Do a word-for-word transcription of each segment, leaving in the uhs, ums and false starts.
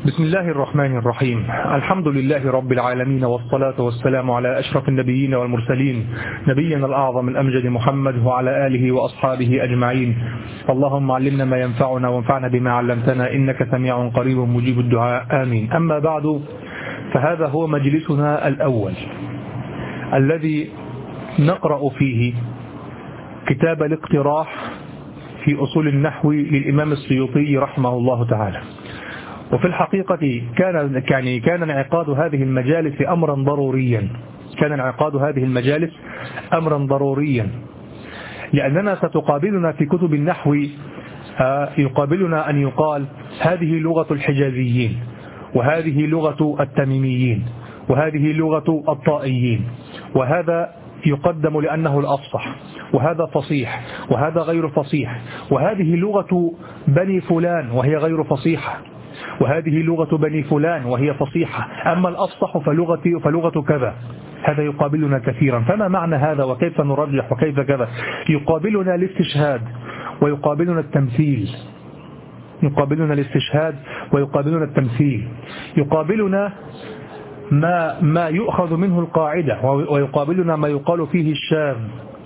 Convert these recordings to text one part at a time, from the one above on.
بسم الله الرحمن الرحيم. الحمد لله رب العالمين، والصلاة والسلام على أشرف النبيين والمرسلين، نبينا الأعظم الأمجد محمد وعلى آله وأصحابه أجمعين. اللهم علمنا ما ينفعنا وانفعنا بما علمتنا، إنك سميع قريب مجيب الدعاء، آمين. أما بعد، فهذا هو مجلسنا الأول الذي نقرأ فيه كتاب الاقتراح في أصول النحو للإمام السيوطي رحمه الله تعالى. وفي الحقيقة كان يعني كان انعقاد هذه المجالس أمرا ضروريا كان انعقاد هذه المجالس أمرا ضروريا لأننا ستقابلنا في كتب النحو يقابلنا أن يقال هذه لغة الحجازيين، وهذه لغة التميميين، وهذه لغة الطائيين، وهذا يقدم لأنه الأفصح، وهذا فصيح، وهذا غير فصيح، وهذه لغة بني فلان وهي غير فصيحة، وهذه لغة بني فلان وهي فصيحة، أما الأفصح فلغة, فلغة كذا. هذا يقابلنا كثيرا. فما معنى هذا وكيف نرجح وكيف كذا؟ يقابلنا الاستشهاد ويقابلنا التمثيل يقابلنا الاستشهاد ويقابلنا التمثيل يقابلنا ما, ما يؤخذ منه القاعدة، ويقابلنا ما يقال فيه الشاذ.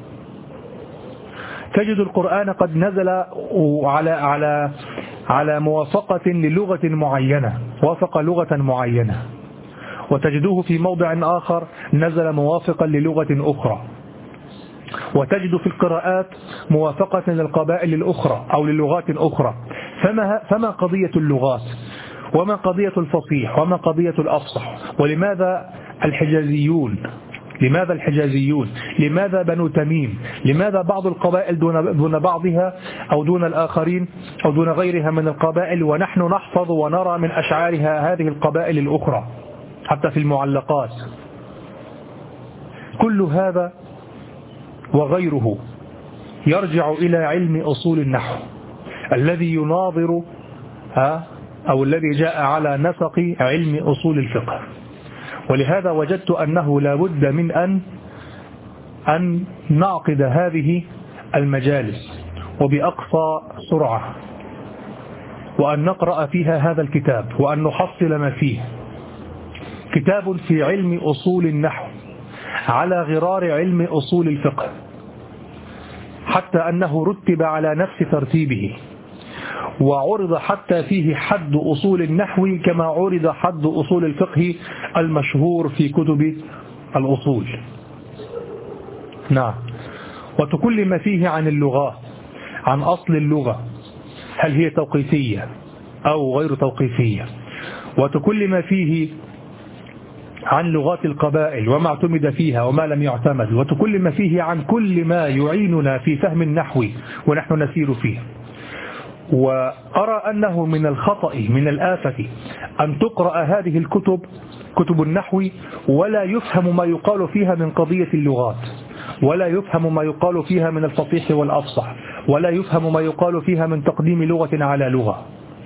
تجد القرآن قد نزل على على على موافقة للغة معينة، وافق لغة معينة، وتجدوه في موضع آخر نزل موافقا للغة أخرى، وتجد في القراءات موافقة للقبائل الأخرى أو للغات أخرى. فما, فما قضية اللغات، وما قضية الفصيح، وما قضية الأفصح؟ ولماذا الحجازيون؟ لماذا الحجازيون؟ لماذا بنو تميم؟ لماذا بعض القبائل دون, دون بعضها أو دون الآخرين أو دون غيرها من القبائل، ونحن نحفظ ونرى من أشعارها هذه القبائل الأخرى حتى في المعلقات؟ كل هذا وغيره يرجع إلى علم أصول النحو الذي يناظر أو الذي جاء على نسق علم أصول الفقه. ولهذا وجدت أنه لا بد من أن أن نعقد هذه المجالس وبأقصى سرعة، وأن نقرأ فيها هذا الكتاب، وأن نحصل ما فيه. كتاب في علم أصول النحو على غرار علم أصول الفقه، حتى أنه رتب على نفس ترتيبه، وعرض حتى فيه حد أصول النحو كما عرض حد أصول الفقه المشهور في كتب الأصول. نعم. وتكلم فيه عن اللغة، عن أصل اللغة، هل هي توقيفية أو غير توقيفية، وتكلم فيه عن لغات القبائل وما اعتمد فيها وما لم يعتمد، وتكلم فيه عن كل ما يعيننا في فهم النحو ونحن نسير فيه. وأرى أنه من الخطأ، من الآفة، أن تقرأ هذه الكتب، كتب النحو، ولا يفهم ما يقال فيها من قضية اللغات، ولا يفهم ما يقال فيها من الفصيح والأفصح، ولا يفهم ما يقال فيها من تقديم لغة على لغة.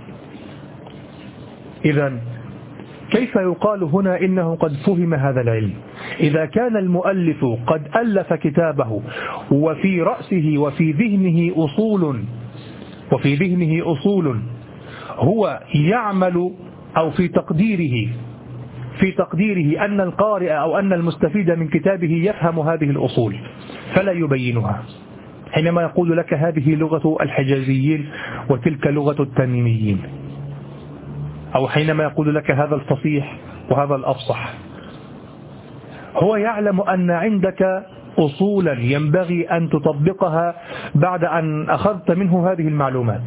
إذن كيف يقال هنا إنه قد فهم هذا العلم إذا كان المؤلف قد ألف كتابه وفي رأسه وفي ذهنه أصول وفي ذهنه أصول هو يعمل أو في تقديره في تقديره أن القارئ أو أن المستفيد من كتابه يفهم هذه الأصول فلا يبينها، حينما يقول لك هذه لغة الحجازيين وتلك لغة التميميين، أو حينما يقول لك هذا الفصيح وهذا الأفصح. هو يعلم أن عندك أصولا ينبغي أن تطبقها بعد أن أخذت منه هذه المعلومات.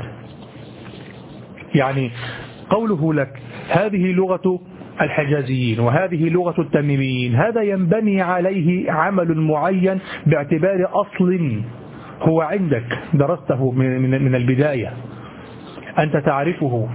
يعني قوله لك هذه لغة الحجازيين وهذه لغة التميميين، هذا ينبني عليه عمل معين باعتبار أصل هو عندك درسته من البداية، أنت تعرفه.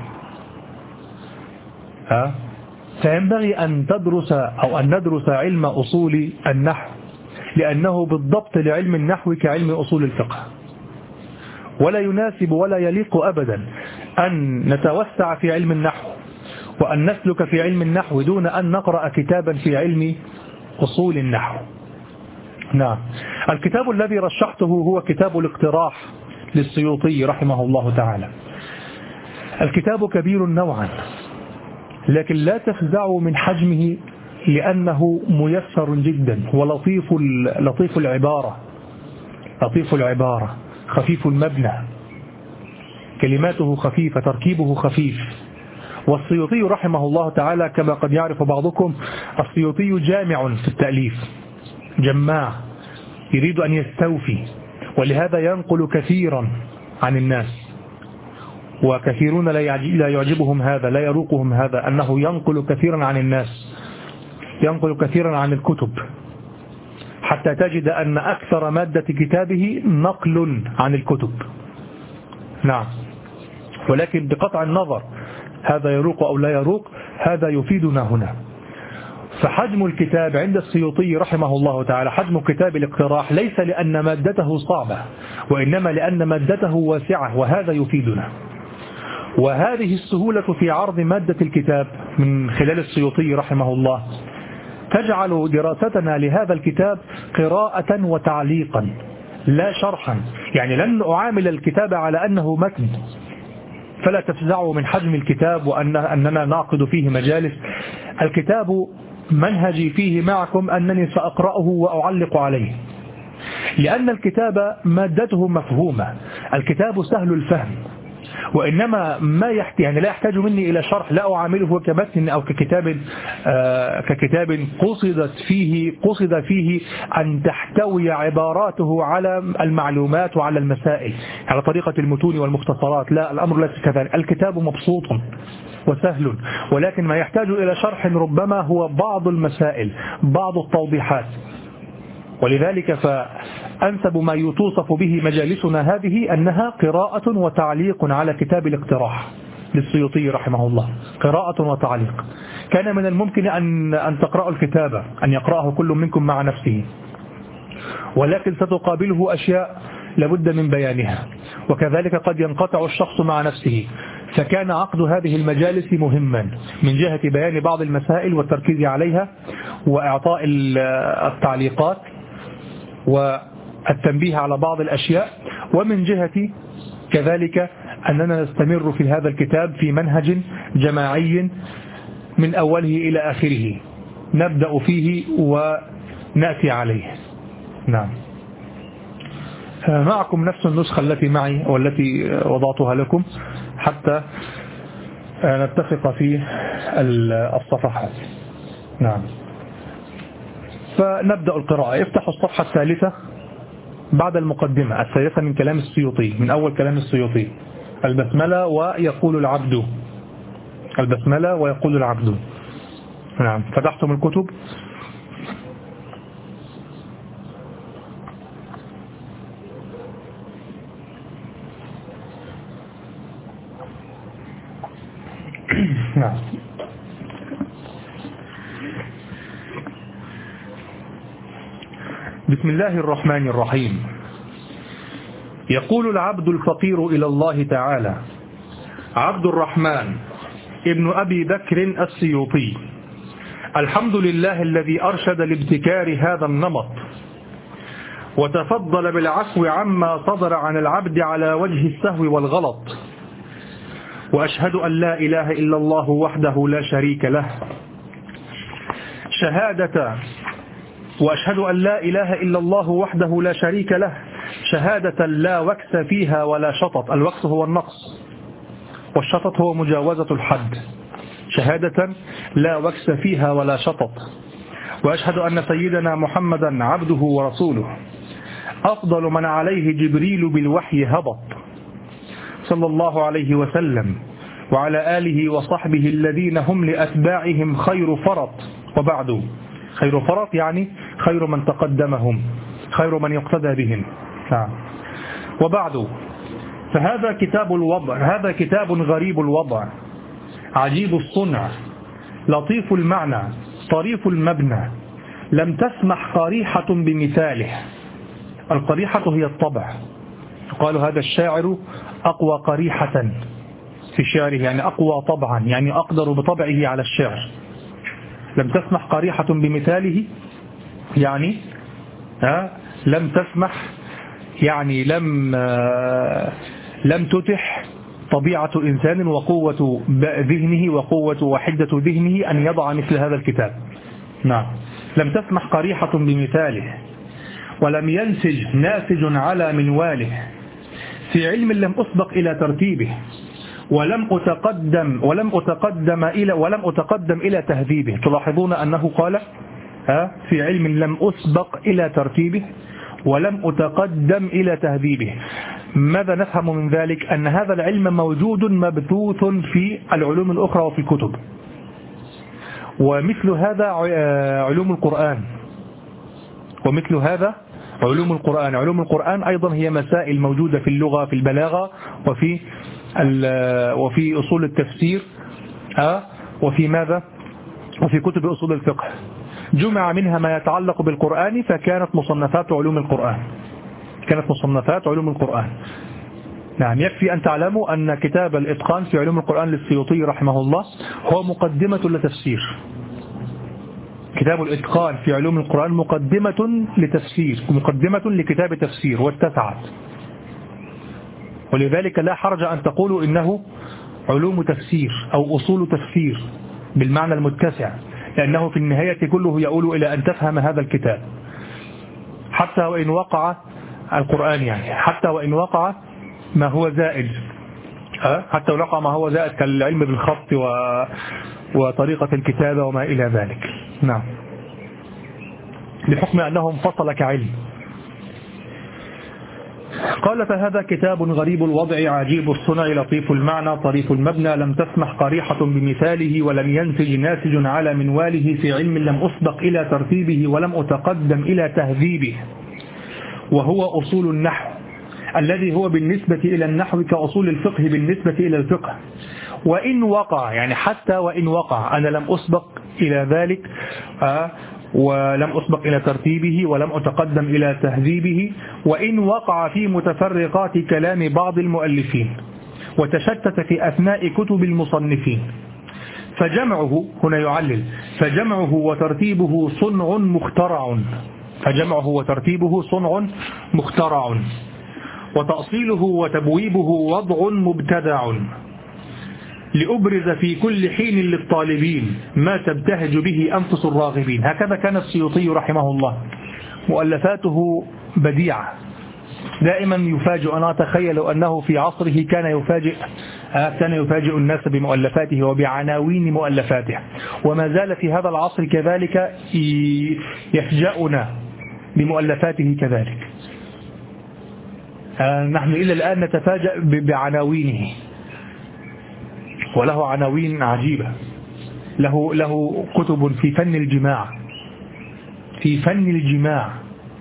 ها؟ فينبغي أن تدرس أو أن ندرس علم أصول النحو، لأنه بالضبط لعلم النحو كعلم أصول الفقه. ولا يناسب ولا يليق أبدا أن نتوسع في علم النحو وأن نسلك في علم النحو دون أن نقرأ كتابا في علم أصول النحو. نعم. الكتاب الذي رشحته هو كتاب الاقتراح للسيوطي رحمه الله تعالى. الكتاب كبير نوعا، لكن لا تفزعوا من حجمه لأنه ميسر جدا ولطيف لطيف العبارة لطيف العبارة خفيف المبنى، كلماته خفيفة، تركيبه خفيف. والسيوطي رحمه الله تعالى كما قد يعرف بعضكم، السيوطي جامع في التأليف، جماع، يريد أن يستوفي، ولهذا ينقل كثيرا عن الناس، وكثيرون لا يعجبهم هذا، لا يروقهم هذا، أنه ينقل كثيرا عن الناس، ينقل كثيرا عن الكتب، حتى تجد أن أكثر مادة كتابه نقل عن الكتب. نعم، ولكن بقطع النظر هذا يروق أو لا يروق، هذا يفيدنا هنا. فحجم الكتاب عند السيوطي رحمه الله تعالى حجم كتاب الاقتراح ليس لأن مادته صعبة، وإنما لأن مادته واسعة، وهذا يفيدنا. وهذه السهولة في عرض مادة الكتاب من خلال السيوطي رحمه الله تجعل دراستنا لهذا الكتاب قراءة وتعليقا لا شرحا، يعني لن أعامل الكتاب على أنه متن، فلا تفزعوا من حجم الكتاب وأن أننا نعقد فيه مجالس. الكتاب منهجي فيه معكم أنني سأقرأه وأعلق عليه، لأن الكتاب مادته مفهومة، الكتاب سهل الفهم، وإنما ما يحتاج يعني لا يحتاج مني إلى شرح، لا أعامله كمتن أو ككتاب آه ككتاب قصدت فيه قصد فيه أن تحتوي عباراته على المعلومات وعلى المسائل على طريقة المتون والمختصرات. لا، الأمر ليس كذلك، الكتاب مبسوط وسهل، ولكن ما يحتاج إلى شرح ربما هو بعض المسائل، بعض التوضيحات. ولذلك فأنسب ما يتوصف به مجالسنا هذه أنها قراءة وتعليق على كتاب الاقتراح للسيوطي رحمه الله، قراءة وتعليق. كان من الممكن أن أن تقرأوا الكتاب، أن يقرأه كل منكم مع نفسه، ولكن ستقابله أشياء لابد من بيانها، وكذلك قد ينقطع الشخص مع نفسه. فكان عقد هذه المجالس مهما من جهة بيان بعض المسائل والتركيز عليها وإعطاء التعليقات والتنبيه على بعض الأشياء، ومن جهة كذلك أننا نستمر في هذا الكتاب في منهج جماعي من أوله إلى آخره، نبدأ فيه ونأتي عليه. نعم، معكم نفس النسخة التي معي والتي وضعتها لكم حتى نتفق في الصفحات. نعم، فنبدأ القراءة. افتحوا الصفحة الثالثة بعد المقدمة الثالثة من كلام السيوطي، من أول كلام السيوطي، البسملة ويقول العبد، البسملة ويقول العبد. نعم، فتحتم الكتب. نعم. بسم الله الرحمن الرحيم. يقول العبد الفقير إلى الله تعالى عبد الرحمن ابن أبي بكر السيوطي: الحمد لله الذي أرشد لابتكار هذا النمط وتفضل بالعفو عما صدر عن العبد على وجه السهو والغلط، وأشهد أن لا إله إلا الله وحده لا شريك له شهادة وأشهد أن لا إله إلا الله وحده لا شريك له شهادة لا وكس فيها ولا شطط. الوكس هو النقص، والشطط هو مجاوزة الحد. شهادة لا وكس فيها ولا شطط. وأشهد أن سيدنا محمدا عبده ورسوله أفضل من عليه جبريل بالوحي هبط، صلى الله عليه وسلم وعلى آله وصحبه الذين هم لأتباعهم خير فرط. وبعد، خير فرط يعني خير من تقدمهم، خير من يقتدى بهم. نعم. وبعد، فهذا كتاب الوضع، هذا كتاب غريب الوضع، عجيب الصنع، لطيف المعنى، طريف المبنى، لم تسمح قريحة بمثاله. القريحة هي الطبع، قال هذا الشاعر أقوى قريحة في شعره، يعني أقوى طبعا، يعني أقدر بطبعه على الشعر. لم تسمح قريحة بمثاله، يعني ها لم تسمح، يعني لم لم تتح طبيعة إنسان وقوة ذهنه وقوة وحدة ذهنه أن يضع مثل هذا الكتاب. نعم. لم تسمح قريحة بمثاله، ولم ينسج ناسج على منواله، في علم لم أسبق إلى ترتيبه، ولم أتقدم ولم أتقدم إلى ولم أتقدم إلى تهذيبه. تلاحظون أنه قال ها في علم لم أسبق إلى ترتيبه ولم أتقدم إلى تهذيبه. ماذا نفهم من ذلك؟ أن هذا العلم موجود مبثوث في العلوم الأخرى وفي الكتب، ومثل هذا علوم القرآن ومثل هذا علوم القرآن علوم القرآن أيضا هي مسائل موجودة في اللغة، في البلاغة، وفي وفي أصول التفسير، وفي ماذا وفي كتب أصول الفقه. جمع منها ما يتعلق بالقرآن فكانت مصنفات علوم القرآن كانت مصنفات علوم القرآن. نعم. يكفي أن تعلموا أن كتاب الإتقان في علوم القرآن للسيوطي رحمه الله هو مقدمة لتفسير. كتاب الإتقان في علوم القرآن مقدمة لتفسير مقدمة لكتاب تفسير واتسعت، ولذلك لا حرج أن تقولوا إنه علوم تفسير أو أصول تفسير بالمعنى المتسع، لأنه في النهاية كله يؤول إلى أن تفهم هذا الكتاب، حتى وإن وقع القرآن يعني حتى وإن وقع ما هو زائد حتى وإن وقع ما هو زائد كالعلم بالخط و... وطريقة الكتابة وما إلى ذلك. نعم. بحكم أنه انفصل كعلم. قال: فهذا كتاب غريب الوضع عجيب الصنع لطيف المعنى طريف المبنى، لم تسمح قريحة بمثاله ولم ينسج ناسج على منواله، في علم لم أسبق إلى ترتيبه ولم أتقدم إلى تهذيبه، وهو أصول النحو الذي هو بالنسبة إلى النحو كأصول الفقه بالنسبة إلى الفقه. وإن وقع يعني حتى وإن وقع أنا لم أسبق إلى ذلك آه ولم أسبق إلى ترتيبه ولم أتقدم إلى تهذيبه، وإن وقع في متفرقات كلام بعض المؤلفين وتشتت في أثناء كتب المصنفين، فجمعه هنا يعلل فجمعه وترتيبه صنع مخترع فجمعه وترتيبه صنع مخترع وتأصيله وتبويبه وضع مبتدع، لأبرز في كل حين للطالبين ما تبتهج به أنفس الراغبين. هكذا كان السيوطي رحمه الله، مؤلفاته بديعة، دائما يفاجئ. أنا أتخيل أنه في عصره كان يفاجئ كان يفاجئ الناس بمؤلفاته وبعناوين مؤلفاته، وما زال في هذا العصر كذلك يفجأنا بمؤلفاته كذلك. نحن إلى الآن نتفاجأ بعناوينه، وله عناوين عجيبة. له له كتب في فن الجماع في فن الجماع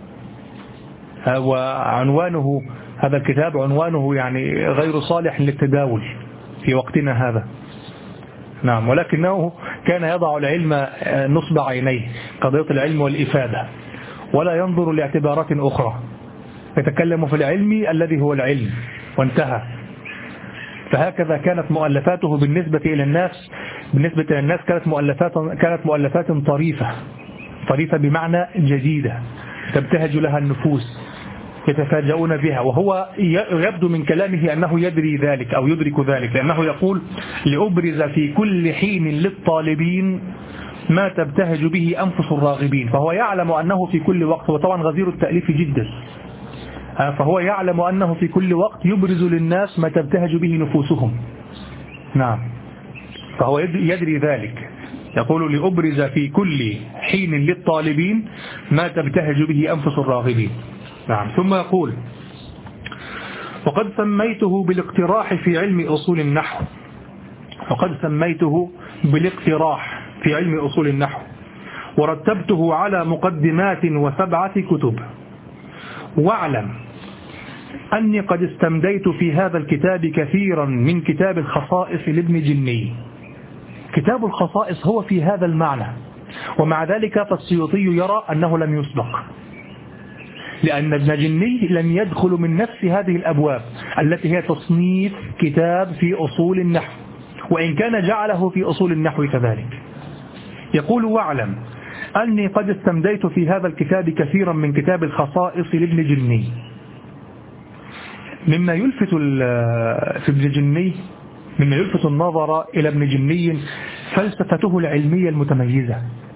وعنوانه هذا الكتاب عنوانه يعني غير صالح للتداول في وقتنا هذا. نعم. ولكنه كان يضع العلم نصب عينيه، قضية العلم والإفادة، ولا ينظر لاعتبارات أخرى، يتكلم في العلم الذي هو العلم وانتهى. فهكذا كانت مؤلفاته بالنسبة إلى الناس بالنسبة إلى الناس كانت مؤلفات كانت مؤلفات طريفة طريفة بمعنى جديدة تبتهج لها النفوس، يتفاجؤون بها، وهو يبدو من كلامه أنه يدري ذلك أو يدرك ذلك، لأنه يقول: لأبرز في كل حين للطالبين ما تبتهج به أنفس الراغبين. فهو يعلم أنه في كل وقت، وطبعا غزير التأليف جدا، فهو يعلم أنه في كل وقت يبرز للناس ما تبتهج به نفوسهم. نعم. فهو يدري ذلك، يقول: لأبرز في كل حين للطالبين ما تبتهج به أنفس الراغبين. نعم. ثم يقول: وقد سميته بالاقتراح في علم أصول النحو وقد سميته بالاقتراح في علم أصول النحو ورتبته على مقدمات وسبعة كتب. واعلم أني قد استمديت في هذا الكتاب كثيرا من كتاب الخصائص لابن جني. كتاب الخصائص هو في هذا المعنى، ومع ذلك فالسيوطي يرى أنه لم يسبق، لأن ابن جني لم يدخل من نفس هذه الأبواب التي هي تصنيف كتاب في أصول النحو، وإن كان جعله في أصول النحو كذلك. يقول: واعلم أني قد استمديت في هذا الكتاب كثيرا من كتاب الخصائص لابن جني. مما يلفت في ابن جني مما يلفت النظر إلى ابن جني فلسفته العلمية المتميزة.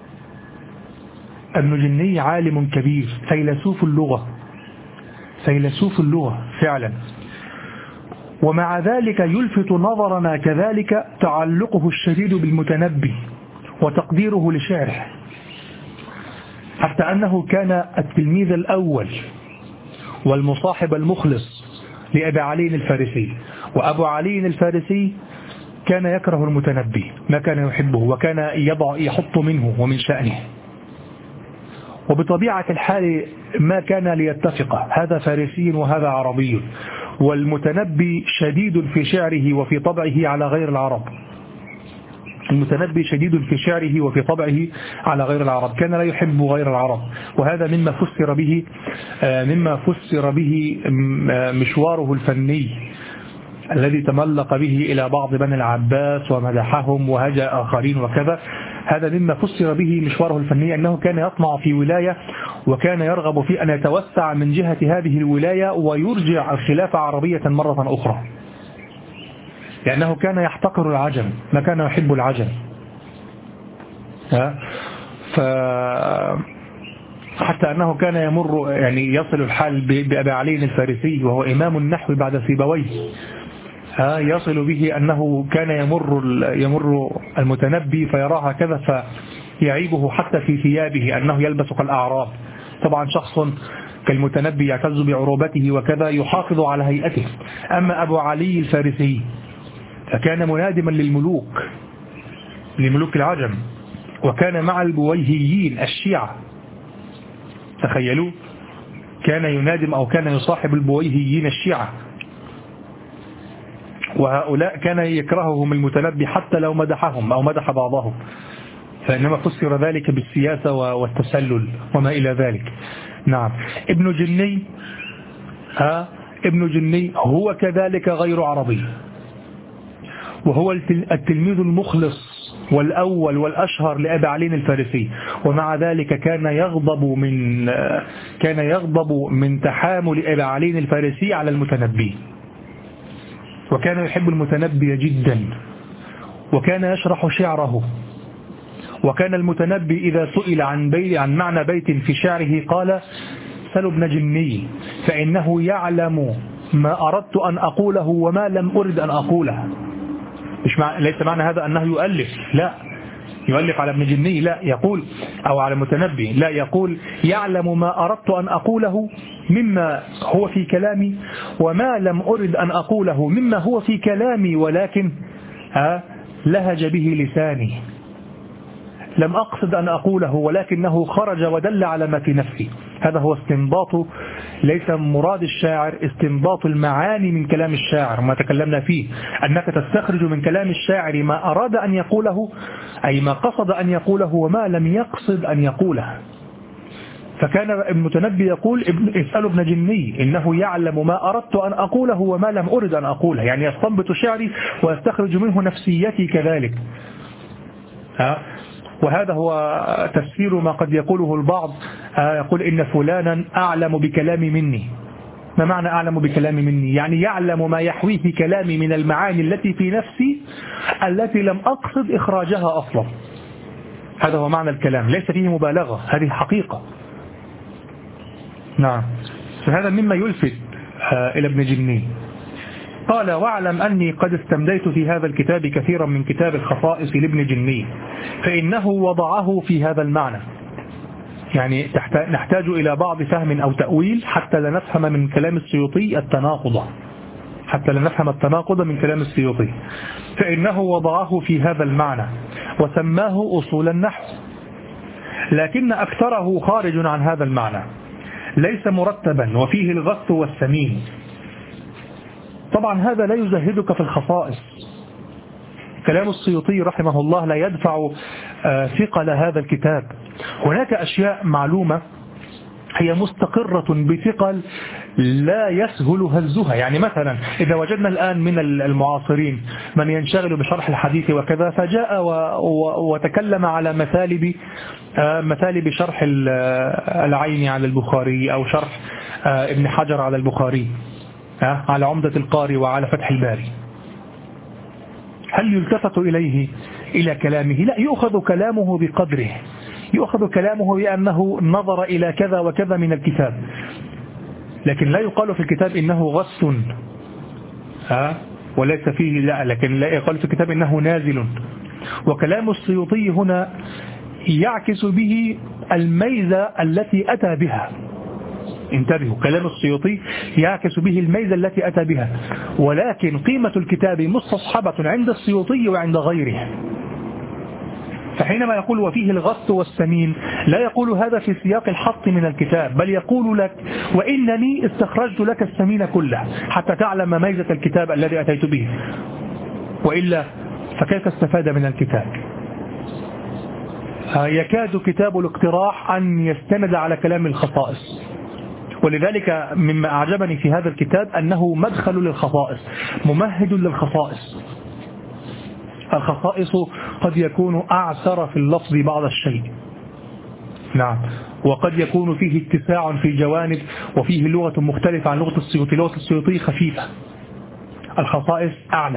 ابن جني عالم كبير، فيلسوف اللغة فيلسوف اللغة فعلا. ومع ذلك يلفت نظرنا كذلك تعلقه الشديد بالمتنبي وتقديره لشعره، حتى أنه كان التلميذ الأول والمصاحب المخلص لأبي علي الفارسي. وأبو علي الفارسي كان يكره المتنبي، ما كان يحبه، وكان يضع يحط منه ومن شأنه، وبطبيعة الحال ما كان ليتفق، هذا فارسي وهذا عربي، والمتنبي شديد في شعره وفي طبعه على غير العرب. المتنبي شديد في شعره وفي طبعه على غير العرب، كان لا يحب غير العرب. وهذا مما فسر به مما فسر به مشواره الفني الذي تملق به إلى بعض بني العباس ومدحهم وهجا آخرين وكذا. هذا مما فسر به مشواره الفني، أنه كان يطمع في ولاية وكان يرغب في أن يتوسع من جهة هذه الولاية ويرجع الخلافة عربية مرة أخرى، لأنه كان يحتقر العجم، ما كان يحب العجم. ف حتى أنه كان يمر يعني يصل الحال بأبي علي الفارسي وهو إمام النحو بعد سيبويه، يصل به أنه كان يمر يمر المتنبي فيراه هكذا فيعيبه حتى في ثيابه أنه يلبس كالأعراب. طبعا شخص كالمتنبي يعتز بعروبته وكذا يحافظ على هيئته. أما أبو علي الفارسي فكان منادما للملوك لملوك العجم، وكان مع البويهيين الشيعة، تخيلوا، كان ينادم أو كان يصاحب البويهيين الشيعة، وهؤلاء كان يكرههم المتنبي حتى لو مدحهم أو مدح بعضهم، فإنما فسر ذلك بالسياسة والتسلل وما إلى ذلك. نعم. ابن جني ها ابن جني هو كذلك غير عربي، وهو التلميذ المخلص والأول والأشهر لأبي علي الفارسي، ومع ذلك كان يغضب من كان يغضب من تحامل أبي علي الفارسي على المتنبي، وكان يحب المتنبي جدا، وكان يشرح شعره. وكان المتنبي إذا سئل عن بيت عن معنى بيت في شعره قال: سلوا ابن جني فإنه يعلم ما أردت أن أقوله وما لم أرد أن أقوله. مش مع... ليس معنى هذا أنه يؤلف، لا يؤلف على ابن جني، لا، يقول أو على المتنبي، لا، يقول يعلم ما أردت أن أقوله مما هو في كلامي وما لم أرد أن أقوله مما هو في كلامي، ولكن ها لهج به لساني، لم أقصد أن أقوله ولكنه خرج ودل على ما في نفسي. هذا هو استنباط، ليس مراد الشاعر استنباط المعاني من كلام الشاعر، ما تكلمنا فيه، أنك تستخرج من كلام الشاعر ما أراد أن يقوله، أي ما قصد أن يقوله وما لم يقصد أن يقوله. فكان المتنبي يقول: اسألوا ابن جني إنه يعلم ما أردت أن أقوله وما لم أرد أن أقوله، يعني يستنبط شعري ويستخرج منه نفسيتي كذلك. ها؟ وهذا هو تفسير ما قد يقوله البعض، يقول إن فلانا أعلم بكلامي مني. ما معنى أعلم بكلامي مني؟ يعني يعلم ما يحويه كلامي من المعاني التي في نفسي التي لم أقصد إخراجها أصلا. هذا هو معنى الكلام، ليس فيه مبالغة، هذه حقيقة. نعم. فهذا مما يلفت إلى ابن جني. قال: واعلم أني قد استمديت في هذا الكتاب كثيرا من كتاب الخصائص لابن جني، فإنه وضعه في هذا المعنى. يعني نحتاج إلى بعض فهم أو تأويل حتى لا نفهم من كلام السيوطي التناقض حتى لا نفهم التناقض من كلام السيوطي. فإنه وضعه في هذا المعنى وسماه أصول النحو، لكن أكثره خارج عن هذا المعنى، ليس مرتبا وفيه الغث والسمين. طبعا هذا لا يزهدك في الخصائص. كلام السيوطي رحمه الله لا يدفع ثقل هذا الكتاب. هناك أشياء معلومة هي مستقرة بثقل لا يسهل هزها. يعني مثلا إذا وجدنا الآن من المعاصرين من ينشغل بشرح الحديث وكذا، فجاء وتكلم على مثالب مثالب شرح العين على البخاري أو شرح ابن حجر على البخاري، على عمدة القاري وعلى فتح الباري. هل يلتفت إليه إلى كلامه؟ لا، يؤخذ كلامه بقدره، يؤخذ كلامه بأنه نظر إلى كذا وكذا من الكتاب، لكن لا يقال في الكتاب إنه غث ها وليس فيه، لا، لكن لا يقال في الكتاب إنه نازل. وكلام السيوطي هنا يعكس به الميزة التي أتى بها. انتبهوا، كلام السيوطي يعكس به الميزة التي أتى بها، ولكن قيمة الكتاب مستصحبة عند السيوطي وعند غيره. فحينما يقول وفيه الغث والسمين لا يقول هذا في سياق الحط من الكتاب، بل يقول لك وإنني استخرجت لك السمين كله حتى تعلم ميزة الكتاب الذي أتيت به، وإلا فكيف استفاد من الكتاب؟ يكاد كتاب الاقتراح أن يستند على كلام الخصائص، ولذلك مما أعجبني في هذا الكتاب أنه مدخل للخصائص، ممهد للخصائص. الخصائص قد يكون أعسر في اللفظ بعض الشيء، نعم، وقد يكون فيه اتساع في جوانب، وفيه لغة مختلفة عن لغة السيوطي. لغة السيوطي خفيفة، الخصائص أعلى.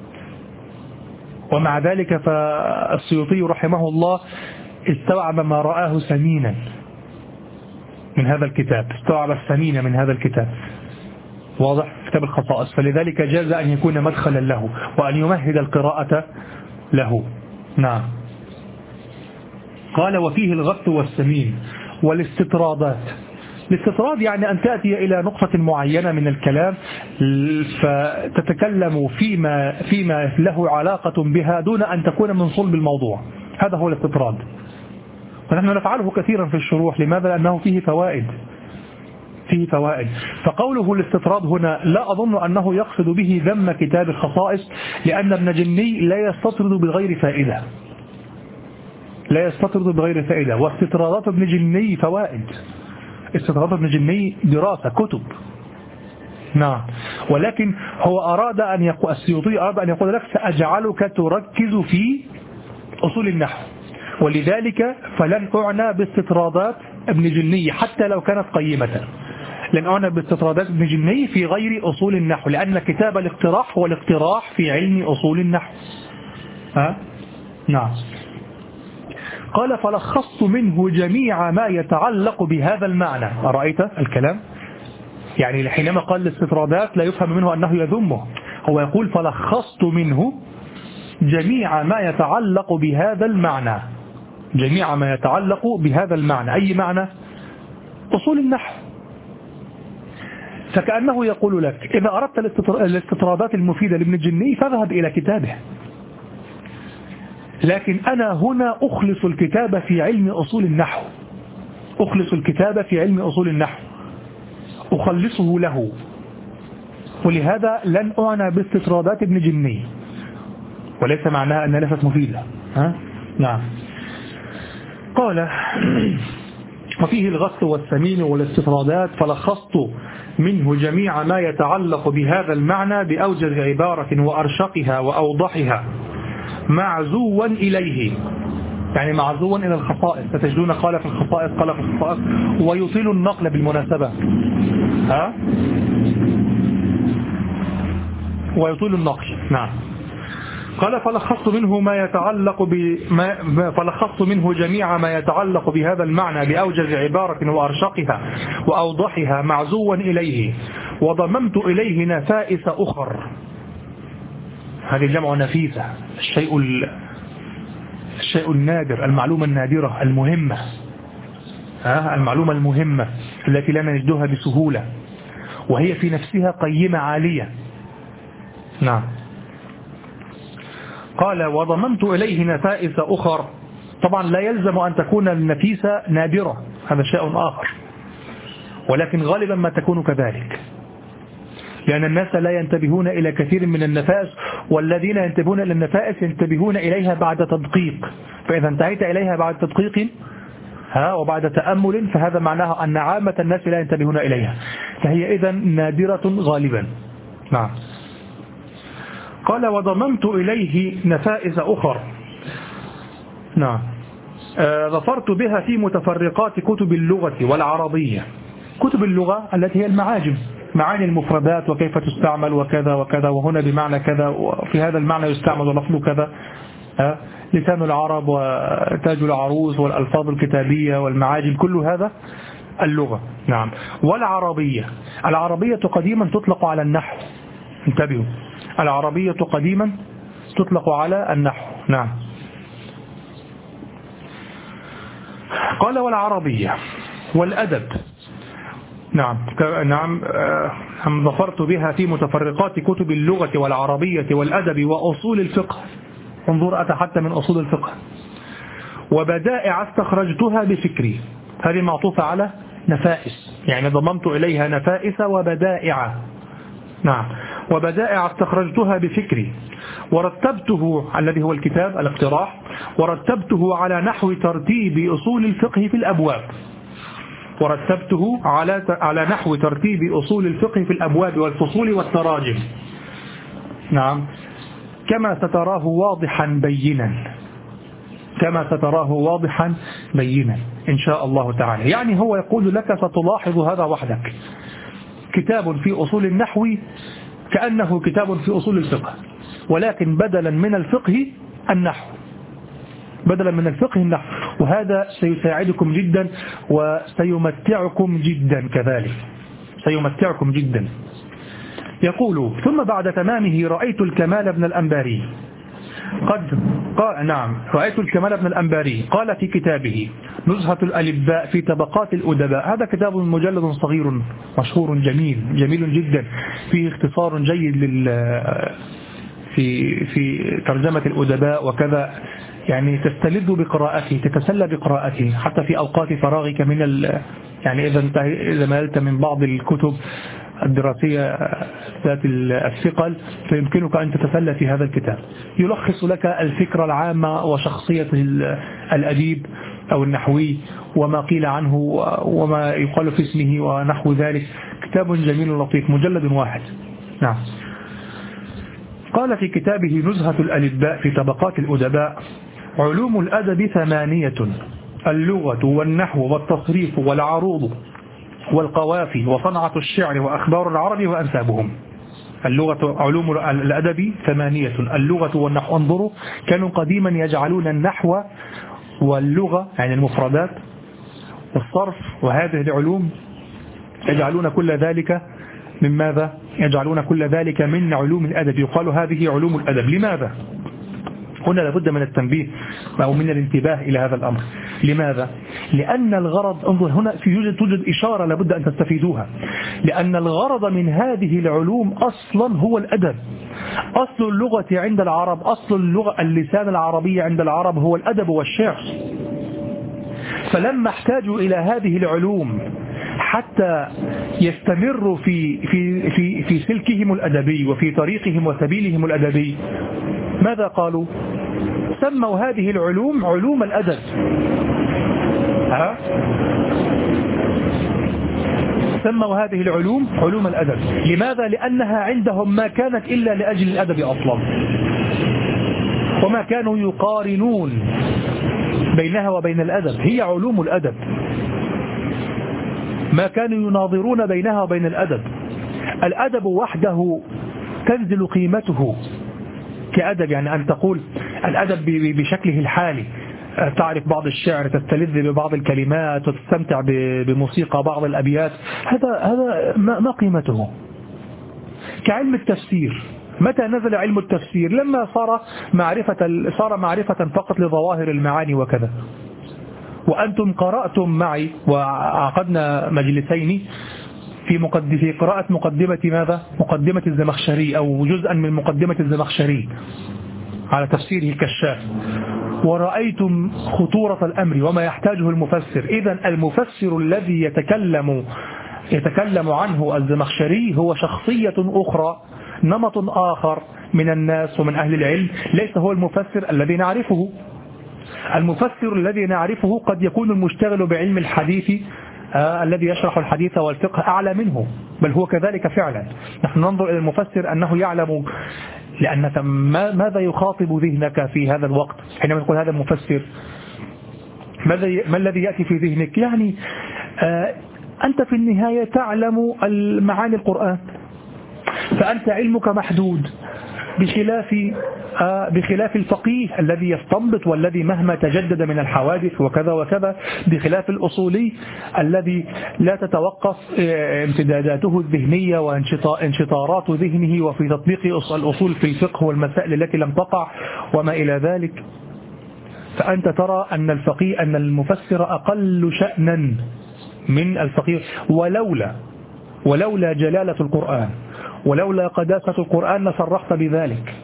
ومع ذلك فالسيوطي رحمه الله استوعب ما رآه سمينا من هذا الكتاب، استوعب السمين من هذا الكتاب، واضح، كتاب الخصائص. فلذلك جاز أن يكون مدخلا له وأن يمهد القراءة له. نعم. قال وفيه الغث والسمين والاستطرادات. الاستطراد يعني أن تأتي إلى نقطة معينة من الكلام فتتكلم فيما, فيما له علاقة بها دون أن تكون من صلب الموضوع، هذا هو الاستطراد، ونحن نفعله كثيرا في الشروح. لماذا؟ لأنه فيه فوائد، فيه فوائد. فقوله الاستطراد هنا لا أظن أنه يقصد به ذم كتاب الخصائص، لأن ابن جني لا يستطرد بغير فائدة، لا يستطرد بغير فائدة. واستطرادات ابن جني فوائد، استطرادات ابن جني دراسة كتب، نعم. ولكن هو أراد أن يقول، السيوطي أراد أن يقول لك سأجعلك تركز في أصول النحو، ولذلك فلن أعنى باستطرادات ابن جني حتى لو كانت قيمة، لن أعنى باستطرادات ابن جني في غير أصول النحو، لأن كتاب الاقتراح هو الاقتراح في علم أصول النحو. ها؟ نعم. قال فلخصت منه جميع ما يتعلق بهذا المعنى. أرأيت الكلام؟ يعني حينما قال الاستطرادات لا يفهم منه أنه يذمه، هو يقول فلخصت منه جميع ما يتعلق بهذا المعنى، جميع ما يتعلق بهذا المعنى. أي معنى؟ أصول النحو. فكأنه يقول لك إذا أردت الاستطرادات المفيدة لابن الجني فاذهب إلى كتابه، لكن أنا هنا أخلص الكتاب في علم أصول النحو، أخلص الكتاب في علم أصول النحو، أخلصه له، ولهذا لن أعنى باستطرادات ابن جني، وليس معناها أنها ليست مفيدة. ها؟ نعم. قال وفيه الغث والسمين والاستطرادات فلخصت منه جميع ما يتعلق بهذا المعنى بأوجز عبارة وأرشقها وأوضحها معزوا إليه، يعني معزوا إلى الخصائص. ستجدون قال في الخصائص، قال في الخصائص، ويطيل النقل بالمناسبة، ها؟ ويطيل النقل. نعم. قال فلخصت منه ما يتعلق بما فلخصت منه جميع ما يتعلق بهذا المعنى بأوجز عبارة وأرشقها وأوضحها معزوا إليه، وضممت إليه نفائس أخر. هذه جمع نفيسة، الشيء الشيء النادر، المعلومة النادرة المهمة، ها؟ المعلومة المهمة التي لا نجدها بسهولة، وهي في نفسها قيمة عالية. نعم. قال وضممت إليه نفائس أخر. طبعا لا يلزم أن تكون النفيسة نادرة، هذا شيء آخر، ولكن غالبا ما تكون كذلك، لأن الناس لا ينتبهون إلى كثير من النفائس، والذين ينتبهون إلى النفائس ينتبهون إليها بعد تدقيق، فإذا انتهيت إليها بعد تدقيق ها وبعد تأمل فهذا معناه أن عامة الناس لا ينتبهون إليها، فهي إذن نادرة غالبا. نعم. قال وضممت إليه نفائس أخر. نعم. آه ظفرت بها في متفرقات كتب اللغة والعربية. كتب اللغة التي هي المعاجم، معاني المفردات وكيف تستعمل وكذا وكذا، وهنا بمعنى كذا، وفي هذا المعنى يستعمل لفظ كذا. لسان العرب وتاج العروس والألفاظ الكتابية والمعاجم، كل هذا اللغة. نعم. والعربية، العربية قديما تطلق على النحو، انتبهوا، العربية قديما تطلق على النحو. نعم. قال والعربية والأدب. نعم نعم هم ظفرت بها في متفرقات كتب اللغة والعربية والأدب وأصول الفقه. انظر، أتى حتى من أصول الفقه. وبدائع استخرجتها بفكري، هذه معطوفة على نفائس، يعني ضممت إليها نفائس وبدائع. نعم. وبدائع استخرجتها بفكري ورتبته، الذي هو الكتاب الاقتراح، ورتبته على نحو ترتيب أصول الفقه في الأبواب. ورتبته على على نحو ترتيب أصول الفقه في الأبواب والفصول والتراجم. نعم. كما ستراه واضحا بينا، كما ستراه واضحا بينا إن شاء الله تعالى. يعني هو يقول لك ستلاحظ هذا وحدك، كتاب في أصول النحو كأنه كتاب في أصول الفقه، ولكن بدلا من الفقه النحو، بدلا من الفقه النحو. وهذا سيساعدكم جدا وسيمتعكم جدا كذلك، سيمتعكم جدا. يقول: ثم بعد تمامه رأيت الكمال ابن الأنباري قد قال نعم رأيت الكمال ابن الأنباري قال في كتابه نزهة الألباء في طبقات الأدباء. هذا كتاب مجلد صغير مشهور جميل جميل جدا، فيه اختصار جيد لل في في ترجمة الأدباء وكذا، يعني تستلذ بقراءته، تتسلى بقراءته حتى في أوقات فراغك من ال... يعني إذا إذا مالت من بعض الكتب الدراسية ذات الثقل فيمكنك أن تتسلى في هذا الكتاب. يلخص لك الفكرة العامة وشخصية الأديب أو النحوي وما قيل عنه وما يقال في اسمه ونحو ذلك. كتاب جميل لطيف، مجلد واحد. نعم. قال في كتابه نزهة الألباء في طبقات الأدباء: علوم الأدب ثمانية: اللغة والنحو والتصريف والعروض والقوافي وصنعة الشعر وأخبار العرب وأنسابهم. اللغة علوم الأدب ثمانية: اللغة والنحو. انظروا، كانوا قديما يجعلون النحو واللغة يعني المفردات والصرف وهذه العلوم يجعلون كل ذلك من ماذا؟ يجعلون كل ذلك من علوم الأدب، يقال هذه علوم الأدب. لماذا؟ هنا لابد من التنبيه أو من الانتباه إلى هذا الأمر. لماذا؟ لأن الغرض، انظر هنا في يوجد توجد إشارة لابد أن تستفيدوها، لأن الغرض من هذه العلوم أصلا هو الأدب. أصل اللغة عند العرب، أصل اللغة اللسان العربي عند العرب هو الأدب والشعر. فلما احتاجوا إلى هذه العلوم حتى يستمروا في في في في سلكهم الأدبي وفي طريقهم وسبيلهم الأدبي، ماذا قالوا؟ سموا هذه العلوم علوم الأدب. ها؟ سموا هذه العلوم علوم الأدب. لماذا؟ لأنها عندهم ما كانت إلا لأجل الأدب أصلا، وما كانوا يقارنون بينها وبين الأدب، هي علوم الأدب، ما كانوا يناظرون بينها وبين الأدب. الأدب وحده تنزل قيمته كأدب، يعني أن تقول الأدب بشكله الحالي، تعرف بعض الشعر، تستلذ ببعض الكلمات وتستمتع بموسيقى بعض الأبيات، هذا هذا ما قيمته. كعلم التفسير، متى نزل علم التفسير؟ لما صار معرفة صار معرفة فقط لظواهر المعاني وكذا. وأنتم قرأتم معي وعقدنا مجلسين في مقدمة في قراءة مقدمة ماذا؟ مقدمة الزمخشري أو جزءا من مقدمة الزمخشري على تفسيره الكشاف، ورأيتم خطورة الأمر وما يحتاجه المفسر. إذن المفسر الذي يتكلم يتكلم عنه الزمخشري هو شخصية أخرى، نمط آخر من الناس ومن أهل العلم، ليس هو المفسر الذي نعرفه. المفسر الذي نعرفه قد يكون المشتغل بعلم الحديث آه الذي يشرح الحديث والفقه أعلى منه، بل هو كذلك فعلا. نحن ننظر إلى المفسر أنه يعلم، لأن ماذا يخاطب ذهنك في هذا الوقت حينما نقول هذا المفسر؟ ماذا ما الذي يأتي في ذهنك؟ يعني آه أنت في النهاية تعلم المعاني القرآن، فأنت علمك محدود، بخلاف بخلاف الفقيه الذي يستنبط والذي مهما تجدد من الحوادث وكذا وكذا، بخلاف الأصولي الذي لا تتوقف امتداداته الذهنية وانشطارات ذهنه وفي تطبيق الأصول في الفقه والمسائل التي لم تقع وما إلى ذلك. فأنت ترى أن الفقيه أن المفسر أقل شأنا من الفقيه، ولولا ولولا جلالة القرآن ولولا قداسة القرآن لصرحت بذلك،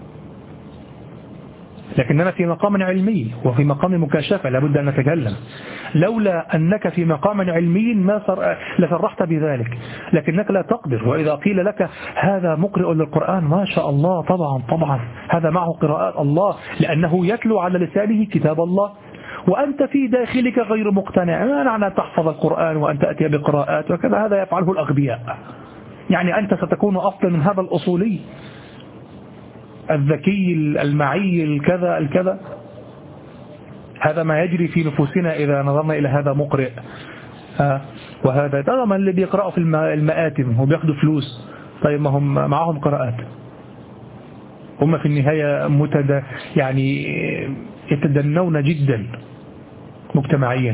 لكننا في مقام علمي وفي مقام مكاشفة لابد أن نتكلم. لولا أنك في مقام علمي ما لصرحت بذلك، لكنك لا تقدر. وإذا قيل لك هذا مقرئ للقرآن ما شاء الله، طبعا طبعا هذا معه قراءات الله، لأنه يتلو على لسانه كتاب الله، وأنت في داخلك غير مقتنع. ما معنى تحفظ القرآن وأن تأتي بقراءات وكذا؟ هذا يفعله الأغبياء. يعني أنت ستكون أفضل من هذا الأصولي الذكي المعي الكذا الكذا. هذا ما يجري في نفوسنا إذا نظرنا إلى هذا مقرئ آه وهذا ترى من اللي بيقرأوا في المآتم وبياخدوا فلوس. طيب ما هم معهم قراءات، هم في النهاية متد يعني يتدنون جدا مجتمعيا،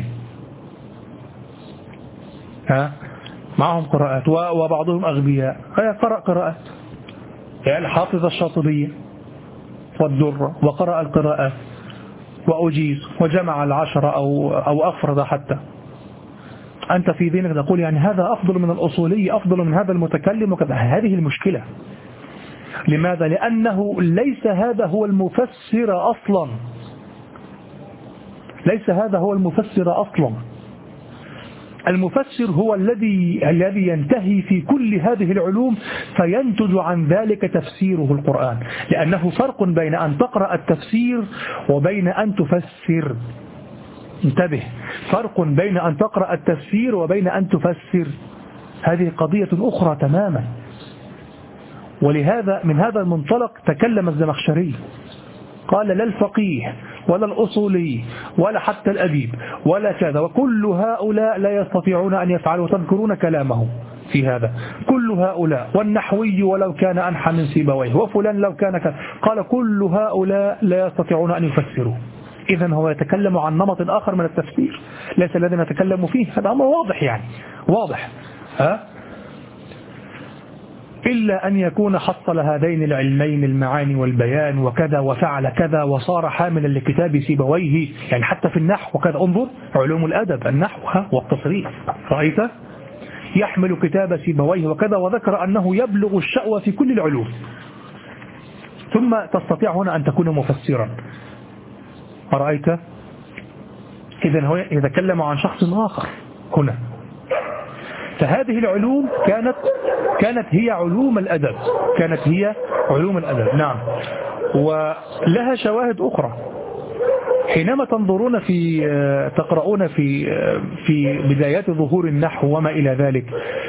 ها معهم قراءات وبعضهم أغبياء. قرأ قراءات يعني حافظ الشاطبية والدرة وقرأ القراءات وأجيز وجمع العشرة أو أو أفرد حتى. أنت في ذهنك تقول يعني هذا أفضل من الأصولي، أفضل من هذا المتكلم وكذا. هذه المشكلة. لماذا؟ لأنه ليس هذا هو المفسر أصلا، ليس هذا هو المفسر أصلا. المفسر هو الذي الذي ينتهي في كل هذه العلوم فينتج عن ذلك تفسيره القرآن، لأنه فرق بين أن تقرأ التفسير وبين أن تفسر. انتبه، فرق بين أن تقرأ التفسير وبين أن تفسر، هذه قضية أخرى تماما. ولهذا من هذا المنطلق تكلم الزمخشري، قال لا الفقيه ولا الأصولي ولا حتى الأديب ولا كذا، وكل هؤلاء لا يستطيعون أن يفعلوا. تذكرون كلامه في هذا، كل هؤلاء، والنحوي ولو كان أنحى من سيبويه، وفلان لو كان كذا، قال كل هؤلاء لا يستطيعون أن يفسروا. إذن هو يتكلم عن نمط آخر من التفسير ليس الذي نتكلم فيه. هذا أمر واضح، يعني واضح ها؟ إلا أن يكون حصل هذين العلمين المعاني والبيان وكذا وفعل كذا وصار حاملا لكتاب سيبويه، يعني حتى في النحو وكذا. انظر علوم الأدب، النحو والتصريف، رأيت يحمل كتاب سيبويه وكذا، وذكر أنه يبلغ الشأوى في كل العلوم، ثم تستطيع هنا أن تكون مفسرا. رأيت؟ إذن هو يتكلم عن شخص آخر هنا. فهذه العلوم كانت كانت هي علوم الأدب، كانت هي علوم الأدب. نعم. ولها شواهد أخرى. حينما تنظرون في تقرؤون في في بدايات ظهور النحو وما إلى ذلك،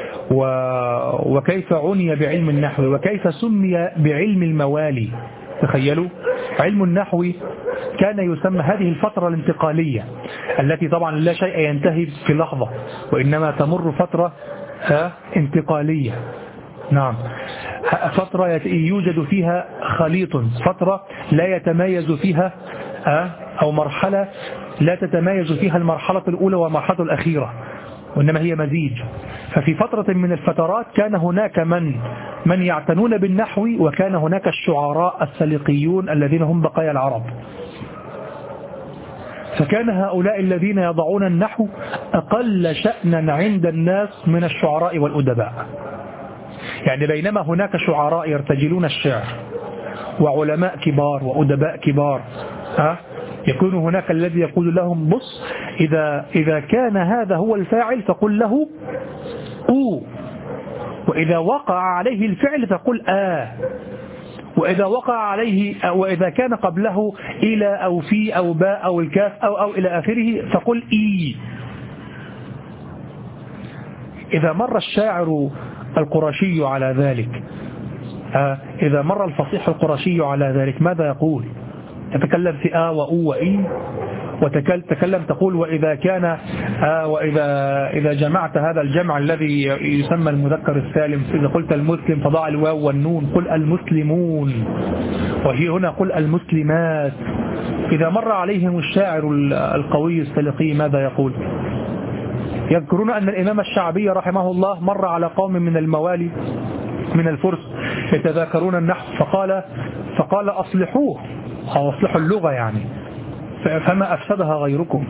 وكيف عني بعلم النحو وكيف سمي بعلم الموالي. تخيلوا علم النحو كان يسمى هذه الفترة الانتقالية التي طبعا لا شيء ينتهي في لحظة، وإنما تمر فترة انتقالية. نعم، فترة يوجد فيها خليط، فترة لا يتميز فيها أو مرحلة لا تتميز فيها المرحلة الأولى والمرحلة الأخيرة، وإنما هي مزيج. ففي فترة من الفترات كان هناك من من يعتنون بالنحو، وكان هناك الشعراء السليقيون الذين هم بقايا العرب. فكان هؤلاء الذين يضعون النحو أقل شأنا عند الناس من الشعراء والأدباء. يعني بينما هناك شعراء يرتجلون الشعر وعلماء كبار وأدباء كبار، ها يكون هناك الذي يقول لهم بص، إذا إذا كان هذا هو الفاعل فقل له أو، وإذا وقع عليه الفعل فقل آ، وإذا وقع عليه وإذا كان قبله إلى أو في أو باء أو الكاف أو أو إلى آخره فقل إي. إذا مر الشاعر القرشي على ذلك، إذا مر الفصيح القرشي على ذلك ماذا يقول؟ يتكلم في آ وأو وإي، وتكلم تقول وإذا كان آه وإذا إذا جمعت هذا الجمع الذي يسمى المذكر السالم، إذا قلت المسلم فضع الواو والنون، قل المسلمون، وهي هنا قل المسلمات. إذا مر عليهم الشاعر القوي السلقي ماذا يقول؟ يذكرون أن الإمام الشعبي رحمه الله مر على قوم من الموالي من الفرس يتذاكرون النحو، فقال فقال أصلحوه أو أصلحوا اللغة يعني، فما أفسدها غيركم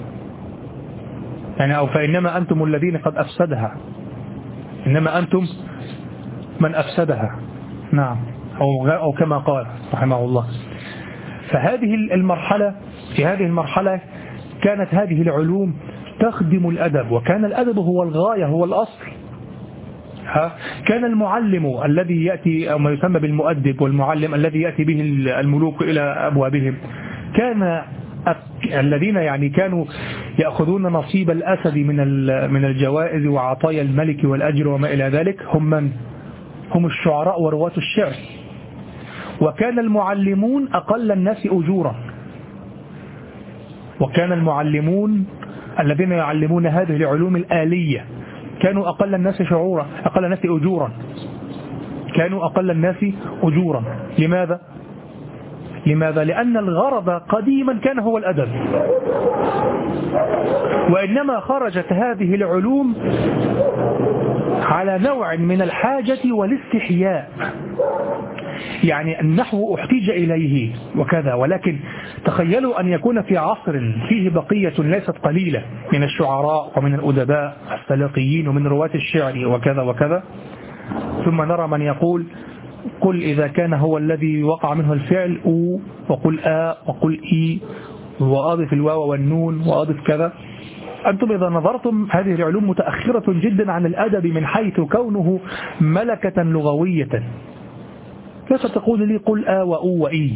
يعني، أو فإنما أنتم الذين قد أفسدها، إنما أنتم من أفسدها. نعم، أو, أو كما قال رحمه الله. فهذه المرحلة في هذه المرحلة كانت هذه العلوم تخدم الأدب، وكان الأدب هو الغاية، هو الأصل. ها كان المعلم الذي يأتي أو ما يسمى بالمؤدب والمعلم الذي يأتي به الملوك إلى أبوابهم، كان الذين يعني كانوا يأخذون نصيب الأسد من من الجوائز وعطايا الملك والأجر وما إلى ذلك هم من؟ هم الشعراء ورواة الشعر. وكان المعلمون أقل الناس أجورا، وكان المعلمون الذين يعلمون هذه العلوم الآلية كانوا أقل الناس شعورا، أقل الناس أجورا، كانوا أقل الناس أجورا. لماذا؟ لماذا؟ لأن الغرض قديما كان هو الأدب، وإنما خرجت هذه العلوم على نوع من الحاجة والاستحياء. يعني النحو احتاج إليه وكذا، ولكن تخيلوا أن يكون في عصر فيه بقية ليست قليلة من الشعراء ومن الأدباء السلقيين ومن رواة الشعر وكذا وكذا، ثم نرى من يقول قل إذا كان هو الذي وقع منه الفعل أو، وقل آ، وقل إي، وأضف الواو والنون، وأضف كذا. أنتم إذا نظرتم هذه العلوم متأخرة جدا عن الأدب من حيث كونه ملكة لغوية. كيف تقول لي قل آ وأو وإي؟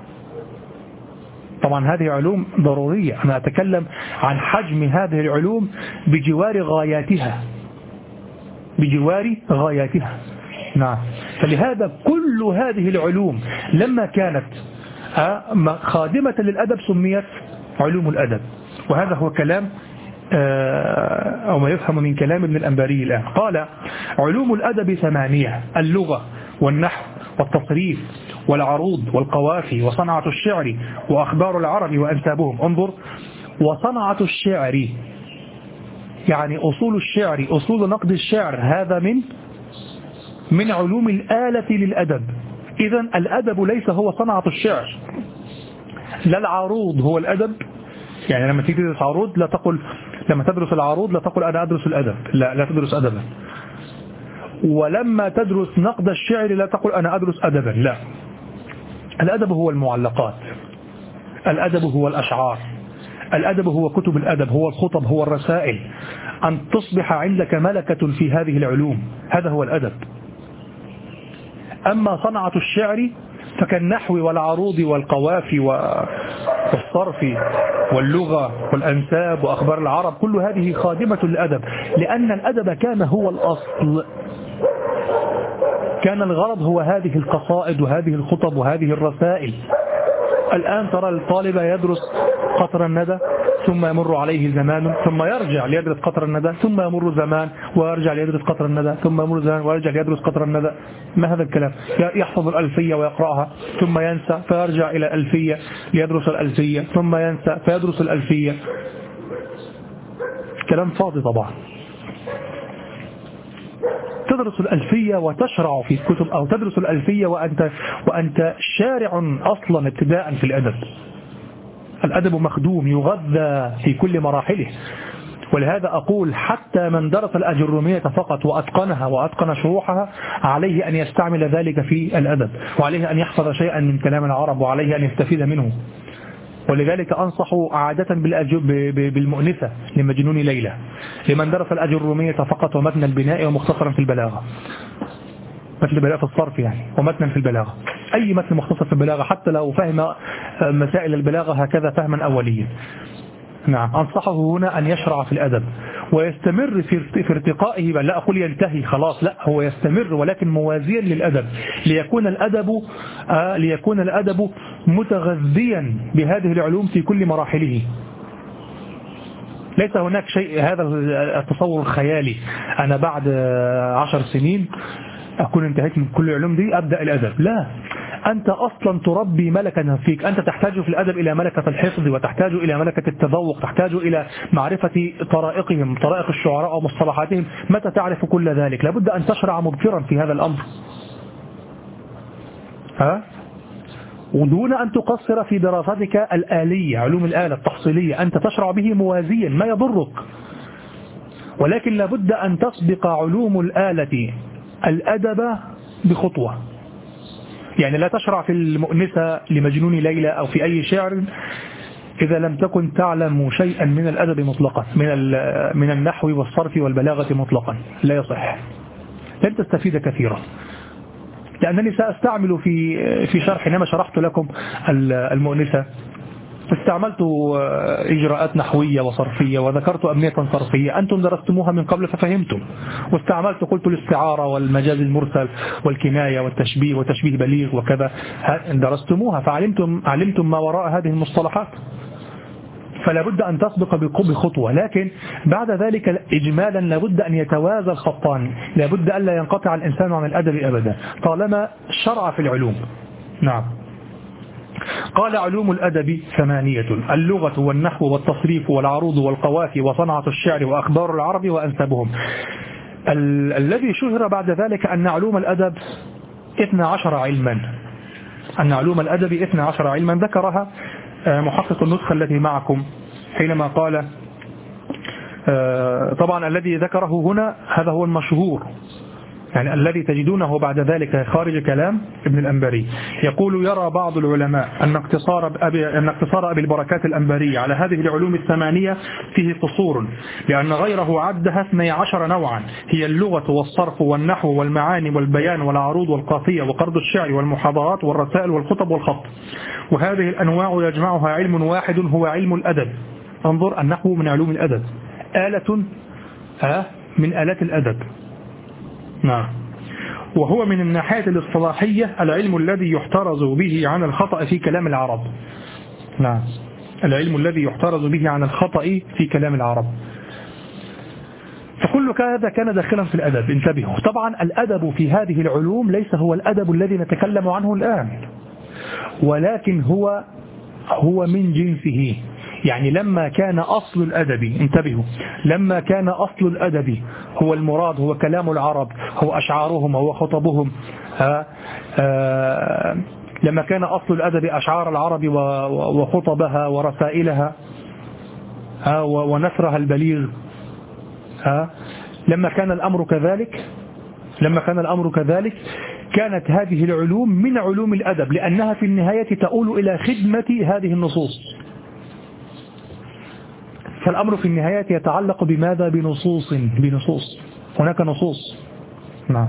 طبعا هذه علوم ضرورية، أنا أتكلم عن حجم هذه العلوم بجوار غاياتها، بجوار غاياتها. نعم، فلهذا كل هذه العلوم لما كانت خادمة للأدب سميت علوم الأدب. وهذا هو كلام أو ما يفهم من كلام ابن الأنباري الآن. قال علوم الأدب ثمانية: اللغة والنحو والتصريف والعروض والقوافي وصنعة الشعر وأخبار العرب وأنسابهم. انظر، وصنعة الشعر يعني أصول الشعر، أصول نقد الشعر، هذا من من علوم الآلة للأدب. إذن الأدب ليس هو صنعة الشعر، لا العروض هو الأدب. يعني لما تيجي تدرس عروض لا تقل، لما تدرس العروض لا تقل أنا أدرس الأدب، لا لا تدرس أدبا. ولما تدرس نقد الشعر لا تقل أنا أدرس أدبا، لا. الأدب هو المعلقات، الأدب هو الأشعار، الأدب هو كتب الأدب، هو الخطب، هو الرسائل. أن تصبح عندك ملكة في هذه العلوم، هذا هو الأدب. أما صنعة الشعر فكالنحو والعروض والقوافي والصرف واللغة والأنساب وأخبار العرب، كل هذه خادمة للأدب، لأن الأدب كان هو الأصل. كان الغرض هو هذه القصائد وهذه الخطب وهذه الرسائل. الآن ترى الطالب يدرس قطر الندى ثم يمر عليه زمان ثم يرجع ليدرس قطر الندى، ثم يمر زمان ويرجع ليدرس قطر الندى، ثم يمر زمان ويرجع ليدرس قطر الندى. ما هذا الكلام؟ يحفظ الألفية ويقرأها ثم ينسى فيرجع إلى الألفية ليدرس الألفية، ثم ينسى فيدرس الألفية. كلام فاضي طبعا. تدرس الألفية وتشرع في الكتب، أو تدرس الألفية وأنت, وأنت شارع أصلا ابتداء في الأدب. الأدب مخدوم يغذى في كل مراحله. ولهذا أقول حتى من درس الأجرومية فقط وأتقنها وأتقن شروحها عليه أن يستعمل ذلك في الأدب، وعليه أن يحفظ شيئا من كلام العرب، وعليه أن يستفيد منه. ولذلك أنصح عادة بالمؤنثة لمجنون ليلى لمن درس الأجرومية فقط ومتن البناء ومختصرا في البلاغة، متن البلاغة في الصرف يعني، ومتنا في البلاغة، أي متن مختصر في البلاغة حتى لو فهم مسائل البلاغة هكذا فهما أوليا. نعم، أنصحه هنا أن يشرع في الأدب ويستمر في ارتقائه، بل لا أقول ينتهي خلاص، لا، هو يستمر ولكن موازيا للأدب، ليكون الأدب آه ليكون الأدب متغذيا بهذه العلوم في كل مراحله. ليس هناك شيء هذا التصور الخيالي أنا بعد عشر سنين أكون انتهيت من كل العلوم دي أبدأ الأدب. لا، أنت أصلا تربي ملكة فيك. أنت تحتاج في الأدب إلى ملكة الحفظ، وتحتاج إلى ملكة التذوق، تحتاج إلى معرفة طرائقهم، طرائق الشعراء ومصطلحاتهم. متى تعرف كل ذلك؟ لابد أن تشرع مبكرا في هذا الأمر، ها؟ ودون أن تقصر في دراستك الآلية، علوم الآلة التحصيلية، أنت تشرع به موازيا ما يضرك، ولكن لابد أن تسبق علوم الآلة الأدب بخطوة. يعني لا تشرع في المؤنسة لمجنون ليلى أو في أي شعر إذا لم تكن تعلم شيئا من الأدب مطلقا، من من النحو والصرف والبلاغة مطلقا، لا يصح، لن تستفيد كثيرا. لأنني سأستعمل في في شرح حينما شرحت لكم المؤنسة استعملت إجراءات نحوية وصرفية وذكرت أبنية صرفية أنتم درستموها من قبل ففهمتم، واستعملت قلت الاستعارة والمجاز المرسل والكناية والتشبيه وتشبيه بليغ وكذا، درستموها فعلمتم علمتم ما وراء هذه المصطلحات. فلا بد أن تسبق بخطوة، لكن بعد ذلك إجمالا لابد أن يتوازى الخطان، لابد أن لا ينقطع الإنسان عن الأدب أبدا طالما شرع في العلوم. نعم. قال علوم الأدب ثمانية: اللغة والنحو والتصريف والعروض والقوافي وصنعة الشعر وأخبار العرب وأنسابهم. ال الذي شهر بعد ذلك أن علوم الأدب اثنا عشر علما، أن علوم الأدب اثنا عشر علما ذكرها محقق النسخة التي معكم حينما قال، طبعا الذي ذكره هنا هذا هو المشهور، يعني الذي تجدونه بعد ذلك خارج كلام ابن الأنباري. يقول: يرى بعض العلماء أن اقتصار أبي, أن اقتصار أبي البركات الأنباري على هذه العلوم الثمانية فيه قصور، لأن غيره عدها اثني عشر نوعا، هي اللغة والصرف والنحو والمعاني والبيان والعروض والقافية وقرض الشعر والمحاضرات والرسائل والخطب والخط، وهذه الأنواع يجمعها علم واحد هو علم الأدب. انظر، النحو من علوم الأدب، آلة من آلات الأدب. نعم. وهو من الناحية الاصطلاحية العلم الذي يحترز به عن الخطأ في كلام العرب. نعم، العلم الذي يحترز به عن الخطأ في كلام العرب. فكل هذا كان داخلا في الأدب. انتبهوا، طبعا الأدب في هذه العلوم ليس هو الأدب الذي نتكلم عنه الآن، ولكن هو هو من جنسه. يعني لما كان أصل الأدب، انتبهوا، لما كان أصل الأدب هو المراد، هو كلام العرب، هو أشعارهم، هو خطبهم، ها آه لما كان أصل الأدب أشعار العرب وخطبها ورسائلها، ها ونثرها البليغ، ها لما كان الأمر كذلك لما كان الأمر كذلك كانت هذه العلوم من علوم الأدب، لأنها في النهاية تؤول إلى خدمة هذه النصوص. فالأمر في النهاية يتعلق بماذا؟ بنصوص بنصوص هناك نصوص. نعم.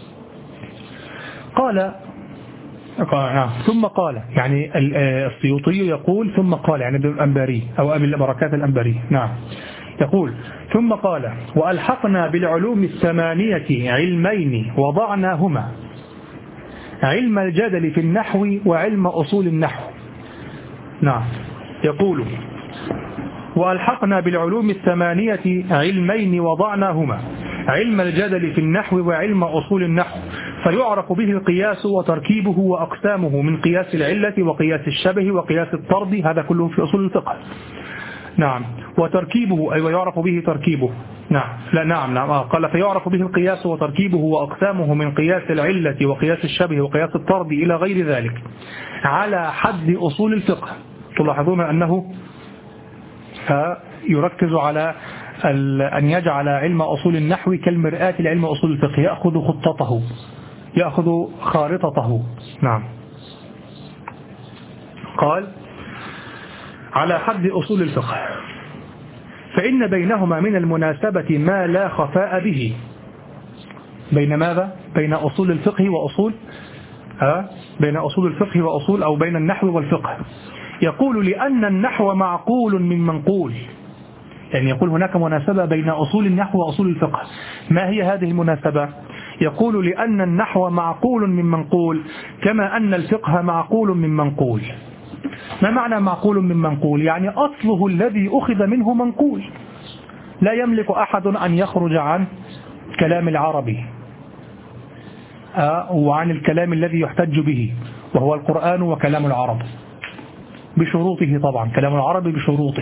قال نعم. ثم قال، يعني السيوطي يقول ثم قال، يعني ابن الأنباري أو أبي البركات الأنباري. نعم. يقول: ثم قال: وألحقنا بالعلوم الثمانية علمين وضعناهما، علم الجدل في النحو وعلم أصول النحو. نعم. يقول: وألحقنا بالعلوم الثمانية علمين وضعناهما، علم الجدل في النحو وعلم أصول النحو، فيعرف به القياس وتركيبه وأقسامه من قياس العلة وقياس الشبه وقياس الطرد، هذا كله في أصول الفقه. نعم. وتركيبه أي ويعرف به تركيبه. نعم. لا نعم نعم آه. قال: فيعرف به القياس وتركيبه وأقسامه من قياس العلة وقياس الشبه وقياس الطرد إلى غير ذلك على حد أصول الفقه. تلاحظون أنه يركز على أن يجعل علم أصول النحو كالمرآة لعلم أصول الفقه، يأخذ خطته، يأخذ خارطته. نعم. قال: على حد أصول الفقه، فإن بينهما من المناسبة ما لا خفاء به. بين ماذا؟ بين أصول الفقه وأصول ها؟ بين أصول الفقه وأصول أو بين النحو والفقه. يقول: لأن النحو معقول من منقول، يعني يقول هناك مناسبة بين أصول النحو وأصول الفقه. ما هي هذه المناسبة؟ يقول: لأن النحو معقول من منقول كما أن الفقه معقول من منقول. ما معنى معقول من منقول؟ يعني أصله الذي أخذ منه منقول، لا يملك أحد أن يخرج عن كلام العربي وعن الكلام الذي يحتج به، وهو القرآن وكلام العرب بشروطه، طبعا كلام العرب بشروطه،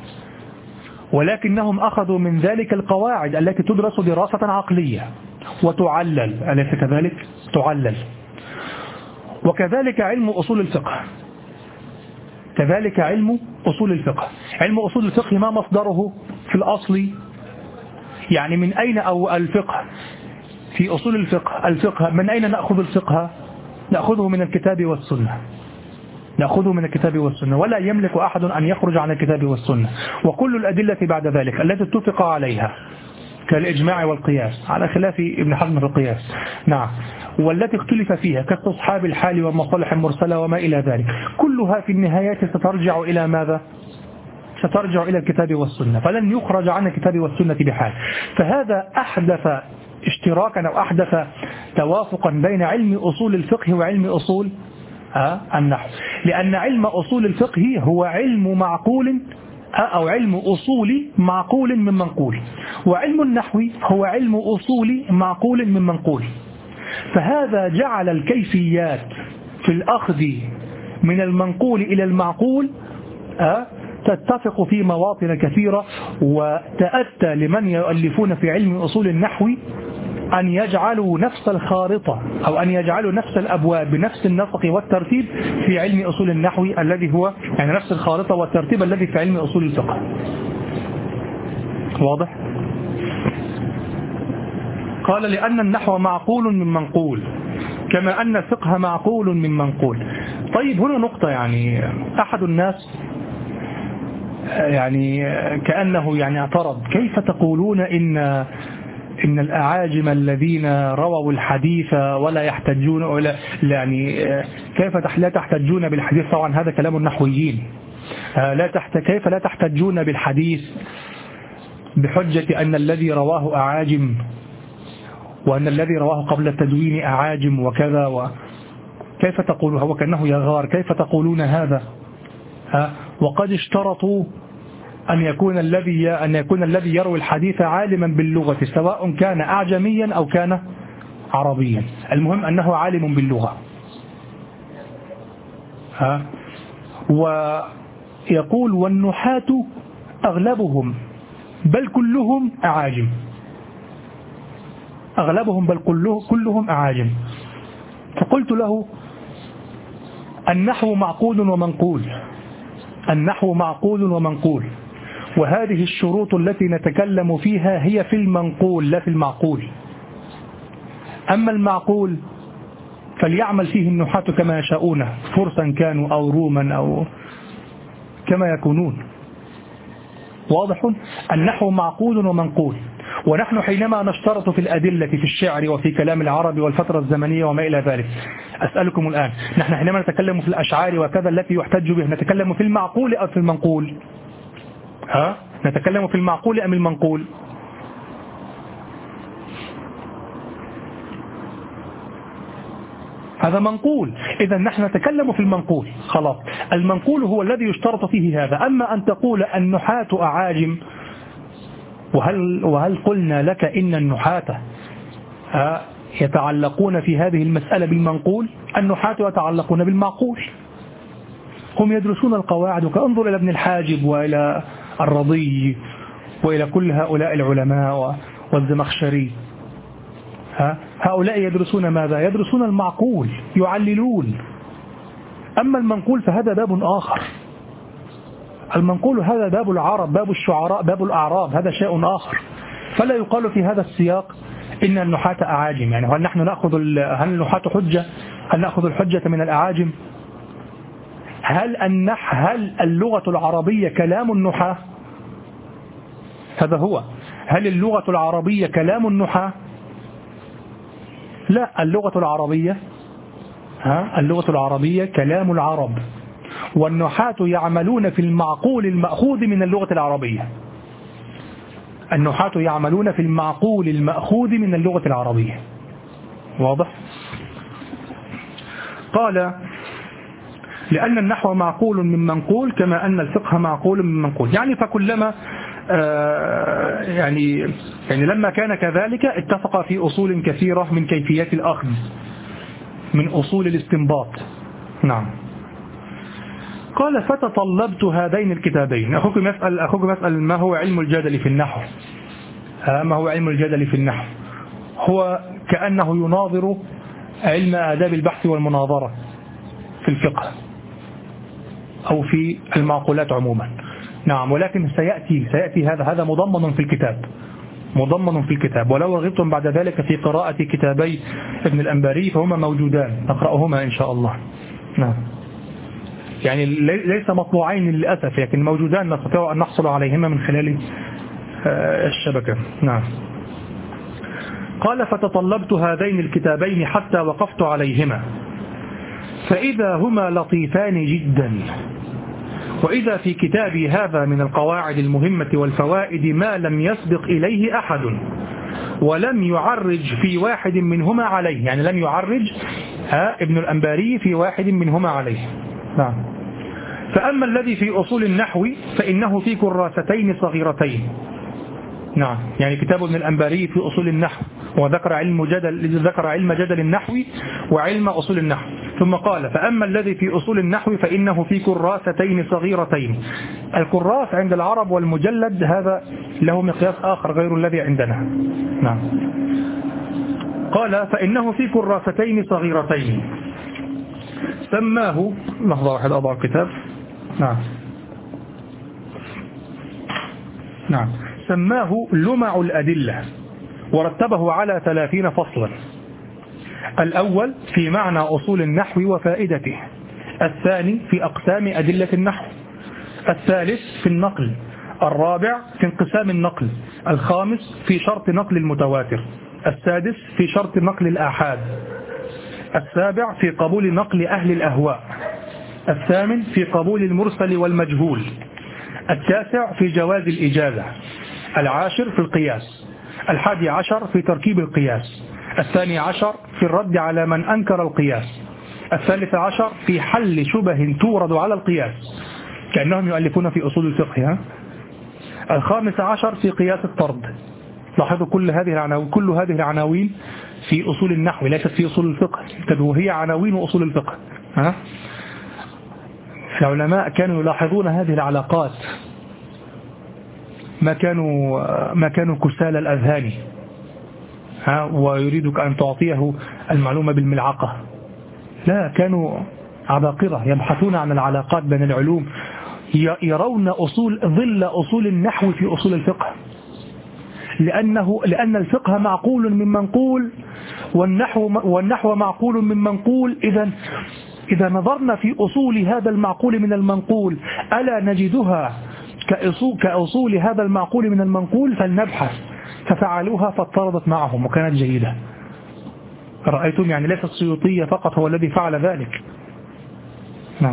ولكنهم أخذوا من ذلك القواعد التي تدرس دراسة عقلية وتعلل، أليس كذلك؟ تعلل. وكذلك علم أصول الفقه، كذلك علم أصول الفقه. علم أصول الفقه ما مصدره في الأصل؟ يعني من أين أو الفقه في أصول الفقه؟ الفقه من أين نأخذ الفقه؟ نأخذه من الكتاب والسنة، نأخذه من الكتاب والسنة، ولا يملك أحد أن يخرج عن الكتاب والسنة. وكل الأدلة بعد ذلك التي اتفق عليها كالإجماع والقياس، على خلاف ابن حزم في القياس، نعم، والتي اختلف فيها كاستصحاب الحال والمصالح المرسلة وما إلى ذلك، كلها في النهاية سترجع إلى ماذا؟ سترجع إلى الكتاب والسنة، فلن يخرج عن الكتاب والسنة بحال. فهذا أحدث اشتراكا أو أحدث توافقا بين علم أصول الفقه وعلم أصول النحو، لأن علم أصول الفقه هو علم معقول أو علم أصول معقول من منقول، وعلم النحو هو علم أصول معقول من منقول. فهذا جعل الكيفيات في الأخذ من المنقول إلى المعقول تتفق في مواطن كثيرة، وتأتى لمن يؤلفون في علم أصول النحو أن يجعلوا نفس الخارطة أو أن يجعلوا نفس الأبواب بنفس النسق والترتيب في علم أصول النحو الذي هو يعني نفس الخارطة والترتيب الذي في علم أصول الفقه. واضح؟ قال لأن النحو معقول من منقول كما أن الفقه معقول من منقول. طيب هنا نقطة، يعني أحد الناس يعني كأنه يعني اعترض، كيف تقولون إن إن الأعاجم الذين رووا الحديث ولا يحتجون ولا يعني كيف لا تحتجون بالحديث؟ طبعا هذا كلام النحويين. لا تحت كيف لا تحتجون بالحديث بحجة أن الذي رواه أعاجم وأن الذي رواه قبل التدوين أعاجم وكذا، وكيف تقول هو كأنه يغار، كيف تقولون هذا وقد اشترطوا أن يكون الذي أن يكون الذي يروي الحديث عالما باللغة سواء كان أعجميا أو كان عربيا، المهم أنه عالم باللغة. ها ويقول والنحاة أغلبهم بل كلهم أعاجم، أغلبهم بل كلهم أعاجم. فقلت له النحو معقول ومنقول، النحو معقول ومنقول، وهذه الشروط التي نتكلم فيها هي في المنقول لا في المعقول. أما المعقول فليعمل فيه النحاة كما يشاءون، فرسا كانوا أو روما أو كما يكونون. واضح؟ النحو معقول ومنقول، ونحن حينما نشترط في الأدلة في الشعر وفي كلام العرب والفترة الزمنية وما إلى ذلك، أسألكم الآن، نحن حينما نتكلم في الأشعار وكذا التي يحتج به، نتكلم في المعقول أو في المنقول؟ ها؟ نتكلم في المعقول أم المنقول؟ هذا منقول، إذا نحن نتكلم في المنقول. خلاص، المنقول هو الذي يشترط فيه هذا. أما أن تقول النحاة أعاجم، وهل, وهل قلنا لك إن النحاة يتعلقون في هذه المسألة بالمنقول؟ النحاة يتعلقون بالمعقول، هم يدرسون القواعد. وكأنظر إلى ابن الحاجب وإلى الرضي وإلى كل هؤلاء العلماء والزمخشري، هؤلاء يدرسون ماذا؟ يدرسون المعقول، يعللون. أما المنقول فهذا باب آخر، المنقول هذا باب العرب، باب الشعراء، باب الأعراب، هذا شيء آخر. فلا يقال في هذا السياق إن النحاة أعاجم. يعني هل نحن نأخذ هل النحاة حجة؟ هل نأخذ الحجة من الأعاجم؟ هل النح هل اللغة العربية كلام النحاة؟ هذا هو. هل اللغة العربية كلام النحاة؟ لا، اللغة العربية ها اللغة العربية كلام العرب، والنحاة يعملون في المعقول المأخوذ من اللغة العربية. النحاة يعملون في المعقول المأخوذ من اللغة العربية. واضح؟ قال لأن النحو معقول من منقول كما أن الفقه معقول من منقول. يعني فكلما يعني يعني لما كان كذلك اتفق في أصول كثيرة من كيفيات الأخذ، من أصول الاستنباط. نعم. قال فتطلبت هذين الكتابين. أخوكم يسأل أخوكم يسأل ما هو علم الجدل في النحو؟ ما هو علم الجدل في النحو؟ هو كأنه يناظر علم آداب البحث والمناظرة في الفقه أو في المعقولات عموما. نعم، ولكن سيأتي سيأتي هذا هذا مضمن في الكتاب، مضمن في الكتاب. ولو رغبتم بعد ذلك في قراءة كتابي ابن الأنباري فهما موجودان، نقرأهما إن شاء الله. نعم، يعني ليس مطبوعين للأسف، لكن موجودان نستطيع أن نحصل عليهما من خلال الشبكة. نعم. قال فتطلبت هذين الكتابين حتى وقفت عليهما فإذا هما لطيفان جدا، وإذا في كتابي هذا من القواعد المهمة والفوائد ما لم يسبق إليه أحد ولم يعرج في واحد منهما عليه، يعني لم يعرج ها ابن الأنباري في واحد منهما عليه. نعم. فأما الذي في أصول النحو فإنه في كراستين صغيرتين. نعم، يعني كتاب ابن الأنباري في أصول النحو، وذكر علم جدل ذكر علم جدل النحو وعلم أصول النحو، ثم قال فأما الذي في أصول النحو فإنه في كراستين صغيرتين. الكراس عند العرب والمجلد هذا له مقياس آخر غير الذي عندنا. نعم. قال فإنه في كراستين صغيرتين سماه، لحظة واحد أضع الكتاب. نعم نعم سماه لمع الأدلة، ورتبه على ثلاثين فصلا. الأول في معنى أصول النحو وفائدته، الثاني في أقسام أدلة النحو، الثالث في النقل، الرابع في انقسام النقل، الخامس في شرط نقل المتواتر، السادس في شرط نقل الآحاد، السابع في قبول نقل أهل الأهواء، الثامن في قبول المرسل والمجهول، التاسع في جواز الإجازة، العاشر في القياس، الحادي عشر في تركيب القياس، الثاني عشر في الرد على من أنكر القياس، الثالث عشر في حل شبه تورد على القياس، كأنهم يؤلفون في أصول الفقه. ها؟ الخامس عشر في قياس الطرد. لاحظوا كل هذه العناوين كل هذه العناوين في أصول النحو ليست في أصول الفقه، وهي عناوين أصول الفقه. ها؟ العلماء كانوا يلاحظون هذه العلاقات، ما كانوا ما كانوا كسال الأذهان، ها ويريدك أن تعطيه المعلومة بالملعقة. لا، كانوا عباقرة يبحثون عن العلاقات بين العلوم، يرون أصول ظل أصول النحو في أصول الفقه، لأنه لأن الفقه معقول من منقول، والنحو والنحو معقول من منقول. إذا إذا نظرنا في أصول هذا المعقول من المنقول ألا نجدها كأصول, كأصول هذا المعقول من المنقول؟ فلنبحث. ففعلوها فاضطردت معهم وكانت جيدة. رأيتم؟ يعني ليس السيوطية فقط هو الذي فعل ذلك. نعم.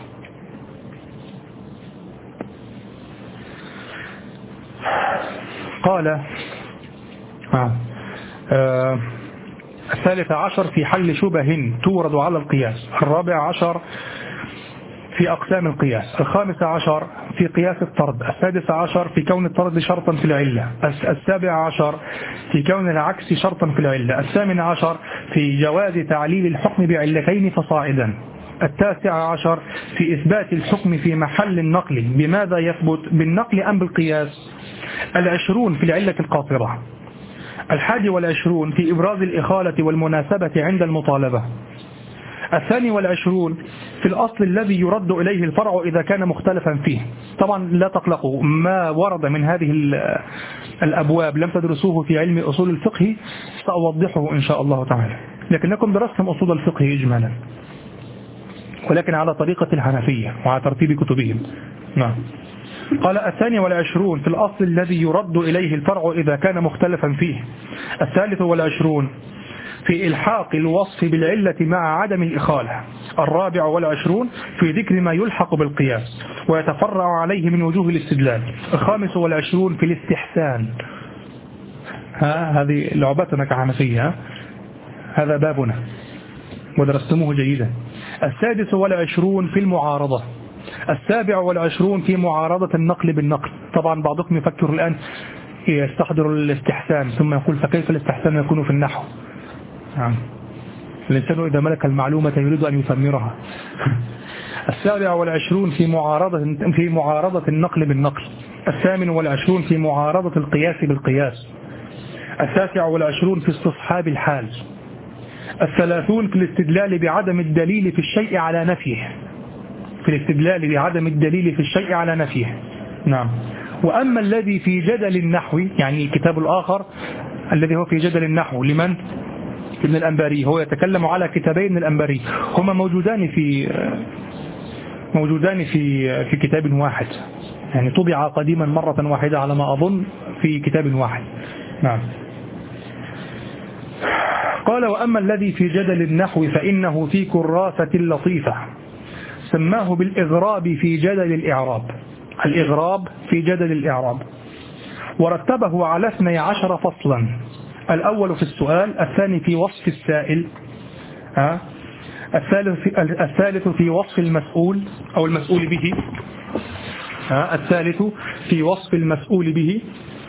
قال آه. آه. الثالث عشر في حل شبه تورد على القياس، الرابع عشر في أقسام القياس، الخامس عشر في قياس الطرد، السادس عشر في كون الطرد شرطا في العلة، السابع عشر في كون العكس شرطا في العلة، الثامن عشر في جواز تعليل الحكم بعلتين فصاعدا، التاسع عشر في إثبات الحكم في محل النقل بماذا يثبت، بالنقل أم بالقياس، العشرون في العلة القاصرة، الحادي والعشرون في إبراز الإخالة والمناسبة عند المطالبة، الثاني والعشرون في الأصل الذي يرد إليه الفرع إذا كان مختلفا فيه. طبعا لا تقلقوا، ما ورد من هذه الأبواب لم تدرسوه في علم أصول الفقه، سأوضحه إن شاء الله تعالى، لكنكم درستم أصول الفقه إجمالا، ولكن على طريقة الحنفية وعلى ترتيب كتبهم. نعم. قال الثاني والعشرون في الأصل الذي يرد إليه الفرع إذا كان مختلفا فيه، الثالث والعشرون في إلحاق الوصف بالعلة مع عدم الإخالة، الرابع والعشرون في ذكر ما يلحق بالقياس ويتفرع عليه من وجوه الاستدلال، الخامس والعشرون في الاستحسان. ها هذه لعبتنا كحنفية، هذا بابنا ودرستموه جيدا. السادس والعشرون في المعارضة، السابع والعشرون في معارضة النقل بالنقل. طبعا بعضكم يفكر الآن يستحضر الاستحسان ثم يقول فكيف الاستحسان يكون في النحو؟ يعني الإنسان إذا ملك المعلومة يريد أن يثمرها. السابع والعشرون في معارضة في معارضة النقل بالنقل. الثامن والعشرون في معارضة القياس بالقياس. التاسع والعشرون في استصحاب الحال. الثلاثون في الاستدلال بعدم الدليل في الشيء على نفيه. في الاستدلال بعدم الدليل في الشيء على نفيه. نعم. وأما الذي في جدل النحو، يعني الكتاب الآخر الذي هو في جدل النحو لمن؟ ابن الأنباري. هو يتكلم على كتابين ابن الأنباري، هما موجودان في موجودان في في كتاب واحد، يعني طبع قديما مرة واحدة على ما أظن في كتاب واحد. نعم. قال وأما الذي في جدل النحو فإنه في كراسة لطيفة سماه بالإغراب في جدل الإعراب. الإغراب في جدل الإعراب، ورتبه على اثني عشر فصلا. الأول في السؤال، الثاني في وصف السائل، ها؟ الثالث في الثالث في وصف المسؤول أو المسؤول به، ها؟ الثالث في وصف المسؤول به،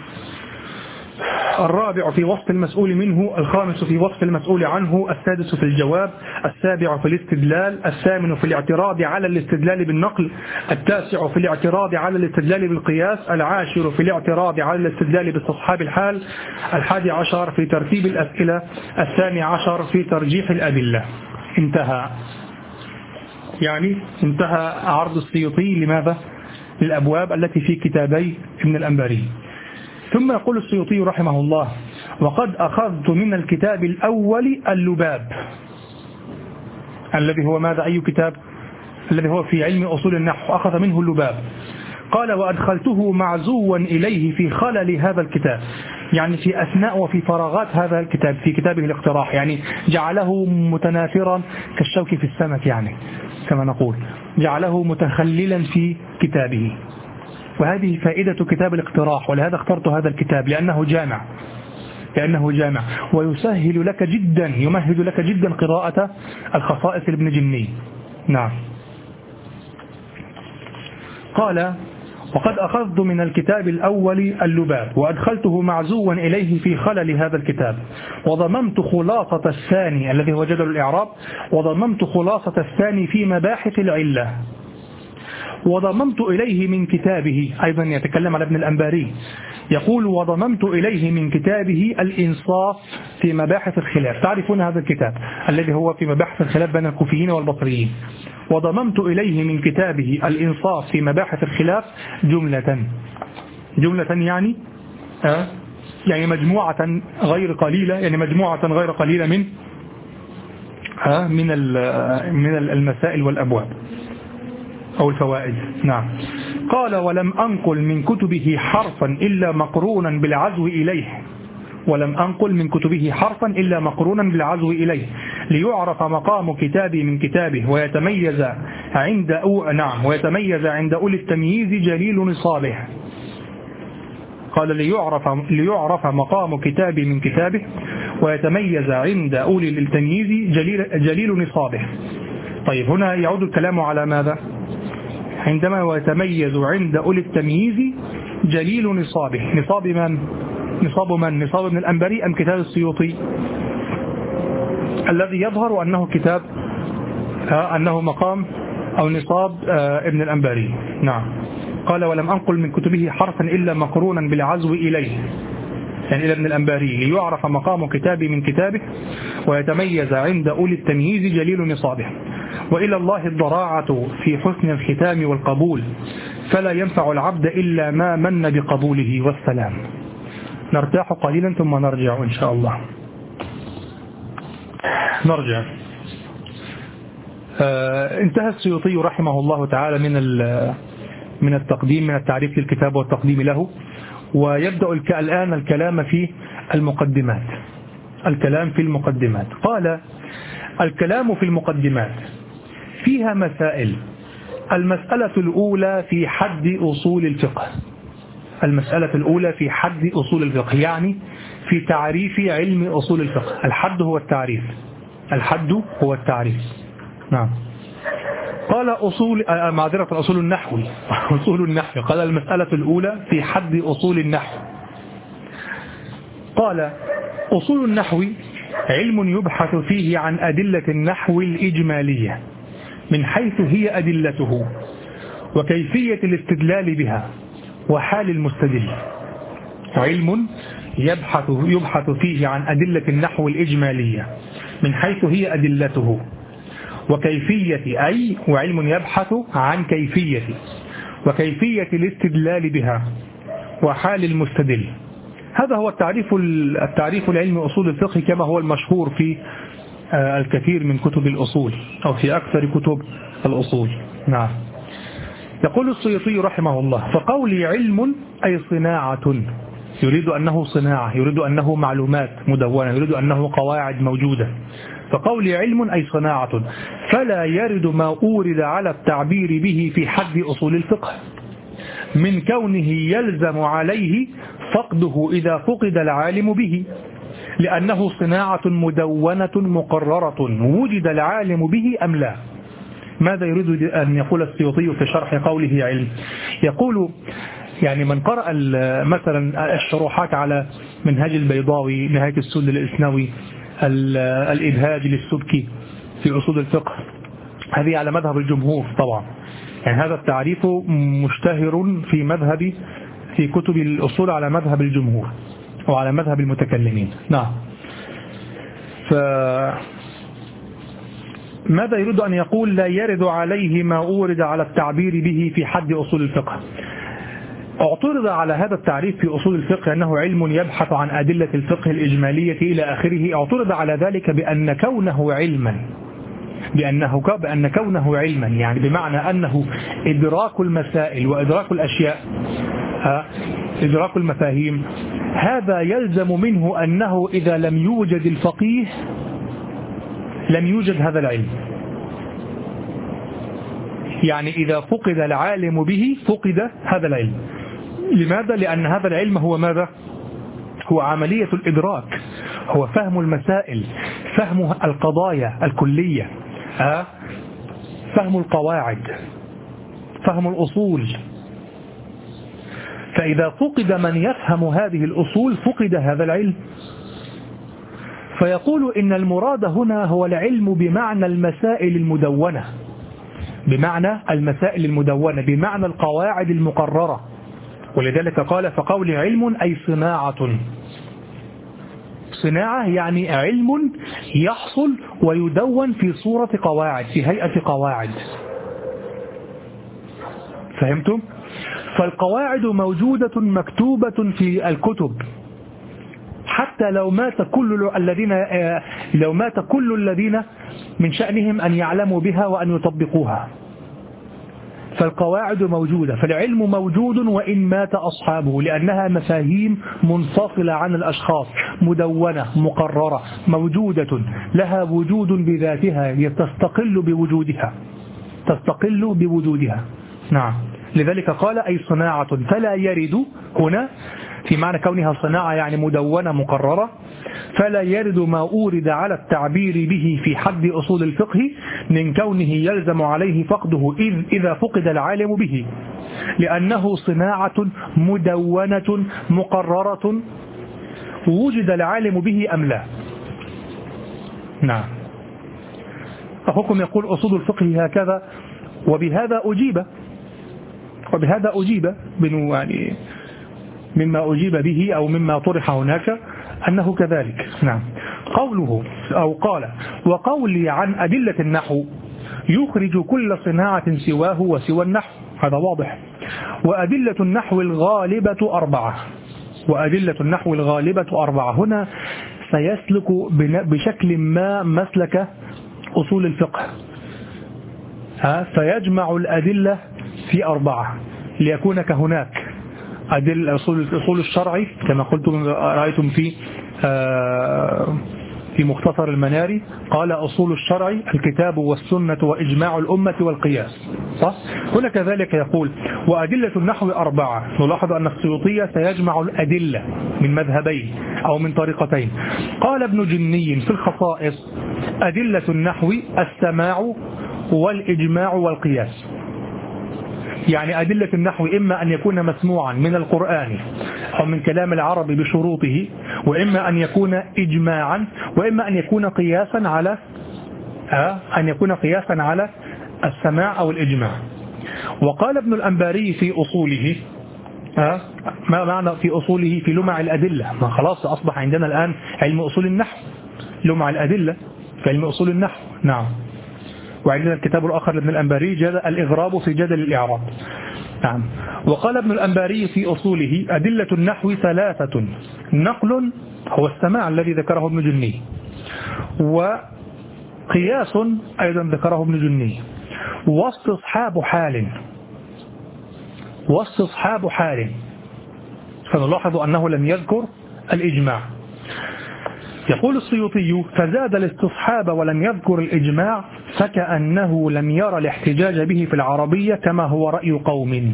الرابع في وصف المسؤول منه، الخامس في وصف المسؤول عنه، السادس في الجواب، السابع في الاستدلال، الثامن في الاعتراض على الاستدلال بالنقل، التاسع في الاعتراض على الاستدلال بالقياس، العاشر في الاعتراض على الاستدلال باستصحاب الحال، الحادي عشر في ترتيب الأسئلة، الثاني عشر في ترجيح الأدلة. انتهى، يعني انتهى عرض السيوطي لماذا؟ للأبواب التي في كتابي ابن الأنباري. ثم يقول السيوطي رحمه الله: وقد أخذت من الكتاب الأول اللباب، الذي هو ماذا؟ أي كتاب؟ الذي هو في علم أصول النحو، أخذ منه اللباب. قال وأدخلته معزوا إليه في خلل هذا الكتاب، يعني في أثناء وفي فراغات هذا الكتاب، في كتابه الاقتراح، يعني جعله متناثرا كالشوك في السمك، يعني كما نقول جعله متخللا في كتابه. وهذه فائدة كتاب الاقتراح، ولهذا اخترت هذا الكتاب لأنه جامع، لأنه جامع ويسهل لك جدا، يمهد لك جدا قراءة الخصائص لابن جني. نعم. قال وقد أخذت من الكتاب الأول اللباب وأدخلته معزوا إليه في خلل هذا الكتاب، وضممت خلاصة الثاني الذي هو جدل الإعراب، وضممت خلاصة الثاني في مباحث العلة، وضممت إليه من كتابه، أيضا يتكلم على ابن الأنباري، يقول وضممت إليه من كتابه الإنصاف في مباحث الخلاف. تعرفون هذا الكتاب الذي هو في مباحث الخلاف بين الكوفيين والبصريين. وضممت إليه من كتابه الإنصاف في مباحث الخلاف جملة جملة يعني آه يعني مجموعة غير قليلة، يعني مجموعة غير قليلة من آه من من المسائل والأبواب أو الفوائد. نعم. قال ولم أنقل من كتبه حرفا إلا مقرونا بالعزو إليه، ولم أنقل من كتبه حرفا إلا مقرونا بالعزو إليه ليعرف مقام كتابي من كتابه ويتميز عند أو نعم ويتميز عند أولي التمييز جليل نصابه. قال ليعرف ليعرف مقام كتابي من كتابه ويتميز عند أولي التمييز جليل جليل نصابه. طيب هنا يعود الكلام على ماذا؟ عندما يتميز عند أولي التمييز جليل نصابه. نصاب من؟ نصاب من؟ نصاب ابن الأنباري أم كتاب السيوطي؟ الذي يظهر أنه كتاب أنه مقام أو نصاب ابن الأنباري. نعم. قال ولم أنقل من كتبه حرفا إلا مقرونا بالعزو إليه، يعني إلى ابن الأنباري، ليعرف مقام كتابي من كتابه ويتميز عند أولي التمييز جليل نصابه. وإلى الله الضراعة في حسن الختام والقبول، فلا ينفع العبد إلا ما من بقبوله والسلام. نرتاح قليلا ثم نرجع إن شاء الله. نرجع. آه انتهى السيوطي رحمه الله تعالى من من التقديم، من التعريف للكتاب والتقديم له، ويبدأ الآن الكلام في المقدمات. الكلام في المقدمات. قال الكلام في المقدمات فيها مسائل. المسألة الأولى في حد أصول الفقه. المسألة الأولى في حد أصول الفقه، يعني في تعريف علم أصول الفقه. الحد هو التعريف. الحد هو التعريف. نعم. قال أصول معذرة الأصول النحوي أصول النحو. قال المسألة الأولى في حد أصول النحو. قال أصول النحو علم يبحث فيه عن أدلة النحو الإجمالية من حيث هي أدلته وكيفية الاستدلال بها وحال المستدل. علم يبحث يبحث فيه عن أدلة النحو الإجمالية من حيث هي أدلته وكيفية أي وعلم يبحث عن كيفية وكيفية الاستدلال بها وحال المستدل. هذا هو التعريف التعريف العلمي أصول الفقه كما هو المشهور في الكثير من كتب الأصول أو في أكثر كتب الأصول. نعم. يقول السيوطي رحمه الله: فقولي علم أي صناعة، يريد أنه صناعة، يريد أنه معلومات مدونة، يريد أنه قواعد موجودة. فقولي علم أي صناعة، فلا يرد ما أورد على التعبير به في حد أصول الفقه من كونه يلزم عليه فقده إذا فقد العالم به، لأنه صناعة مدونة مقررة وجد العالم به أم لا. ماذا يريد أن يقول السيوطي في شرح قوله علم؟ يقول يعني من قرأ مثلا الشروحات على منهاج البيضاوي، نهاية السل الإسنوي، الإبهاج للسبكي في أصول الفقه، هذه على مذهب الجمهور طبعا، يعني هذا التعريف مشتهر في مذهب في كتب الأصول على مذهب الجمهور وعلى مذهب المتكلمين. نعم. ف ماذا يريد أن يقول؟ لا يرد عليه ما أورد على التعبير به في حد أصول الفقه. اعترض على هذا التعريف في أصول الفقه أنه علم يبحث عن أدلة الفقه الإجمالية إلى آخره. اعترض على ذلك بأن كونه علما بأنه بأن كونه علما يعني بمعنى أنه إدراك المسائل وإدراك الأشياء، إدراك المفاهيم، هذا يلزم منه أنه إذا لم يوجد الفقيه لم يوجد هذا العلم. يعني إذا فقد العالم به فقد هذا العلم. لماذا؟ لأن هذا العلم هو ماذا؟ هو عملية الإدراك، هو فهم المسائل، فهم القضايا الكلية، فهم القواعد، فهم الأصول. فإذا فقد من يفهم هذه الأصول فقد هذا العلم. فيقول إن المراد هنا هو العلم بمعنى المسائل المدونة، بمعنى المسائل المدونة، بمعنى القواعد المقررة. ولذلك قال فقول علم أي صناعة. صناعة يعني علم يحصل ويدون في صورة قواعد، في هيئة قواعد. فهمتم؟ فالقواعد موجودة مكتوبة في الكتب، حتى لو مات كل الذين لو مات كل الذين من شأنهم أن يعلموا بها وأن يطبقوها. فالقواعد موجودة، فالعلم موجود وإن مات أصحابه، لأنها مفاهيم منفصلة عن الأشخاص، مدونة مقررة موجودة، لها وجود بذاتها، تستقل بوجودها تستقل بوجودها. نعم. لذلك قال أي صناعة، فلا يرد هنا في معنى كونها صناعة يعني مدونة مقررة، فلا يرد ما أورد على التعبير به في حد أصول الفقه من كونه يلزم عليه فقده إذ إذا فقد العالم به، لأنه صناعة مدونة مقررة وجد العالم به أم لا. نعم. أخوكم يقول أصول الفقه هكذا، وبهذا أجيب وبهذا أجيب يعني مما أجيب به أو مما طرح هناك أنه كذلك. نعم. قوله أو قال وقولي عن أدلة النحو يخرج كل صناعة سواه وسوى النحو، هذا واضح. وأدلة النحو الغالبة أربعة وأدلة النحو الغالبة أربعة هنا سيسلك بشكل ما مسلك أصول الفقه، ها فيجمع الأدلة في أربعة ليكون كهناك أدلة أصول الشرع كما قلتم رأيتم في في مختصر المناري، قال أصول الشرع الكتاب والسنة وإجماع الأمة والقياس، صح؟ هنا كذلك يقول وأدلة النحو أربعة. نلاحظ أن السيوطية سيجمع الأدلة من مذهبين أو من طريقتين. قال ابن جني في الخصائص أدلة النحو السماع والإجماع والقياس. يعني أدلة النحو إما أن يكون مسموعا من القرآن أو من كلام العرب بشروطه، وإما أن يكون إجماعا، وإما أن يكون قياسا على أن يكون قياسا على السماع أو الإجماع. وقال ابن الأنباري في أصوله، ما معنى في أصوله؟ في لمع الأدلة. ما خلاص أصبح عندنا الآن علم أصول النحو، لمع الأدلة في علم أصول النحو. نعم. وعندنا الكتاب الآخر لابن الأنباري جدل الإغراب في جدل الإعراب. نعم. وقال ابن الأنباري في أصوله أدلة النحو ثلاثة: نقل هو السماع الذي ذكره ابن جني، وقياس أيضا ذكره ابن جني، واستصحاب حال واستصحاب حال فنلاحظ أنه لم يذكر الإجماع. يقول السيوطي: فزاد الاستصحاب ولم يذكر الإجماع فكأنه لم يرى الاحتجاج به في العربية كما هو رأي قوم.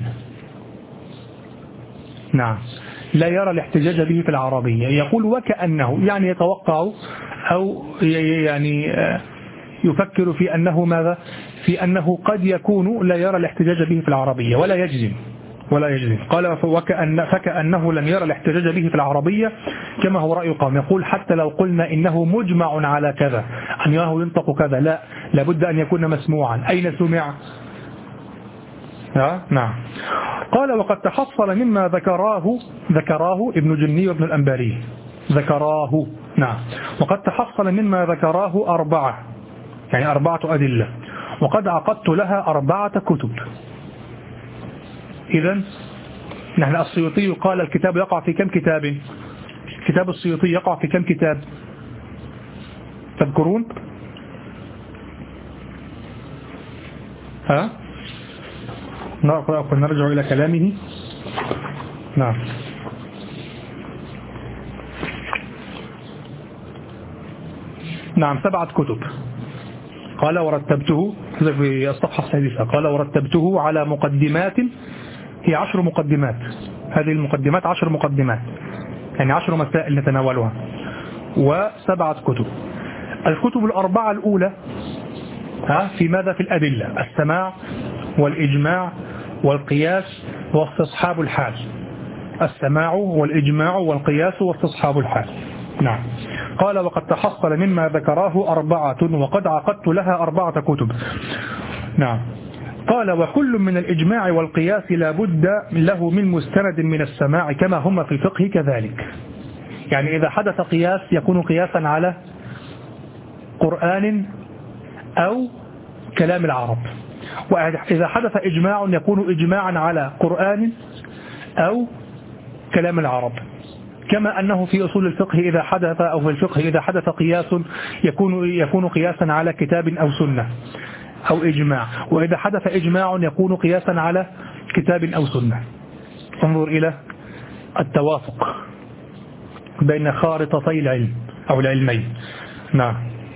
نعم، لا يرى الاحتجاج به في العربية. يقول وكأنه، يعني يتوقع أو يعني يفكر في أنه ماذا؟ في أنه قد يكون لا يرى الاحتجاج به في العربية ولا يجزم ولا يجزم. قال وكأن فكأنه لم يرى الاحتجاج به في العربية كما هو رأي قوم. يقول حتى لو قلنا إنه مجمع على كذا، أنه ينطق كذا، لا، لابد أن يكون مسموعا. أين سمع؟ نعم. قال وقد تحصل مما ذكراه ذكراه ابن جني وابن الأنباري ذكراه. نعم. وقد تحصل مما ذكراه أربعة، يعني أربعة أدلة، وقد عقدت لها أربعة كتب. إذن نحن السيوطي قال الكتاب يقع في كم كتاب؟ كتاب السيوطي يقع في كم كتاب تذكرون؟ ها؟ نقرأ ونرجع إلى كلامه. نعم. نعم، سبعة كتب. قال ورتبته في الصفحة السادسة، قال ورتبته على مقدمات، هي عشر مقدمات. هذه المقدمات عشر مقدمات، يعني عشر مسائل نتناولها، وسبعة كتب. الكتب الأربعة الأولى ها في ماذا؟ في الأدلة: السماع والإجماع والقياس واستصحاب الحال. السماع والإجماع والقياس واستصحاب الحال. نعم. قال وقد تحصل مما ذكراه أربعة وقد عقدت لها أربعة كتب. نعم. قال وكل من الإجماع والقياس لا بد له من مستند من السماع كما هم في الفقه كذلك. يعني إذا حدث قياس يكون قياسا على قرآن أو كلام العرب، وإذا حدث إجماع يكون إجماعا على قرآن أو كلام العرب. كما أنه في أصول الفقه إذا حدث أو في الفقه إذا حدث قياس يكون يكون قياسا على كتاب أو سنة أو إجماع، وإذا حدث إجماع يكون قياسا على كتاب أو سنة. انظر إلى التوافق بين خارطتي العلم أو العلمين. نعم.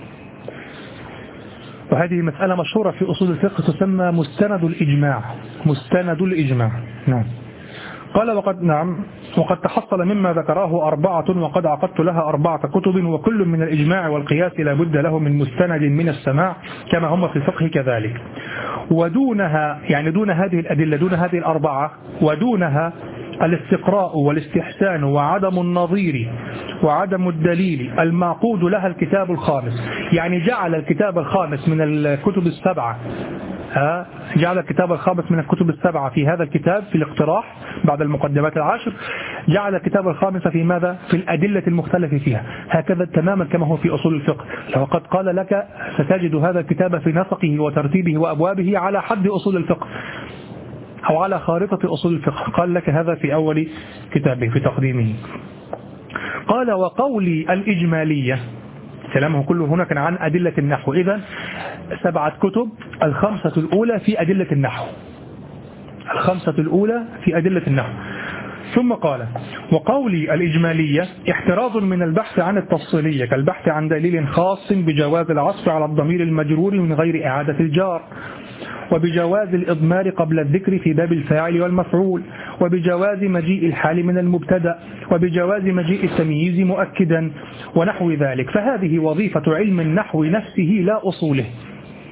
وهذه مسألة مشهورة في أصول الفقه تسمى مستند الإجماع. مستند الإجماع. نعم. قال وقد نعم وقد تحصل مما ذكراه أربعة وقد عقدت لها أربعة كتب، وكل من الإجماع والقياس لا بد له من مستند من السماع كما هم في الفقه كذلك. ودونها، يعني دون هذه الأدلة، دون هذه الأربعة، ودونها الاستقراء والاستحسان وعدم النظير وعدم الدليل المعقود لها الكتاب الخامس. يعني جعل الكتاب الخامس من الكتب السبعة ها جعل الكتاب الخامس من الكتب السبعة في هذا الكتاب في الاقتراح بعد المقدمات العشر، جعل الكتاب الخامس في ماذا؟ في الأدلة المختلفة فيها، هكذا تماما كما هو في أصول الفقه. وقد قال لك ستجد هذا الكتاب في نسقه وترتيبه وأبوابه على حد أصول الفقه أو على خارطة أصول الفقه، قال لك هذا في أول كتابه في تقديمه. قال وقولي الإجمالية، كلامه كله هنا كان عن أدلة النحو. إذن سبعة كتب، الخمسة الأولى في أدلة النحو، الخمسة الأولى في أدلة النحو. ثم قال وقولي الإجمالية احتراز من البحث عن التفصيلية كالبحث عن دليل خاص بجواز العطف على الضمير المجرور من غير إعادة الجار، وبجواز الإضمار قبل الذكر في باب الفاعل والمفعول، وبجواز مجيء الحال من المبتدأ، وبجواز مجيء التمييز مؤكدا ونحو ذلك. فهذه وظيفة علم النحو نفسه لا أصوله.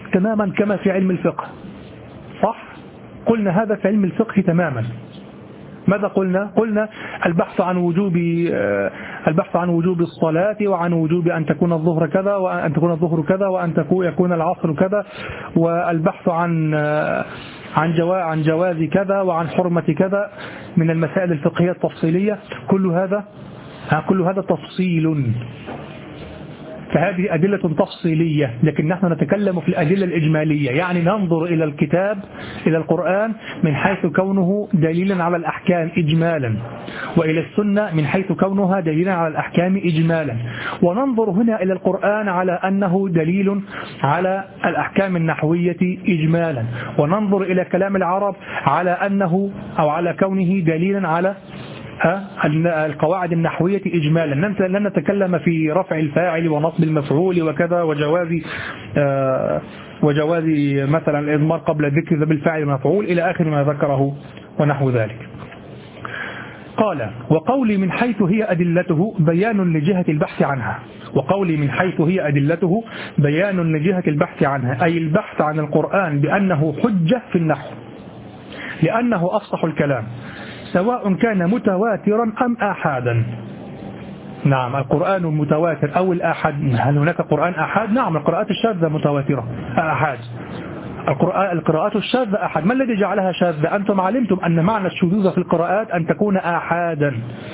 تماما كما في علم الفقه، صح؟ قلنا هذا في علم الفقه تماما. ماذا قلنا؟ قلنا البحث عن وجوب البحث عن وجوب الصلاة، وعن وجوب أن تكون الظهر كذا، وأن تكون الظهر كذا، وأن يكون العصر كذا، والبحث عن عن جواز عن جواز كذا، وعن حرمة كذا من المسائل الفقهية التفصيلية. كل هذا كل هذا تفصيل، فهذه أدلة تفصيلية، لكن نحن نتكلم في الأدلة الإجمالية، يعني ننظر إلى الكتاب إلى القرآن من حيث كونه دليلا على الأحكام إجمالا، وإلى السنة من حيث كونها دليلا على الأحكام إجمالا، وننظر هنا إلى القرآن على أنه دليل على الأحكام النحوية إجمالا، وننظر إلى كلام العرب على أنه أو على كونه دليلا على القواعد النحوية إجمالا. لن نتكلم في رفع الفاعل ونصب المفعول وكذا، وجواز وجواز مثلا الإضمار قبل الذكر ذا بالفاعل والمفعول إلى آخر ما ذكره ونحو ذلك. قال: وقولي من حيث هي أدلته بيان لجهة البحث عنها. وقولي من حيث هي أدلته بيان لجهة البحث عنها، أي البحث عن القرآن بأنه حجة في النحو، لأنه أفصح الكلام، سواء كان متواترا أم آحادا. نعم، القرآن المتواتر أو الآحاد. هل هناك قرآن آحاد؟ نعم، القراءات الشاذة متواترة آحاد، القراءات الشاذة آحاد. ما الذي جعلها شاذة؟ أنتم علمتم أن معنى الشذوذ في القراءات أن تكون آحادا،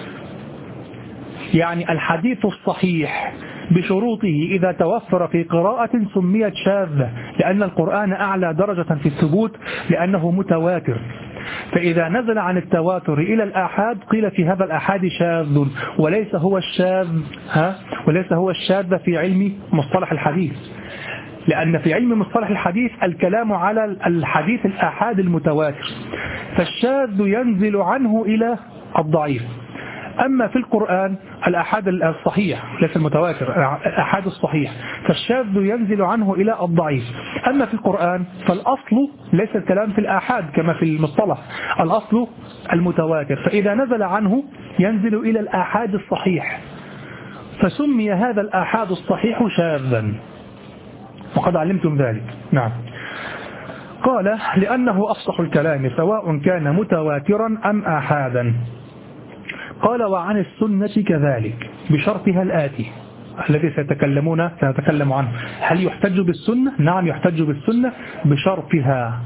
يعني الحديث الصحيح بشروطه إذا توفر في قراءة سميت شاذة، لأن القرآن أعلى درجة في الثبوت لأنه متواتر. فإذا نزل عن التواتر إلى الآحاد قيل في هذا الآحاد شاذ، وليس هو الشاذ ها وليس هو الشاذ في علم مصطلح الحديث، لأن في علم مصطلح الحديث الكلام على الحديث الآحاد المتواتر، فالشاذ ينزل عنه إلى الضعيف. أما في القرآن الآحاد الصحيح ليس المتواتر، الآحاد الصحيح، فالشاذ ينزل عنه إلى الضعيف. أما في القرآن فالأصل ليس الكلام في الآحاد كما في المصطلح، الأصل المتواتر، فإذا نزل عنه ينزل إلى الآحاد الصحيح، فسمي هذا الآحاد الصحيح شاذا، وقد علمتم ذلك. نعم. قال: لأنه أفصح الكلام سواء كان متواترا أم آحادا. قال: وعن السنة كذلك بشرطها الآتي الذي سيتكلمون سنتكلم عنه. هل يحتج بالسنة؟ نعم، يحتج بالسنة بشرطها.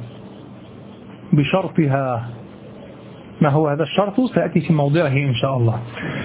بشرطها ما هو هذا الشرط؟ سيأتي في موضعه إن شاء الله.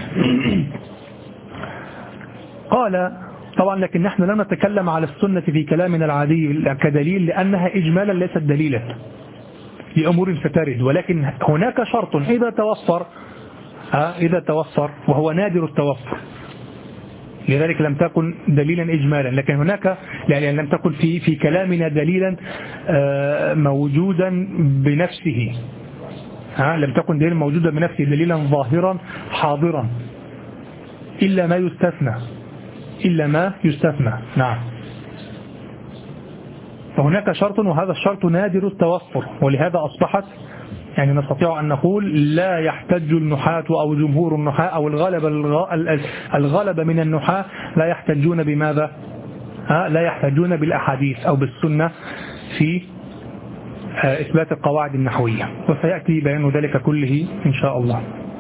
قال: طبعا لكن نحن لا نتكلم على السنة في كلامنا العادي كدليل، لأنها إجمالا ليست دليلا لأمور سترد، ولكن هناك شرط إذا توفر إذا توفر وهو نادر التوفر، لذلك لم تكن دليلا إجمالا. لكن هناك يعني لم تكن في في كلامنا دليلا موجودا بنفسه، ها لم تكن دليلا موجودا بنفسه، دليلا ظاهرا حاضرا، إلا ما يستثنى إلا ما يستثنى. نعم. فهناك شرط، وهذا الشرط نادر التوفر، ولهذا أصبحت يعني نستطيع أن نقول لا يحتج النحاة أو جمهور النحاة أو الغلبة الغلبة من النحاة لا يحتجون بماذا؟ لا يحتجون بالأحاديث أو بالسنة في إثبات القواعد النحوية، وسيأتي بيان ذلك كله إن شاء الله.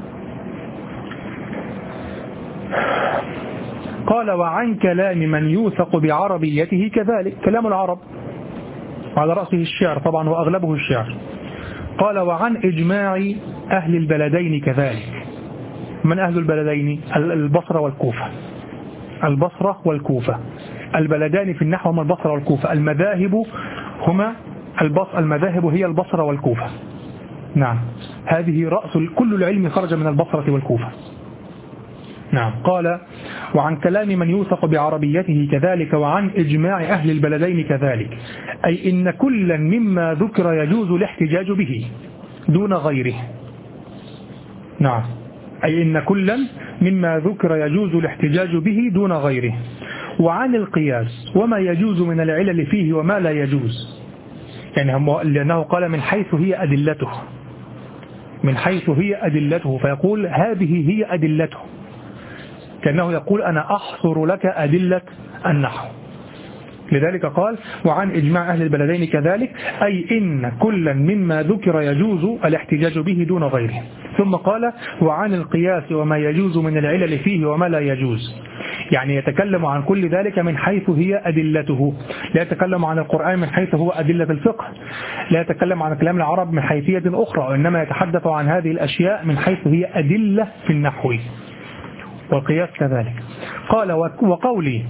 قال: وعن كلام من يوثق بعربيته كذلك. كلام العرب على رأسه الشعر طبعا وأغلبه الشعر. قال: وعن إجماع أهل البلدين كذلك. من أهل البلدين؟ البصرة والكوفة. البصرة والكوفة، البلدان في النحو هما البصرة والكوفة. المذاهب هما البص المذاهب هي البصرة والكوفة. نعم، هذه رأس كل العلم خرج من البصرة والكوفة. نعم. قال: وعن كلام من يوثق بعربيته كذلك، وعن إجماع أهل البلدين كذلك، أي إن كلا مما ذكر يجوز الاحتجاج به دون غيره. نعم، أي إن كلا مما ذكر يجوز الاحتجاج به دون غيره. وعن القياس وما يجوز من العلل فيه وما لا يجوز، يعني لأنه قال من حيث هي أدلته، من حيث هي أدلته، فيقول هذه هي أدلته، كأنه يقول أنا أحصر لك أدلة النحو. لذلك قال وعن إجماع أهل البلدين كذلك، أي إن كلا مما ذكر يجوز الاحتجاج به دون غيره. ثم قال وعن القياس وما يجوز من العلل فيه وما لا يجوز، يعني يتكلم عن كل ذلك من حيث هي أدلته، لا يتكلم عن القرآن من حيث هو أدلة الفقه، لا يتكلم عن كلام العرب من حيثية أخرى، وإنما يتحدث عن هذه الأشياء من حيث هي أدلة في النحو والقياس كذلك. قال وقولي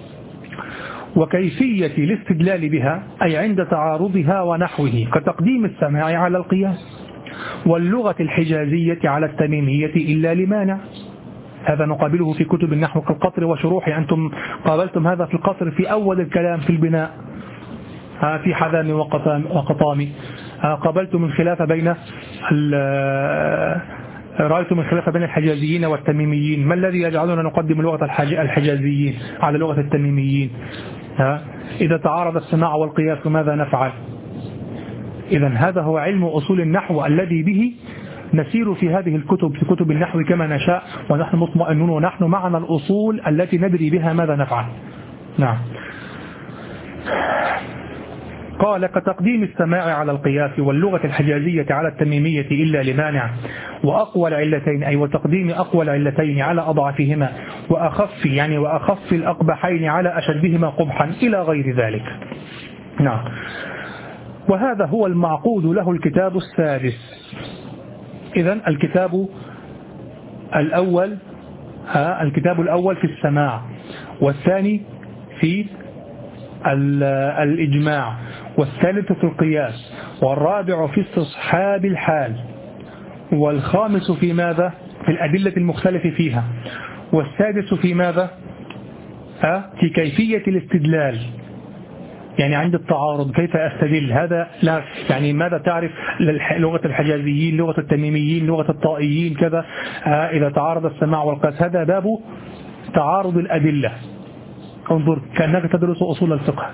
وكيفية الاستدلال بها أي عند تعارضها ونحوه كتقديم السماع على القياس واللغة الحجازية على التميمية إلا لمانع. هذا نقابله في كتب النحو كالقطر وشروحه، أنتم قابلتم هذا في القطر في أول الكلام في البناء في حذام وقطام، قابلتم الخلاف بين رأيتم الخلاف بين الحجازيين والتميميين، ما الذي يجعلنا نقدم لغة الحجازيين على لغة التميميين؟ إذا تعارض السماع والقياس ماذا نفعل؟ إذا هذا هو علم أصول النحو الذي به نسير في هذه الكتب في كتب النحو كما نشاء ونحن مطمئنون ونحن معنا الأصول التي ندري بها ماذا نفعل. نعم. قال كتقديم السماع على القياس واللغة الحجازية على التميمية إلا لمانع، وأقوى العلتين أي وتقديم أقوى العلتين على أضعفهما، وأخف يعني وأخف الأقبحين على أشدهما قبحا إلى غير ذلك. نعم. وهذا هو المعقود له الكتاب السادس. إذن الكتاب الأول ها الكتاب الأول في السماع، والثاني في الإجماع، والثالث في القياس، والرابع في استصحاب الحال، والخامس في ماذا؟ في الأدلة المختلف فيها، والسادس في ماذا؟ ها في كيفية الاستدلال، يعني عند التعارض كيف أستدل. هذا لا يعني ماذا تعرف لغة الحجازيين، لغة التميميين، لغة الطائيين كذا، إذا تعارض السماع والقياس. هذا باب تعارض الأدلة. انظر كأنك تدرس أصول الفقه.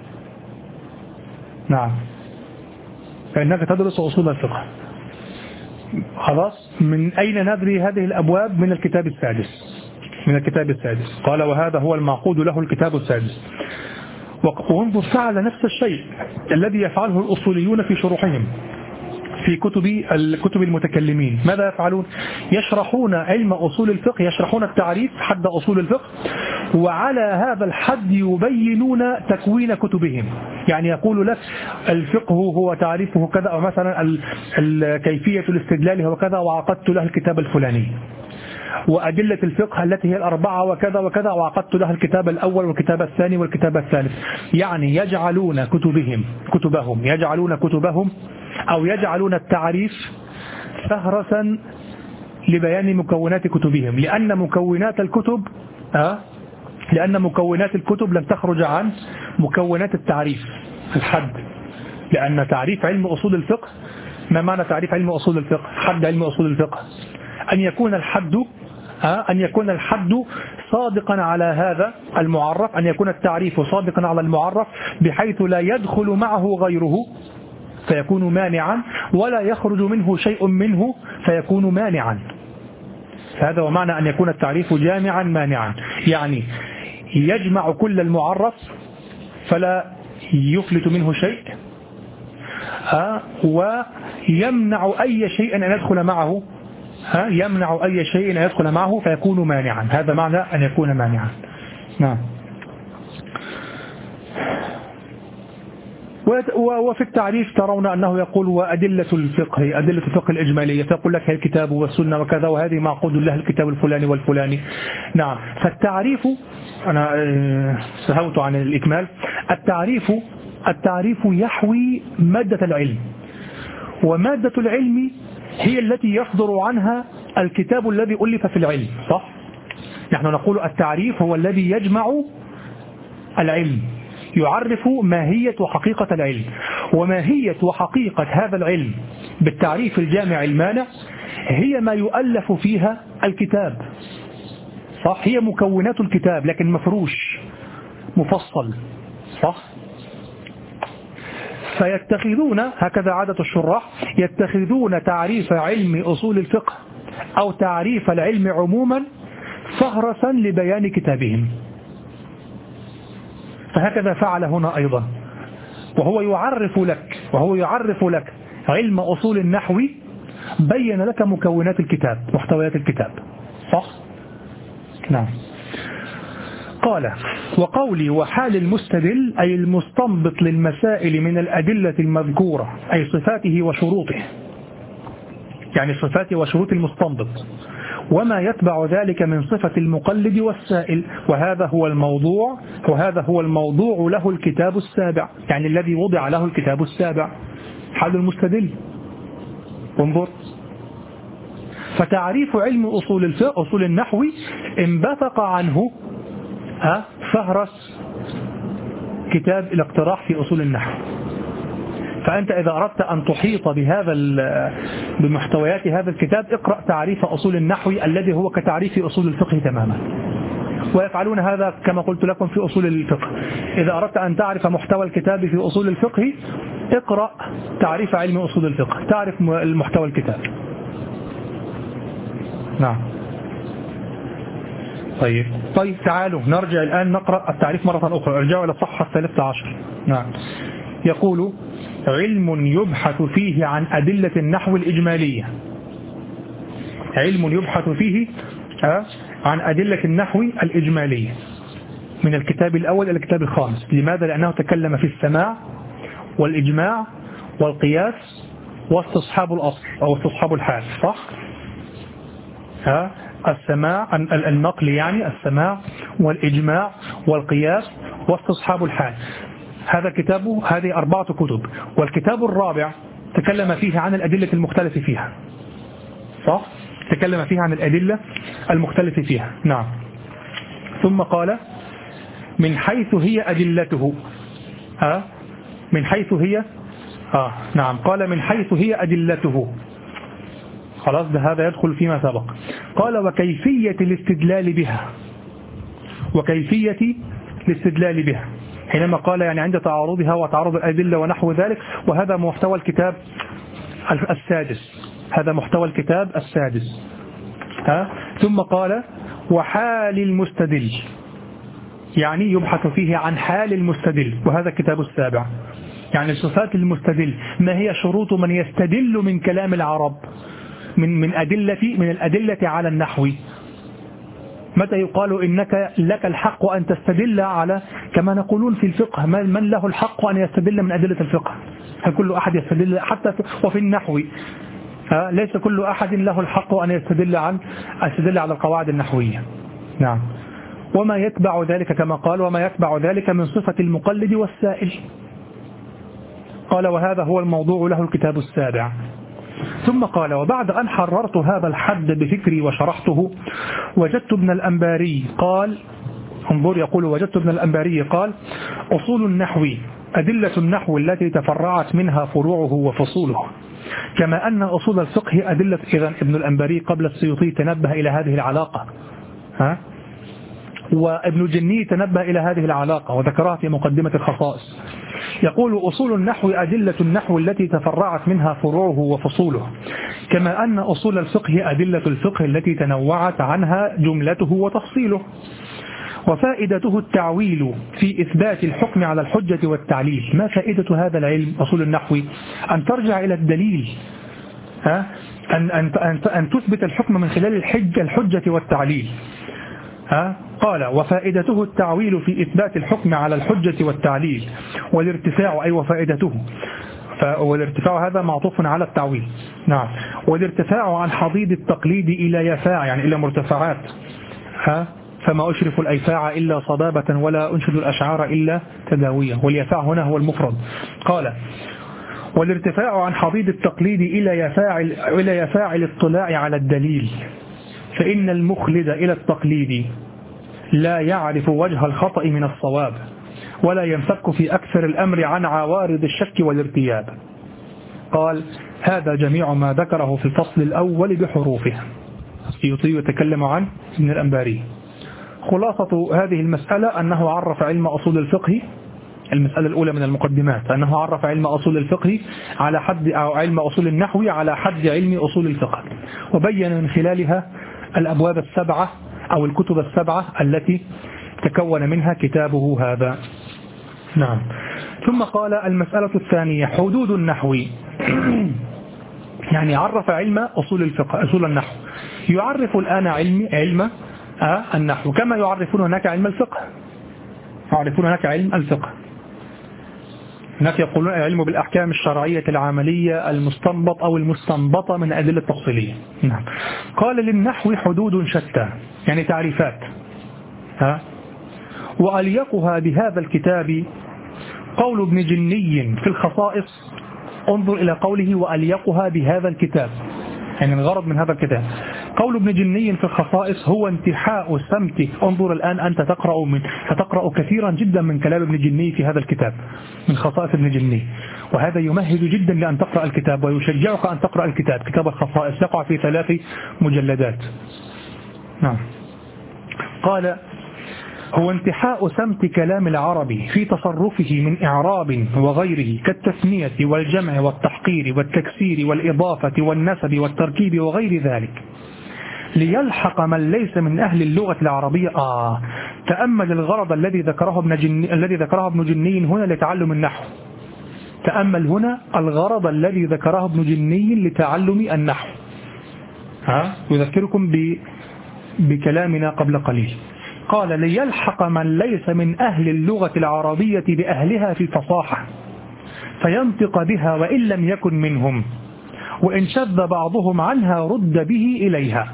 نعم كأنك تدرس أصول الفقه. خلاص من أين ندري هذه الأبواب؟ من الكتاب السادس من الكتاب السادس. قال وهذا هو المعقود له الكتاب السادس. وانظر فعل نفس الشيء الذي يفعله الأصوليون في شروحهم في كتب الكتب المتكلمين. ماذا يفعلون؟ يشرحون علم أصول الفقه، يشرحون التعريف حد أصول الفقه، وعلى هذا الحد يبينون تكوين كتبهم. يعني يقول لك الفقه هو تعريفه كذا، أو مثلا كيفية الاستدلال هو كذا وعقدت له الكتاب الفلاني، وأدلة الفقه التي هي الأربعة وكذا وكذا وعقدت لها الكتاب الأول والكتاب الثاني والكتاب الثالث. يعني يجعلون كتبهم كتبهم يجعلون كتبهم أو يجعلون التعريف فهرسا لبيان مكونات كتبهم، لأن مكونات الكتب أه لأن مكونات الكتب لم تخرج عن مكونات التعريف الحد. لأن تعريف علم أصول الفقه، ما معنى تعريف علم أصول الفقه؟ حد علم أصول الفقه أن يكون الحد أن يكون الحد صادقا على هذا المعرف، أن يكون التعريف صادقا على المعرف بحيث لا يدخل معه غيره فيكون مانعا، ولا يخرج منه شيء منه فيكون مانعا. هذا ومعنى أن يكون التعريف جامعا مانعا، يعني يجمع كل المعرف فلا يفلت منه شيء، ويمنع أي شيء أن يدخل معه ها يمنع أي شيء أن يدخل معه فيكون مانعا. هذا معنى أن يكون مانعا. نعم. وفي التعريف ترون أنه يقول وأدلة الفقه أدلة الفقه الإجمالية، فيقول لك الكتاب والسنة وكذا، وهذه معقود له الكتاب الفلاني والفلاني. نعم. فالتعريف أنا سهوت عن الإكمال. التعريف التعريف يحوي مادة العلم، ومادة العلم هي التي يصدر عنها الكتاب الذي ألف في العلم، صح؟ نحن نقول التعريف هو الذي يجمع العلم، يعرف ماهية وحقيقة العلم، وماهية وحقيقة هذا العلم بالتعريف الجامع المانع هي ما يؤلف فيها الكتاب، صح؟ هي مكونات الكتاب لكن مفروش مفصل، صح؟ فيتخذون هكذا عادة الشراح، يتخذون تعريف علم أصول الفقه أو تعريف العلم عموما فهرسا لبيان كتابهم. فهكذا فعل هنا أيضا، وهو يعرف لك وهو يعرف لك علم أصول النحو، بين لك مكونات الكتاب، محتويات الكتاب، صح؟ نعم. قال: وقولي وحال المستدل أي المستنبط للمسائل من الأدلة المذكورة، أي صفاته وشروطه، يعني صفاته وشروط المستنبط، وما يتبع ذلك من صفة المقلد والسائل، وهذا هو الموضوع وهذا هو الموضوع له الكتاب السابع، يعني الذي وضع له الكتاب السابع حال المستدل. انظر، فتعريف علم أصول الفقه أصول النحو انبثق عنه ها فهرس كتاب الاقتراح في أصول النحو. فأنت إذا أردت أن تحيط بهذا بمحتويات هذا الكتاب، اقرأ تعريف أصول النحو الذي هو كتعريف أصول الفقه تماما، ويفعلون هذا كما قلت لكم في أصول الفقه. إذا أردت أن تعرف محتوى الكتاب في أصول الفقه، اقرأ تعريف علم أصول الفقه، تعرف المحتوى الكتاب. نعم. طيب طيب تعالوا نرجع الآن نقرأ التعريف مرة أخرى. ارجعوا إلى الصفحة الثالثة عشر. نعم. يقول: علم يبحث فيه عن أدلة النحو الإجمالية. علم يبحث فيه عن أدلة النحو الإجمالية، من الكتاب الأول إلى الكتاب الخامس. لماذا؟ لأنه تكلم في السماع والإجماع والقياس واستصحاب الأصل أو استصحاب الحال، صح؟ ها السماع النقل، يعني السماع والإجماع والقياس واستصحاب الحال. هذا كتابه، هذه أربعة كتب. والكتاب الرابع تكلم فيه عن الأدلة المختلفة فيها، صح؟ تكلم فيها عن الأدلة المختلفة فيها. نعم. ثم قال: من حيث هي أدلته. ها من حيث هي آه نعم قال: من حيث هي أدلته. خلاص، ده هذا يدخل فيما سبق. قال: وكيفية الاستدلال بها. وكيفية الاستدلال بها حينما قال يعني عند تعارضها وتعارض الأدلة ونحو ذلك. وهذا محتوى الكتاب السادس، هذا محتوى الكتاب السادس. ها ثم قال: وحال المستدل، يعني يبحث فيه عن حال المستدل، وهذا الكتاب السابع. يعني صفات المستدل، ما هي شروط من يستدل من كلام العرب، من من أدلة من الأدلة على النحو. متى يقال إنك لك الحق أن تستدل على، كما نقولون في الفقه، من له الحق أن يستدل من أدلة الفقه؟ هل كل أحد يستدل؟ حتى وفي النحو ليس كل أحد له الحق أن يستدل عن يستدل على القواعد النحوية. نعم. وما يتبع ذلك كما قال: وما يتبع ذلك من صفة المقلد والسائل. قال: وهذا هو الموضوع له الكتاب السابع. ثم قال: وبعد أن حررت هذا الحد بفكري وشرحته، وجدت ابن الأنباري قال، انظر يقول: وجدت ابن الأنباري قال: أصول النحو أدلة النحو التي تفرعت منها فروعه وفصوله، كما أن أصول الفقه أدلة. إذن ابن الأنباري قبل السيوطي تنبه إلى هذه العلاقة، ها؟ وابن الجني تنبه إلى هذه العلاقة وذكرها في مقدمة الخصائص. يقول: أصول النحو أدلة النحو التي تفرعت منها فروعه وفصوله، كما أن أصول الفقه أدلة الفقه التي تنوعت عنها جملته وتفصيله. وفائدته التعويل في إثبات الحكم على الحجة والتعليل. ما فائدة هذا العلم أصول النحو؟ أن ترجع إلى الدليل، ها؟ أن, أن, أن, أن تثبت الحكم من خلال الحجة, الحجة والتعليل. ها؟ قال: وفائدته التعويل في إثبات الحكم على الحجة والتعليل. والارتفاع، أي وفائدته، والارتفاع هذا معطوف على التعويل. نعم. والارتفاع عن حضيض التقليد إلى يفاع، يعني إلى مرتفعات. ها؟ فما أشرف الأيفاع إلا صبابة، ولا أنشد الأشعار إلا تداوية. واليفاع هنا هو المفرد. قال: والارتفاع عن حضيض التقليد إلى يفاع إلى يفاع الاطلاع على الدليل، فإن المخلد إلى التقليد لا يعرف وجه الخطأ من الصواب، ولا ينفك في أكثر الأمر عن عوارض الشك والارتياب. قال: هذا جميع ما ذكره في الفصل الأول بحروفه. السيوطي يتكلم عن ابن الأنباري. خلاصة هذه المسألة أنه عرف علم أصول الفقه، المسألة الأولى من المقدمات، أنه عرف علم أصول الفقه على حد، أو علم أصول النحو على حد علم أصول الفقه، وبين من خلالها الأبواب السبعة أو الكتب السبعة التي تكون منها كتابه هذا. نعم. ثم قال المسألة الثانية حدود النحو. يعني عرف علم أصول الفقه أصول النحو. يعرف الآن علم علم آه النحو كما يعرفون هناك علم الفقه. يعرفون هناك علم الفقه. هناك يقولون العلم بالأحكام الشرعية العملية المستنبط أو المستنبطة من أدلة تفصيلية. نعم. قال للنحو حدود شتى، يعني تعريفات. ها وأليقها بهذا الكتاب قول ابن جني في الخصائص. انظر إلى قوله وأليقها بهذا الكتاب، يعني الغرض من هذا الكتاب. قول ابن جني في الخصائص هو انتحاء سمتك. انظر الآن أنت تقرأ من ستقرأ كثيرا جدا من كلام ابن جني في هذا الكتاب من خصائص ابن جني، وهذا يمهد جدا لأن تقرأ الكتاب ويشجعك أن تقرأ الكتاب. كتاب الخصائص يقع في ثلاث مجلدات. نعم. قال هو انتحاء سمت كلام العربي في تصرفه من إعراب وغيره كالتثنية والجمع والتحقير والتكسير والإضافة والنسب والتركيب وغير ذلك، ليلحق من ليس من أهل اللغة العربية. آه تأمل الغرض الذي ذكره ابن جني الذي ذكره ابن جني هنا لتعلم النحو. تأمل هنا الغرض الذي ذكره ابن جني لتعلم النحو. ها يذكركم ب... بكلامنا قبل قليل. قال ليلحق من ليس من أهل اللغة العربية بأهلها في الفصاحة فينطق بها وإن لم يكن منهم، وإن شذ بعضهم عنها رد به إليها.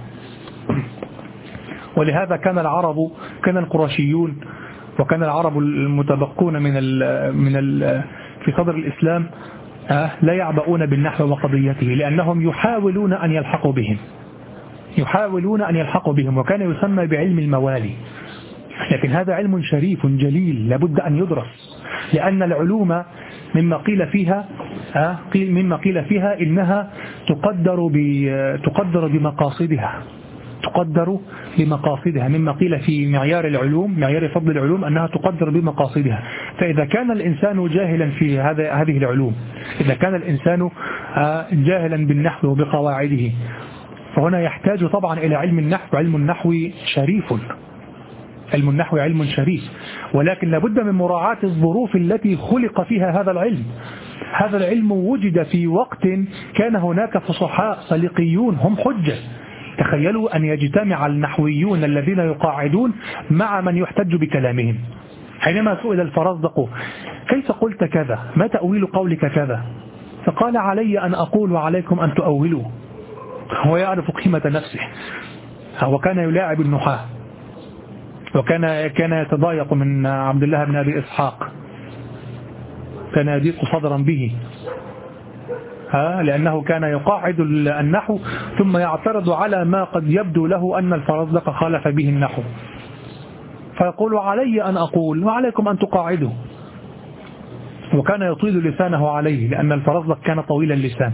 ولهذا كان العرب كان القرشيون وكان العرب المتبقون من ال من ال في صدر الإسلام لا يعبؤون بالنحو وقضيته، لأنهم يحاولون أن يلحقوا بهم يحاولون أن يلحقوا بهم وكان يسمى بعلم الموالي. لكن هذا علم شريف جليل لابد أن يدرس، لأن العلوم مما قيل فيها مما قيل فيها إنها تقدر تقدر بمقاصدها تقدر بمقاصدها مما قيل في معيار العلوم معيار فضل العلوم أنها تقدر بمقاصدها. فإذا كان الإنسان جاهلا في هذا هذه العلوم، إذا كان الإنسان جاهلا بالنحو وبقواعده، فهنا يحتاج طبعا إلى علم النحو. علم النحو شريف علم النحو علم شريف، ولكن لابد من مراعاة الظروف التي خلق فيها هذا العلم. هذا العلم وجد في وقت كان هناك فصحاء صليقيون هم حجة. تخيلوا أن يجتمع النحويون الذين يقاعدون مع من يحتج بكلامهم. حينما سئل الفرزدق كيف قلت كذا، ما تأويل قولك كذا، فقال علي أن أقول وعليكم أن تؤولوا. هو يعرف قيمة نفسه، وكان يلاعب النحاة، وكان كان يتضايق من عبد الله بن أبي إسحاق، كان يضيق صدرا به ها لأنه كان يقاعد النحو ثم يعترض على ما قد يبدو له أن الفرزدق خالف به النحو، فيقول علي أن أقول وعليكم أن تقاعدوا. وكان يطيل لسانه عليه لأن الفرزدق كان طويل اللسان.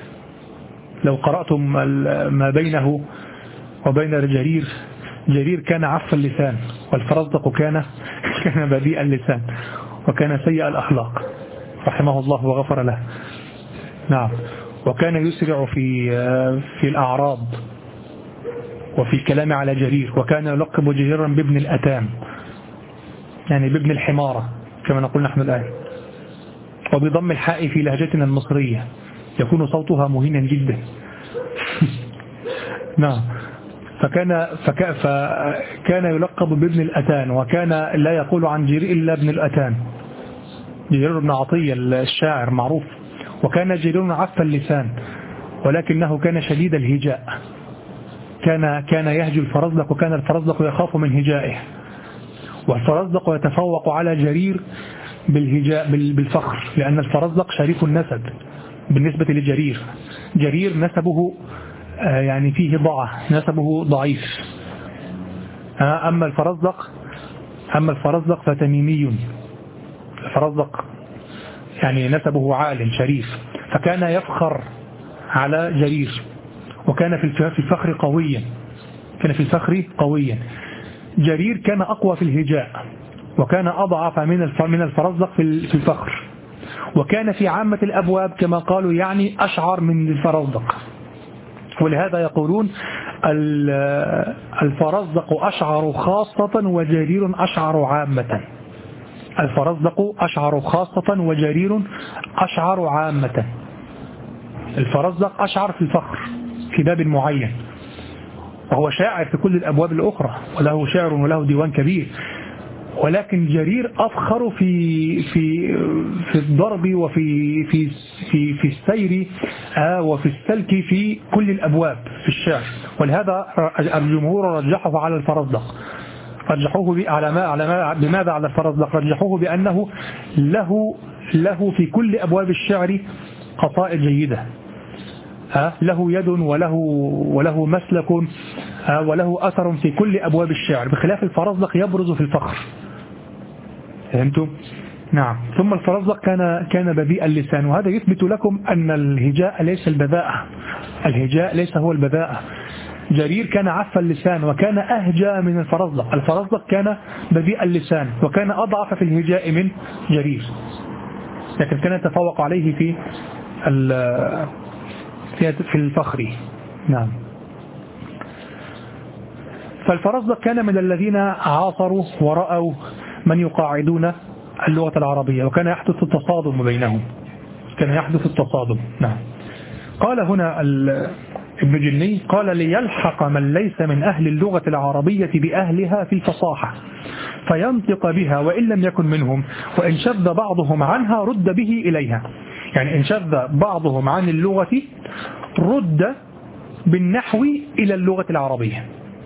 لو قرأتم ما بينه وبين جرير، جرير كان عف اللسان والفرزدق كان كان بذيء اللسان وكان سيء الأخلاق رحمه الله وغفر له. نعم. وكان يسرع في في الأعراض وفي الكلام على جرير، وكان يلقب جريرا بابن الأتام، يعني بابن الحمارة كما نقول نحن الآن، وبضم الحاء في لهجتنا المصرية يكون صوتها مهينا جدا. نعم. فكان فك فكان يلقب بابن الأتان، وكان لا يقول عن جرير إلا ابن الأتان، جرير بن عطية الشاعر معروف. وكان جرير عف اللسان ولكنه كان شديد الهجاء، كان كان يهجو الفرزدق، وكان الفرزدق يخاف من هجائه، والفرزدق يتفوق على جرير بالهجاء بالفخر، لأن الفرزدق شريف النسب بالنسبة لجرير. جرير نسبه يعني فيه ضعة، نسبه ضعيف. أما الفرزدق أما الفرزدق فتميمي، الفرزدق يعني نسبه عال شريف، فكان يفخر على جرير، وكان في الفخر قويا كان في الفخر قويا. جرير كان أقوى في الهجاء، وكان أضعف من من الفرزدق في الفخر، وكان في عامة الأبواب كما قالوا يعني أشعر من الفرزدق. ولهذا يقولون الفرزدق أشعر خاصة وجرير أشعر عامة. الفرزدق أشعر خاصة وجرير أشعر عامة. الفرزدق أشعر في الفخر في باب معين، وهو شاعر في كل الأبواب الأخرى وله شعر وله ديوان كبير، ولكن جرير أفخر في في في الضرب وفي في في في السير وفي السلك في كل الأبواب في الشعر، ولهذا الجمهور رجحه على الفرزدق. رجحوه على ما على ما بماذا على الفرزدق؟ رجحوه بأنه له له في كل أبواب الشعر قصائد جيدة، له يد وله وله مسلك وله أثر في كل أبواب الشعر، بخلاف الفرزدق يبرز في الفخر. فهمتم؟ نعم. ثم الفرزدق كان كان بذيء اللسان، وهذا يثبت لكم أن الهجاء ليس البذاءة، الهجاء ليس هو البذاءة. جرير كان عف اللسان وكان أهجى من الفرزدق، الفرزدق كان بذيء اللسان وكان أضعف في الهجاء من جرير، لكن كان يتفوق عليه في في الفخر. نعم. فالفرزدق كان من الذين عاصروا ورأوا من يقاعدون اللغة العربية، وكان يحدث التصادم بينهم، كان يحدث التصادم. نعم. قال هنا ابن جني قال ليلحق من ليس من أهل اللغة العربية بأهلها في الفصاحة فينطق بها وإن لم يكن منهم، وإن شذ بعضهم عنها رد به إليها. يعني إن شذ بعضهم عن اللغة رد بالنحو إلى اللغة العربية،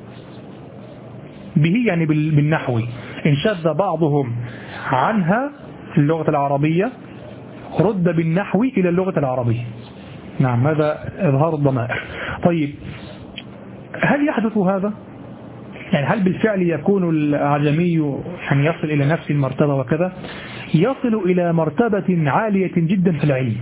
به يعني بالنحو. إن شذ بعضهم عنها اللغة العربية رد بالنحو إلى اللغة العربية. نعم، هذا إظهار الضمائر. طيب، هل يحدث هذا؟ يعني هل بالفعل يكون الأعجمي يعني يصل إلى نفس المرتبة وكذا؟ يصل إلى مرتبة عالية جدا في العلم،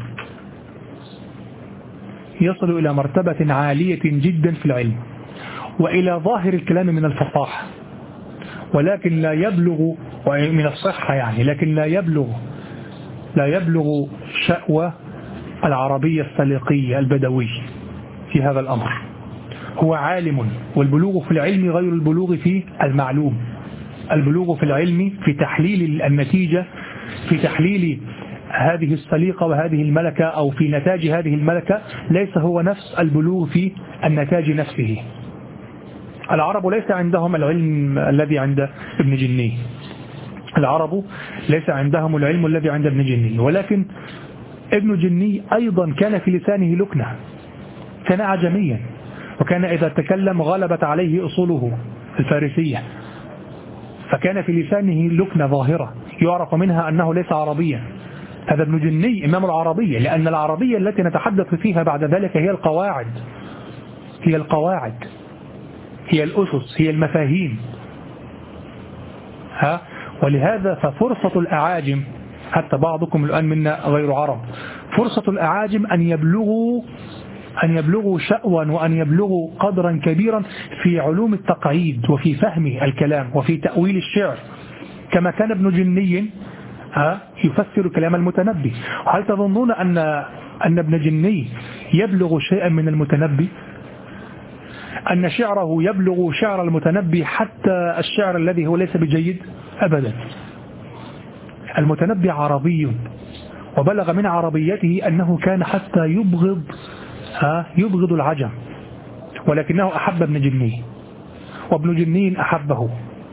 يصل إلى مرتبة عالية جدا في العلم وإلى ظاهر الكلام من الفصاحة، ولكن لا يبلغ من الصحة يعني، لكن لا يبلغ لا يبلغ شأوى العربية السليقية البدوي في هذا الأمر. هو عالم، والبلوغ في العلم غير البلوغ في المعلوم. البلوغ في العلم في تحليل النتيجة، في تحليل هذه السليقة وهذه الملكة أو في نتاج هذه الملكة، ليس هو نفس البلوغ في النتاج نفسه. العرب ليس عندهم العلم الذي عند ابن جني، العرب ليس عندهم العلم الذي عند ابن جني، ولكن ابن جني أيضا كان في لسانه لكنة، كان أعجميا، وكان إذا تكلم غلبت عليه أصوله الفارسية، فكان في لسانه لكنة ظاهرة يعرف منها أنه ليس عربيا. هذا ابن جني إمام العربية، لأن العربية التي نتحدث فيها بعد ذلك هي القواعد، هي القواعد هي الأسس، هي المفاهيم. ها ولهذا ففرصة الأعاجم، حتى بعضكم الآن منا غير عرب، فرصة الأعاجم أن يبلغوا أن يبلغوا شأوا وأن يبلغوا قدرا كبيرا في علوم التقعيد وفي فهم الكلام وفي تأويل الشعر، كما كان ابن جني يفسر كلام المتنبي. هل تظنون أن أن ابن جني يبلغ شيئا من المتنبي؟ أن شعره يبلغ شعر المتنبي حتى الشعر الذي هو ليس بجيد؟ أبدا. المتنبي عربي، وبلغ من عربيته أنه كان حتى يبغض يبغض العجم، ولكنه أحب ابن جني، وابن جني أحبه،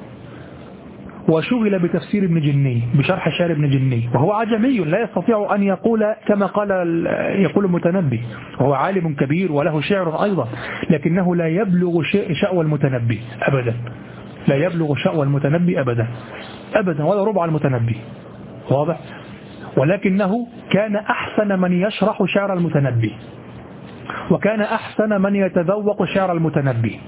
وشغل بتفسير ابن جني بشرح شعر ابن جني، وهو عجمي لا يستطيع أن يقول كما قال يقول المتنبي، وهو عالم كبير وله شعر أيضا، لكنه لا يبلغ شأوى المتنبي أبدا، لا يبلغ شأوى المتنبي أبدا أبدا ولا ربع المتنبي، واضح؟ ولكنه كان أحسن من يشرح شعر المتنبي، وكان أحسن من يتذوق شعر المتنبي.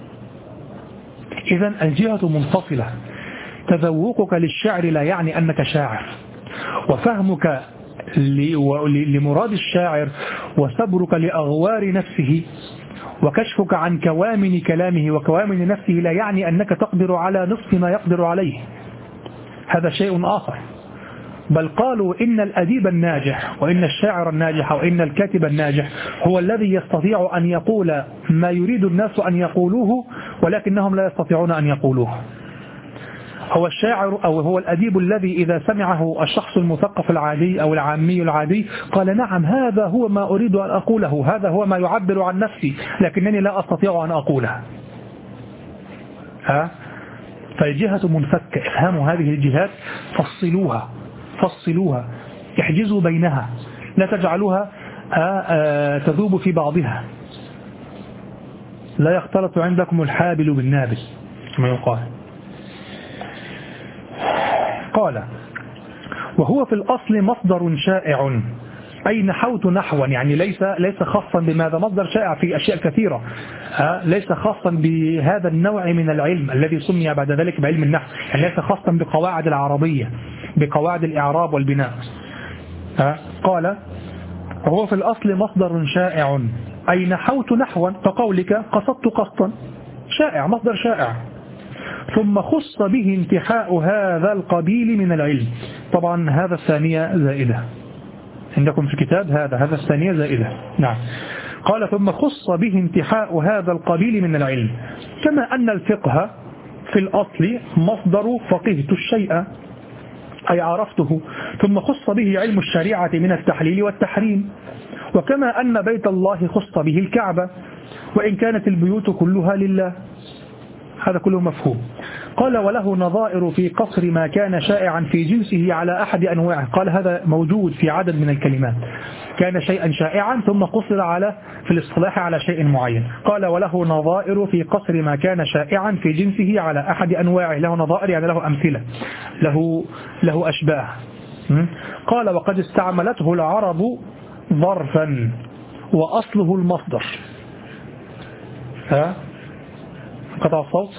إذن الجهة منفصلة، تذوقك للشعر لا يعني أنك شاعر، وفهمك لمراد الشاعر وصبرك لأغوار نفسه وكشفك عن كوامن كلامه وكوامن نفسه لا يعني أنك تقدر على نصف ما يقدر عليه، هذا شيء آخر. بل قالوا إن الأديب الناجح وإن الشاعر الناجح وإن الكاتب الناجح هو الذي يستطيع أن يقول ما يريد الناس أن يقولوه ولكنهم لا يستطيعون أن يقولوه. هو الشاعر أو هو الأديب الذي إذا سمعه الشخص المثقف العادي أو العامي العادي قال نعم هذا هو ما أريد أن أقوله، هذا هو ما يعبر عن نفسي، لكنني لا أستطيع أن أقوله. ها؟ فالجهة منفكة، افهموا هذه الجهات، فصلوها فصلوها احجزوا بينها، لا تجعلوها تذوب في بعضها، لا يختلط عندكم الحابل بالنابل كما يقال. قال وهو في الأصل مصدر شائع، أي نحوت نحوا، يعني ليس ليس خاصا بماذا، مصدر شائع في أشياء كثيرة، ليس خاصا بهذا النوع من العلم الذي سمي بعد ذلك بعلم النحو، يعني ليس خاصا بقواعد العربية بقواعد الإعراب والبناء. قال وهو في الأصل مصدر شائع، أي نحوت نحوا كقولك قصدت قصدا، شائع مصدر شائع. ثم خص به انتحاء هذا القبيل من العلم، طبعا هذا الثانية زائدة عندكم في الكتاب، هذا هذا الثانية زائدة. نعم. قال ثم خص به انتحاء هذا القبيل من العلم، كما أن الفقه في الأصل مصدر فقهت الشيء أي عرفته، ثم خص به علم الشريعة من التحليل والتحريم، وكما أن بيت الله خص به الكعبة وإن كانت البيوت كلها لله، هذا كله مفهوم. قال وله نظائر في قصر ما كان شائعا في جنسه على أحد أنواعه، قال هذا موجود في عدد من الكلمات، كان شيئا شائعا ثم قصر على في الاصطلاح على شيء معين. قال وله نظائر في قصر ما كان شائعا في جنسه على أحد أنواعه، له نظائر يعني له أمثلة، له له أشباه. قال وقد استعملته العرب ظرفا وأصله المصدر. ها قطع الصوت.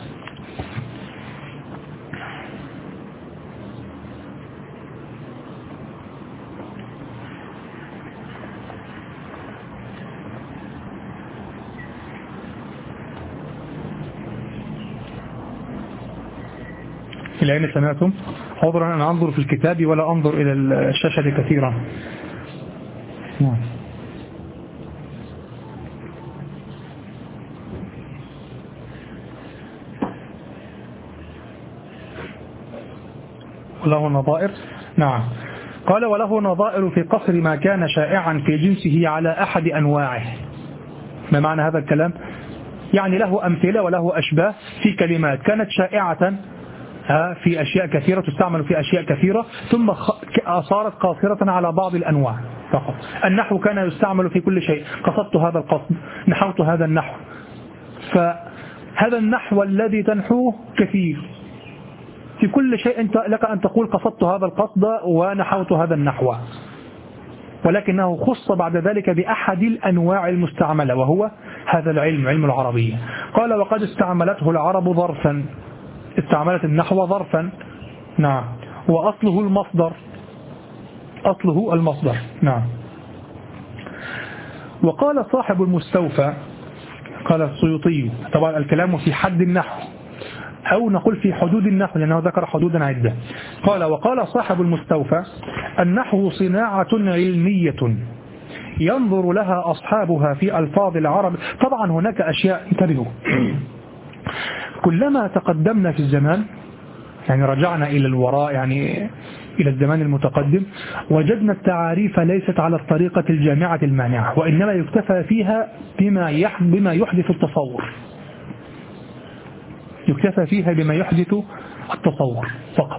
الآن سمعتم؟ عذرا أنا أنظر في الكتاب ولا أنظر إلى الشاشة كثيرا. نعم. وله نظائر. نعم. قال وله نظائر في قصر ما كان شائعا في جنسه على أحد أنواعه. ما معنى هذا الكلام؟ يعني له أمثلة وله أشباه في كلمات كانت شائعة في أشياء كثيرة، تستعمل في أشياء كثيرة، ثم صارت قاصرة على بعض الأنواع فقط. النحو كان يستعمل في كل شيء، قصدت هذا القصد، نحوت هذا النحو، فهذا النحو الذي تنحوه كثير في كل شيء، أنت لك أن تقول قصدت هذا القصد ونحوت هذا النحو، ولكنه خص بعد ذلك بأحد الأنواع المستعملة وهو هذا العلم، علم العربية. قال وقد استعملته العرب ظرفا، استعملت النحو ظرفا. نعم. وأصله المصدر، أصله المصدر. نعم. وقال صاحب المستوفى، قال السيوطي، طبعا الكلام في حد النحو أو نقول في حدود النحو لأنه ذكر حدودا عدة. قال وقال صاحب المستوفى النحو صناعة علمية ينظر لها أصحابها في ألفاظ العرب. طبعا هناك أشياء، انتبهوا، كلما تقدمنا في الزمان، يعني رجعنا إلى الوراء، يعني إلى الزمان المتقدم، وجدنا التعاريف ليست على الطريقة الجامعة المانعة، وإنما يكتفى فيها بما بما يحدث التصور، يكتفى فيها بما يحدث التصور فقط.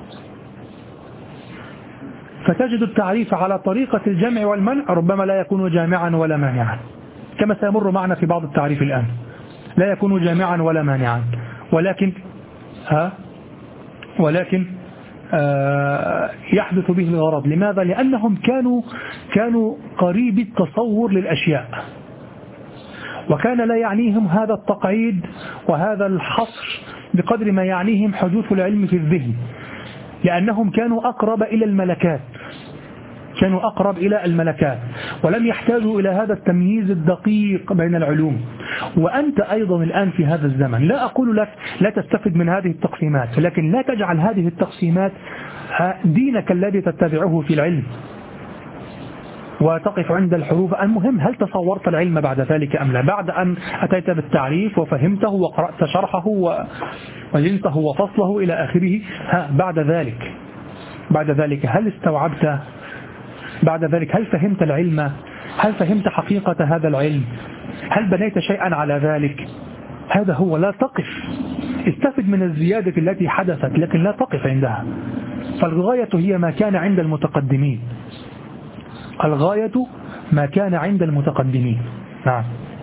فتجد التعريف على طريقة الجمع والمنع ربما لا يكون جامعا ولا مانعا، كما سيمر معنا في بعض التعريف الآن، لا يكون جامعا ولا مانعا، ولكن ها ولكن آه يحدث به الغرض. لماذا؟ لأنهم كانوا كانوا قريب التصور للأشياء، وكان لا يعنيهم هذا التقعيد وهذا الحصر بقدر ما يعنيهم حدوث العلم في الذهن، لأنهم كانوا أقرب إلى الملكات، كانوا أقرب إلى الملكات ولم يحتاجوا إلى هذا التمييز الدقيق بين العلوم. وأنت أيضا الآن في هذا الزمن، لا أقول لك لا تستفد من هذه التقسيمات، لكن لا تجعل هذه التقسيمات دينك الذي تتبعه في العلم. وتقف عند الحروف. المهم هل تصورت العلم بعد ذلك أم لا؟ بعد أن أتيت بالتعريف وفهمته وقرأت شرحه وجنسه وفصله إلى آخره، ها بعد ذلك بعد ذلك هل استوعبت؟ بعد ذلك هل فهمت العلم؟ هل فهمت حقيقة هذا العلم؟ هل بنيت شيئا على ذلك؟ هذا هو. لا تقف، استفد من الزيادة التي حدثت لكن لا تقف عندها. فالغاية هي ما كان عند المتقدمين، الغاية ما كان عند المتقدمين. نعم.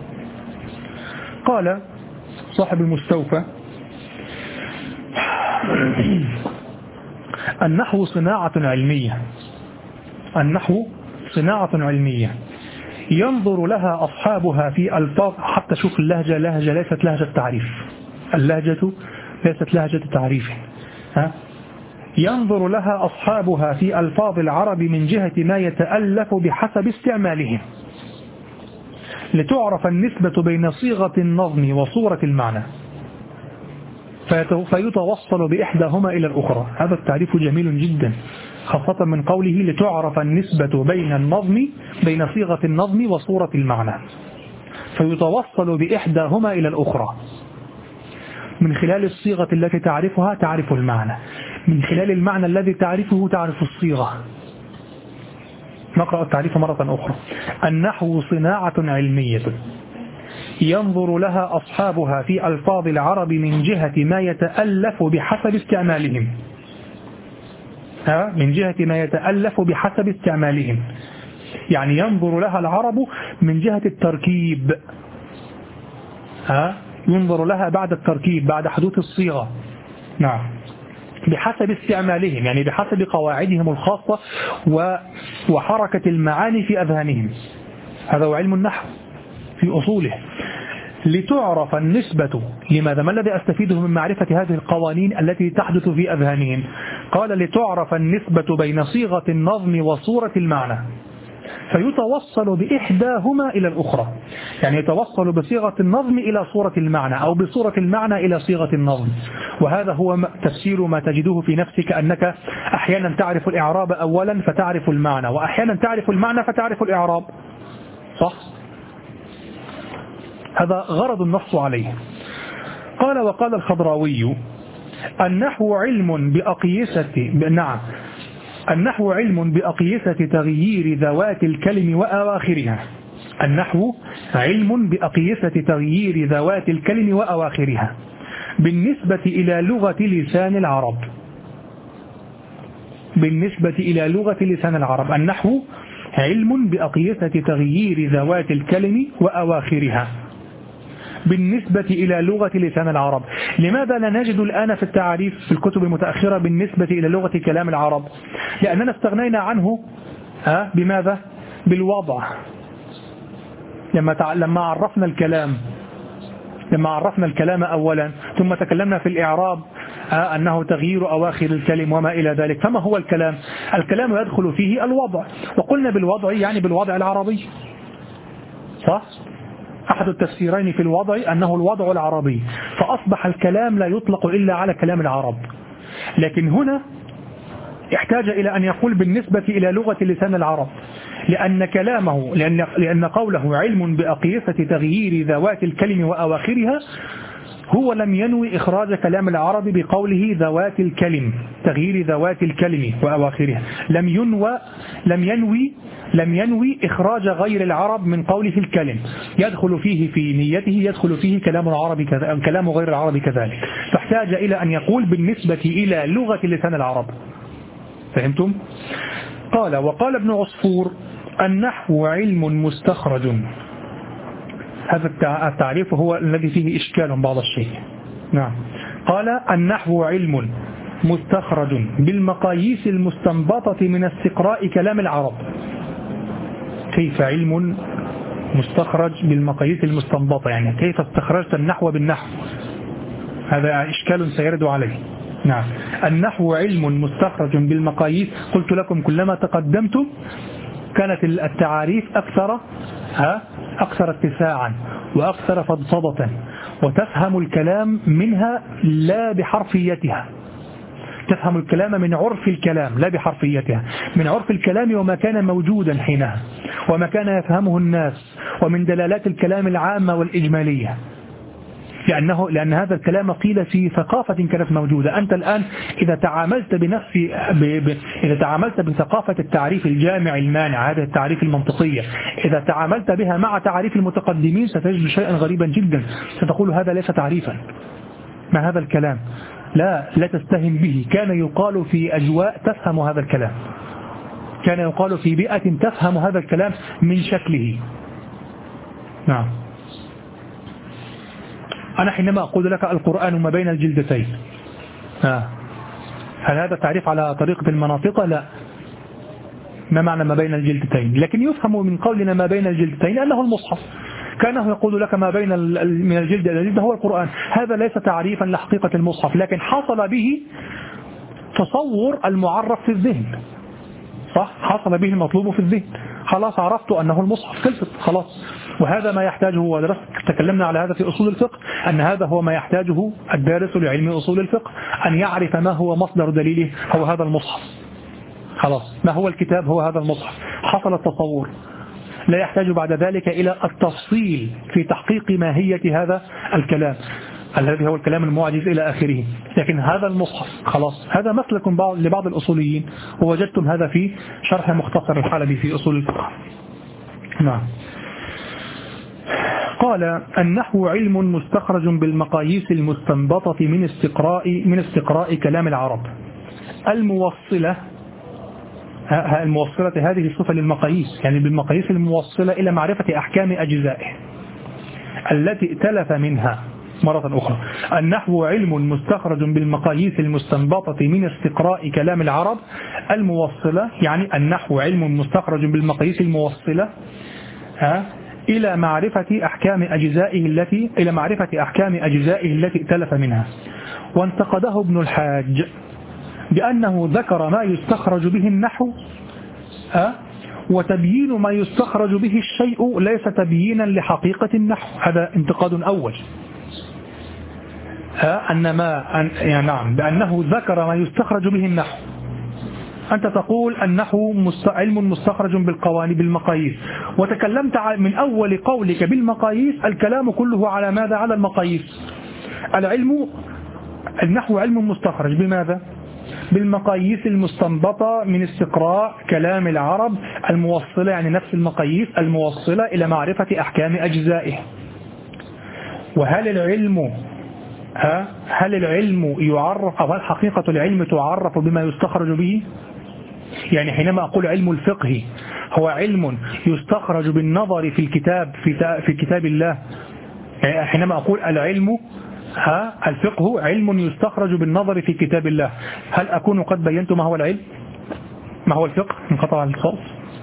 قال صاحب المستوفى: النحو صناعة علمية، النحو صناعة علمية ينظر لها أصحابها في ألفاظ. حتى شوف اللهجة، لهجة ليست لهجة تعريف، اللهجة ليست لهجة تعريف. ها؟ ينظر لها أصحابها في ألفاظ العرب من جهة ما يتألف بحسب استعمالهم، لتعرف النسبة بين صيغة النظم وصورة المعنى، فيتوصل بإحداهما إلى الأخرى. هذا التعريف جميل جدا، خاصة من قوله لتعرف النسبة بين النظم بين صيغة النظم وصورة المعنى، فيتوصل بإحداهما إلى الأخرى. من خلال الصيغة التي تعرفها تعرف المعنى، من خلال المعنى الذي تعرفه تعرف الصيغة. نقرأ التعريف مرة أخرى: النحو صناعة علمية ينظر لها أصحابها في ألفاظ العرب من جهة ما يتألف بحسب استعمالهم، ها؟ من جهة ما يتألف بحسب استعمالهم، يعني ينظر لها العرب من جهة التركيب، ها؟ ينظر لها بعد التركيب، بعد حدوث الصيغة. نعم. بحسب استعمالهم، يعني بحسب قواعدهم الخاصة وحركة المعاني في أذهانهم. هذا هو علم النحو في أصوله. لتعرف النسبة، لماذا؟ ما الذي أستفيده من معرفة هذه القوانين التي تحدث في أذهانهم؟ قال: لتعرف النسبة بين صيغة النظم وصورة المعنى، فيتوصل بإحداهما إلى الأخرى، يعني يتوصل بصيغة النظم إلى صورة المعنى، أو بصورة المعنى إلى صيغة النظم. وهذا هو تفسير ما تجده في نفسك، أنك أحيانا تعرف الإعراب أولا فتعرف المعنى، وأحيانا تعرف المعنى فتعرف الإعراب. صح؟ هذا غرض النص عليه. قال: وقال الخضراوي: النحو علم بأقيسة نعم النحو علم بأقيسة تغيير ذوات الكلم وأواخرها. النحو علم بأقيسة تغيير ذوات الكلم وأواخرها بالنسبة إلى لغة لسان العرب. بالنسبة إلى لغة لسان العرب النحو علم بأقيسة تغيير ذوات الكلم وأواخرها بالنسبة إلى لغة لسان العرب. لماذا لا نجد الآن في التعريف في الكتب المتأخرة بالنسبة إلى لغة كلام العرب؟ لأننا استغنينا عنه ها بماذا؟ بالوضع. لما تع... لما عرفنا الكلام لما عرفنا الكلام أولا ثم تكلمنا في الإعراب ها أنه تغيير أواخر الكلم وما إلى ذلك. فما هو الكلام؟ الكلام يدخل فيه الوضع، وقلنا بالوضع يعني بالوضع العربي. صح؟ أحد التفسيرين في الوضع أنه الوضع العربي، فأصبح الكلام لا يطلق إلا على كلام العرب. لكن هنا احتاج إلى أن يقول بالنسبة إلى لغة لسان العرب، لأن كلامه لأن, لأن قوله علم بأقيسة تغيير ذوات الكلم وأواخرها هو لم ينوي إخراج كلام العرب بقوله ذوات الكلم، تغيير ذوات الكلم وأواخرها، لم ينوى لم ينوي لم ينوي إخراج غير العرب من قوله الكلم، يدخل فيه في نيته يدخل فيه كلام العرب كذا كلام غير العرب كذلك، فاحتاج إلى أن يقول بالنسبة إلى لغة لسان العرب. فهمتم؟ قال: وقال ابن عصفور: النحو علم مستخرج. هذا التعريف هو الذي فيه إشكال بعض الشيء. نعم. قال: النحو علم مستخرج بالمقاييس المستنبطة من استقراء كلام العرب. كيف علم مستخرج بالمقاييس المستنبطة؟ يعني كيف استخرجت النحو بالنحو؟ هذا إشكال سيرد عليه. نعم. النحو علم مستخرج بالمقاييس. قلت لكم كلما تقدمتم كانت التعاريف أكثر ها أكثر اتساعا وأكثر فضفضة، وتفهم الكلام منها لا بحرفيتها. تفهم الكلام من عرف الكلام لا بحرفيتها، من عرف الكلام وما كان موجودا حينها وما كان يفهمه الناس، ومن دلالات الكلام العامة والإجمالية، لأنه لأن هذا الكلام قيل في ثقافة كانت موجودة. أنت الآن إذا تعاملت بنفس ب... ب... إذا تعاملت بثقافة التعريف الجامع المانع، هذا التعريف المنطقية، إذا تعاملت بها مع تعريف المتقدمين ستجد شيئا غريبا جدا، ستقول هذا ليس تعريفا، ما هذا الكلام، لا لا تستهن به. كان يقال في أجواء تفهم هذا الكلام، كان يقال في بيئة تفهم هذا الكلام من شكله. نعم. أنا حينما أقول لك القرآن ما بين الجلدتين، آه. هل هذا تعريف على طريقة المناطق؟ لا. ما معنى ما بين الجلدتين؟ لكن يفهم من قولنا ما بين الجلدتين أنه المصحف، كانه يقول لك ما بين من الجلد إلى الجلد هو القرآن. هذا ليس تعريفا لحقيقة المصحف، لكن حصل به تصور المعرف في الذهن، صح؟ حصل به المطلوب في الذهن، خلاص عرفت أنه المصحف، خلصت خلاص. وهذا ما يحتاجه، ودرست تكلمنا على هذا في أصول الفقه، أن هذا هو ما يحتاجه الدارس لعلم أصول الفقه، أن يعرف ما هو مصدر دليله، هو هذا المصحف، خلاص. ما هو الكتاب؟ هو هذا المصحف. حصل التصور، لا يحتاج بعد ذلك إلى التفصيل في تحقيق ماهية هذا الكلام الذي هو الكلام المعجز إلى آخره، لكن هذا المصحف خلاص. هذا مسلك لبعض الأصوليين، ووجدتم هذا في شرح مختصر الحلبي في أصول الفقه. نعم. قال: النحو علم مستخرج بالمقاييس المستنبطة من استقراء من استقراء كلام العرب الموصلة. الموصلة هذه الصفة للمقاييس، يعني بالمقاييس الموصلة إلى معرفة أحكام أجزائه التي ائتلف منها. مرة أخرى، النحو علم مستخرج بالمقاييس المستنبطة من استقراء كلام العرب الموصلة، يعني النحو علم مستخرج بالمقاييس الموصلة ها إلى معرفة أحكام أجزائه التي إلى معرفة أحكام أجزائه التي ائتلف منها. وانتقده ابن الحاج بأنه ذكر ما يستخرج به النحو ها وتبيين ما يستخرج به الشيء ليس تبيينا لحقيقة النحو. هذا انتقاد أول، ها أن ما أن يعني نعم بأنه ذكر ما يستخرج به النحو. أنت تقول النحو علم مستخرج بالقوانين بالمقاييس، وتكلمت من أول قولك بالمقاييس، الكلام كله على ماذا؟ على المقاييس. العلم النحو علم مستخرج بماذا؟ بالمقاييس المستنبطة من استقراء كلام العرب الموصلة، يعني نفس المقاييس الموصلة إلى معرفة أحكام أجزائه. وهل العلم ها هل العلم يعرف، أو هل حقيقة العلم تعرف بما يستخرج به؟ يعني حينما أقول علم الفقه هو علم يستخرج بالنظر في الكتاب في في كتاب الله، حينما أقول العلم ها الفقه علم يستخرج بالنظر في كتاب الله، هل أكون قد بينت ما هو العلم؟ ما هو الفقه؟ انقطع الصوت.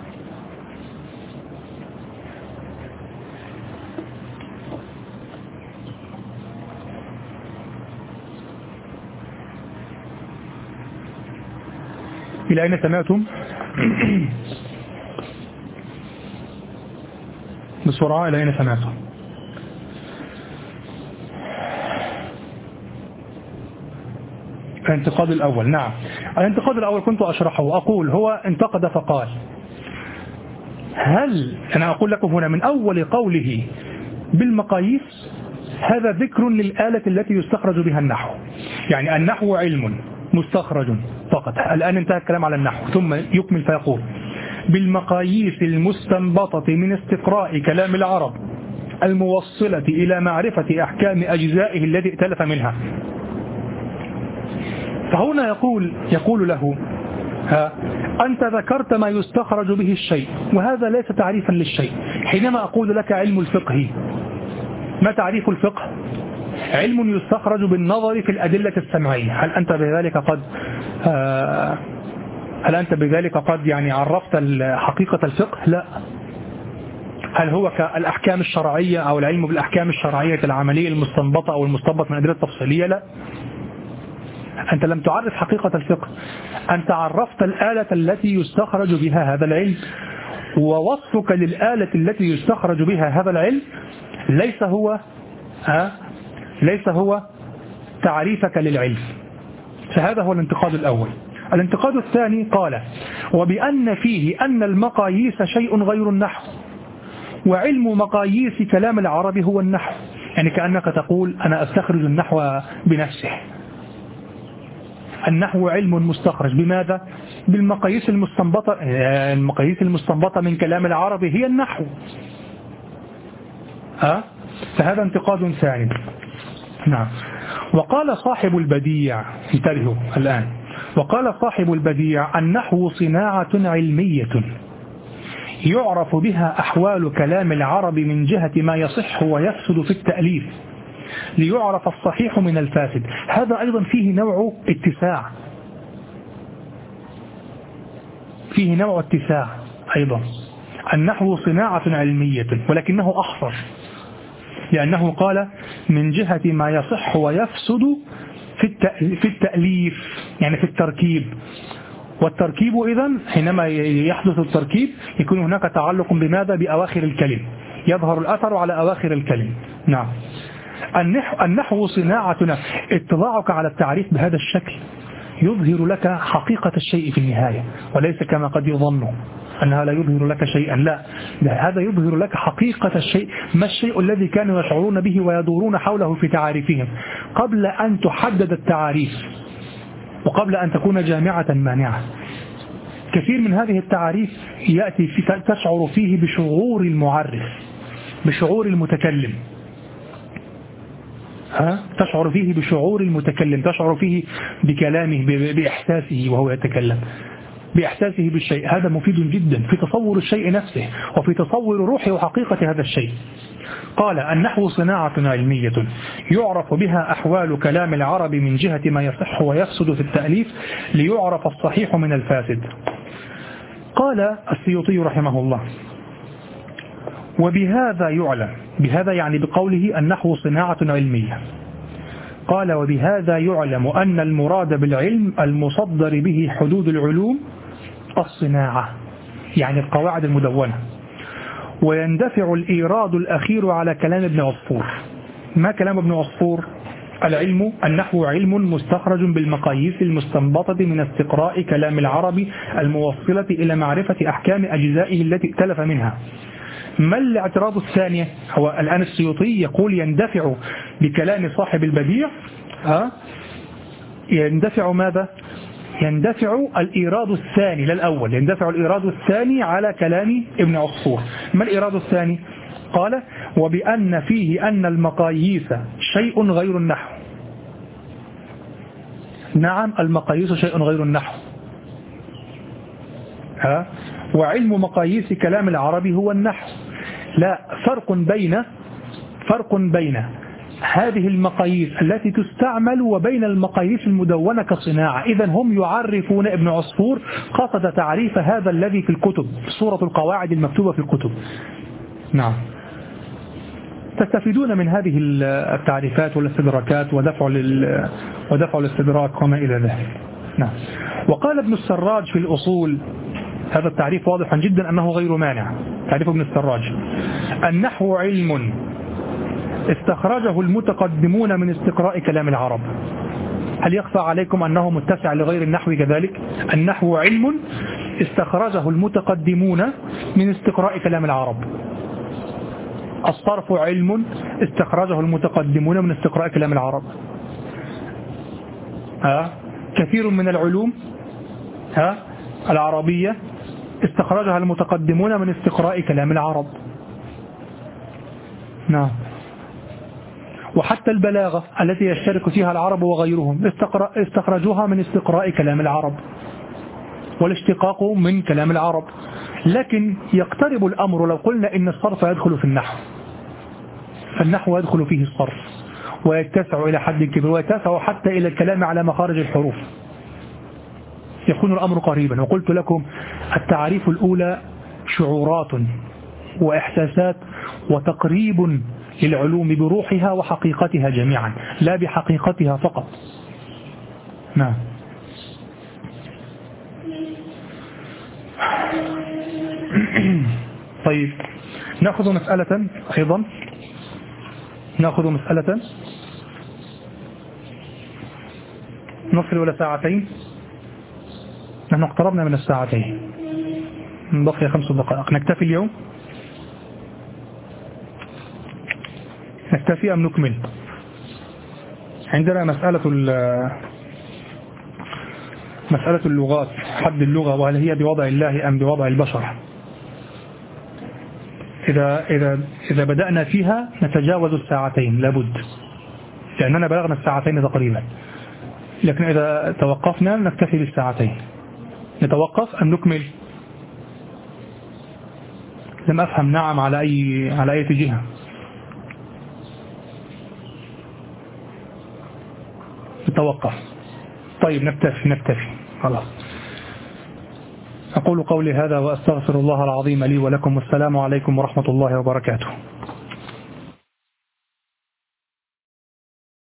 إلى أين سمعتم؟ بسرعة، إلى أين سمعتم؟ الانتقاد الأول. نعم، الانتقاد الأول كنت أشرحه، أقول هو انتقد فقال هل أنا أقول لكم هنا من أول قوله بالمقاييس هذا ذكر للآلة التي يستخرج بها النحو، يعني النحو علم مستخرج فقط. الآن انتهى الكلام على النحو، ثم يكمل فيقول بالمقاييس المستنبطة من استقراء كلام العرب الموصلة إلى معرفة أحكام أجزائه التي ائتلف منها. فهنا يقول يقول له ها أنت ذكرت ما يستخرج به الشيء، وهذا ليس تعريفا للشيء. حينما أقول لك علم الفقه، ما تعريف الفقه؟ علم يستخرج بالنظر في الأدلة السمعية. هل أنت بذلك قد آه هل أنت بذلك قد يعني عرفت حقيقة الفقه؟ لا. هل هو كالأحكام الشرعية أو العلم بالأحكام الشرعية العملية المستنبطة أو المستنبط من الأدلة التفصيلية؟ لا. أنت لم تعرف حقيقة الفقه، أنت عرفت الآلة التي يستخرج بها هذا العلم، ووصفك للآلة التي يستخرج بها هذا العلم ليس هو ها ليس هو تعريفك للعلم. فهذا هو الانتقاد الأول. الانتقاد الثاني قال: وبأن فيه أن المقاييس شيء غير النحو، وعلم مقاييس كلام العرب هو النحو. يعني كأنك تقول أنا أستخرج النحو بنفسه. النحو علم مستخرج بماذا؟ بالمقاييس المستنبطة. المقاييس المستنبطة من كلام العرب هي النحو. ها؟ فهذا انتقاد ثاني. نعم. وقال صاحب البديع، انتبهوا الآن، وقال صاحب البديع: النحو صناعة علمية يعرف بها أحوال كلام العرب من جهة ما يصح ويفسد في التأليف ليعرف الصحيح من الفاسد. هذا أيضا فيه نوع اتساع، فيه نوع اتساع أيضا. النحو صناعة علمية ولكنه أحصر، لأنه قال من جهة ما يصح ويفسد في التأليف، يعني في التركيب. والتركيب إذن حينما يحدث التركيب يكون هناك تعلق بماذا؟ بأواخر الكلم، يظهر الأثر على أواخر الكلم. نعم. النحو, النحو صناعتنا. اطلاعك على التعريف بهذا الشكل يظهر لك حقيقة الشيء في النهاية، وليس كما قد يظن أنها لا يظهر لك شيئا. لا، هذا يظهر لك حقيقة الشيء، ما الشيء الذي كانوا يشعرون به ويدورون حوله في تعاريفهم قبل أن تحدد التعاريف وقبل أن تكون جامعة مانعة. كثير من هذه التعاريف يأتي في تشعر فيه بشعور المعرف، بشعور المتكلم. ها؟ تشعر فيه بشعور المتكلم، تشعر فيه بكلامه، بإحساسه وهو يتكلم، بإحساسه بالشيء. هذا مفيد جدا في تصور الشيء نفسه وفي تصور روح وحقيقة هذا الشيء. قال: النحو صناعة علمية يعرف بها أحوال كلام العرب من جهة ما يصح ويفسد في التأليف ليعرف الصحيح من الفاسد. قال السيوطي رحمه الله: وبهذا يعلم، بهذا يعني بقوله النحو صناعة علمية. قال: وبهذا يعلم أن المراد بالعلم المصدر به حدود العلوم الصناعة، يعني القواعد المدونة. ويندفع الإيراد الأخير على كلام ابن عصفور. ما كلام ابن عصفور؟ العلم النحو علم مستخرج بالمقاييس المستنبطة من استقراء كلام العرب الموصلة إلى معرفة أحكام أجزائه التي ائتلف منها. ما الاعتراض الثاني؟ هو الآن السيوطي يقول يندفع بكلام صاحب البديع، ها؟ يندفع ماذا؟ يندفع الإيراد الثاني للأول، يندفع الإيراد الثاني على كلام ابن عصفور. ما الإيراد الثاني؟ قال: وبأن فيه أن المقاييس شيء غير النحو. نعم، المقاييس شيء غير النحو. ها؟ وعلم مقاييس كلام العرب هو النحو. لا، فرق بين فرق بين هذه المقاييس التي تستعمل وبين المقاييس المدونة كصناعة. إذن هم يعرفون، ابن عصفور قصد تعريف هذا الذي في الكتب، صورة القواعد المكتوبة في الكتب. نعم. تستفيدون من هذه التعريفات والاستدراكات ودفع لل... ودفع الاستدراك وما إلى ذلك. نعم. وقال ابن السراج في الأصول، هذا التعريف واضح جدا أنه غير مانع، تعريف ابن السراج: النحو علم استخرجه المتقدمون من استقراء كلام العرب. هل يخفى عليكم أنه متسع لغير النحو كذلك؟ النحو علم استخرجه المتقدمون من استقراء كلام العرب. الصرف علم استخرجه المتقدمون من استقراء كلام العرب. ها؟ كثير من العلوم ها العربية استخرجها المتقدمون من استقراء كلام العرب. نعم. وحتى البلاغة التي يشترك فيها العرب وغيرهم استخرجوها من استقراء كلام العرب، والاشتقاق من كلام العرب. لكن يقترب الأمر لو قلنا إن الصرف يدخل في النحو، فالنحو يدخل فيه الصرف ويتسع إلى حد كبير، ويتسع حتى إلى الكلام على مخارج الحروف، يكون الأمر قريبا. وقلت لكم التعريف الأولى شعورات وإحساسات وتقريب للعلوم بروحها وحقيقتها جميعا، لا بحقيقتها فقط. نعم. طيب، نأخذ مسألة أيضا، نأخذ مسألة نصل إلى ساعتين. نحن اقتربنا من الساعتين، بقي خمس دقائق. نكتفي اليوم؟ نكتفي أم نكمل؟ عندنا مسألة مسألة اللغات، حد اللغة، وهل هي بوضع الله أم بوضع البشر. إذا, إذا, إذا بدأنا فيها نتجاوز الساعتين لابد، لأننا بلغنا الساعتين تقريبا. لكن إذا توقفنا نكتفي بالساعتين. نتوقف أم نكمل؟ لم أفهم. نعم، على أي على أي جهة؟ نتوقف. طيب نكتفي نكتفي خلاص. أقول قولي هذا وأستغفر الله العظيم لي ولكم، والسلام عليكم ورحمة الله وبركاته.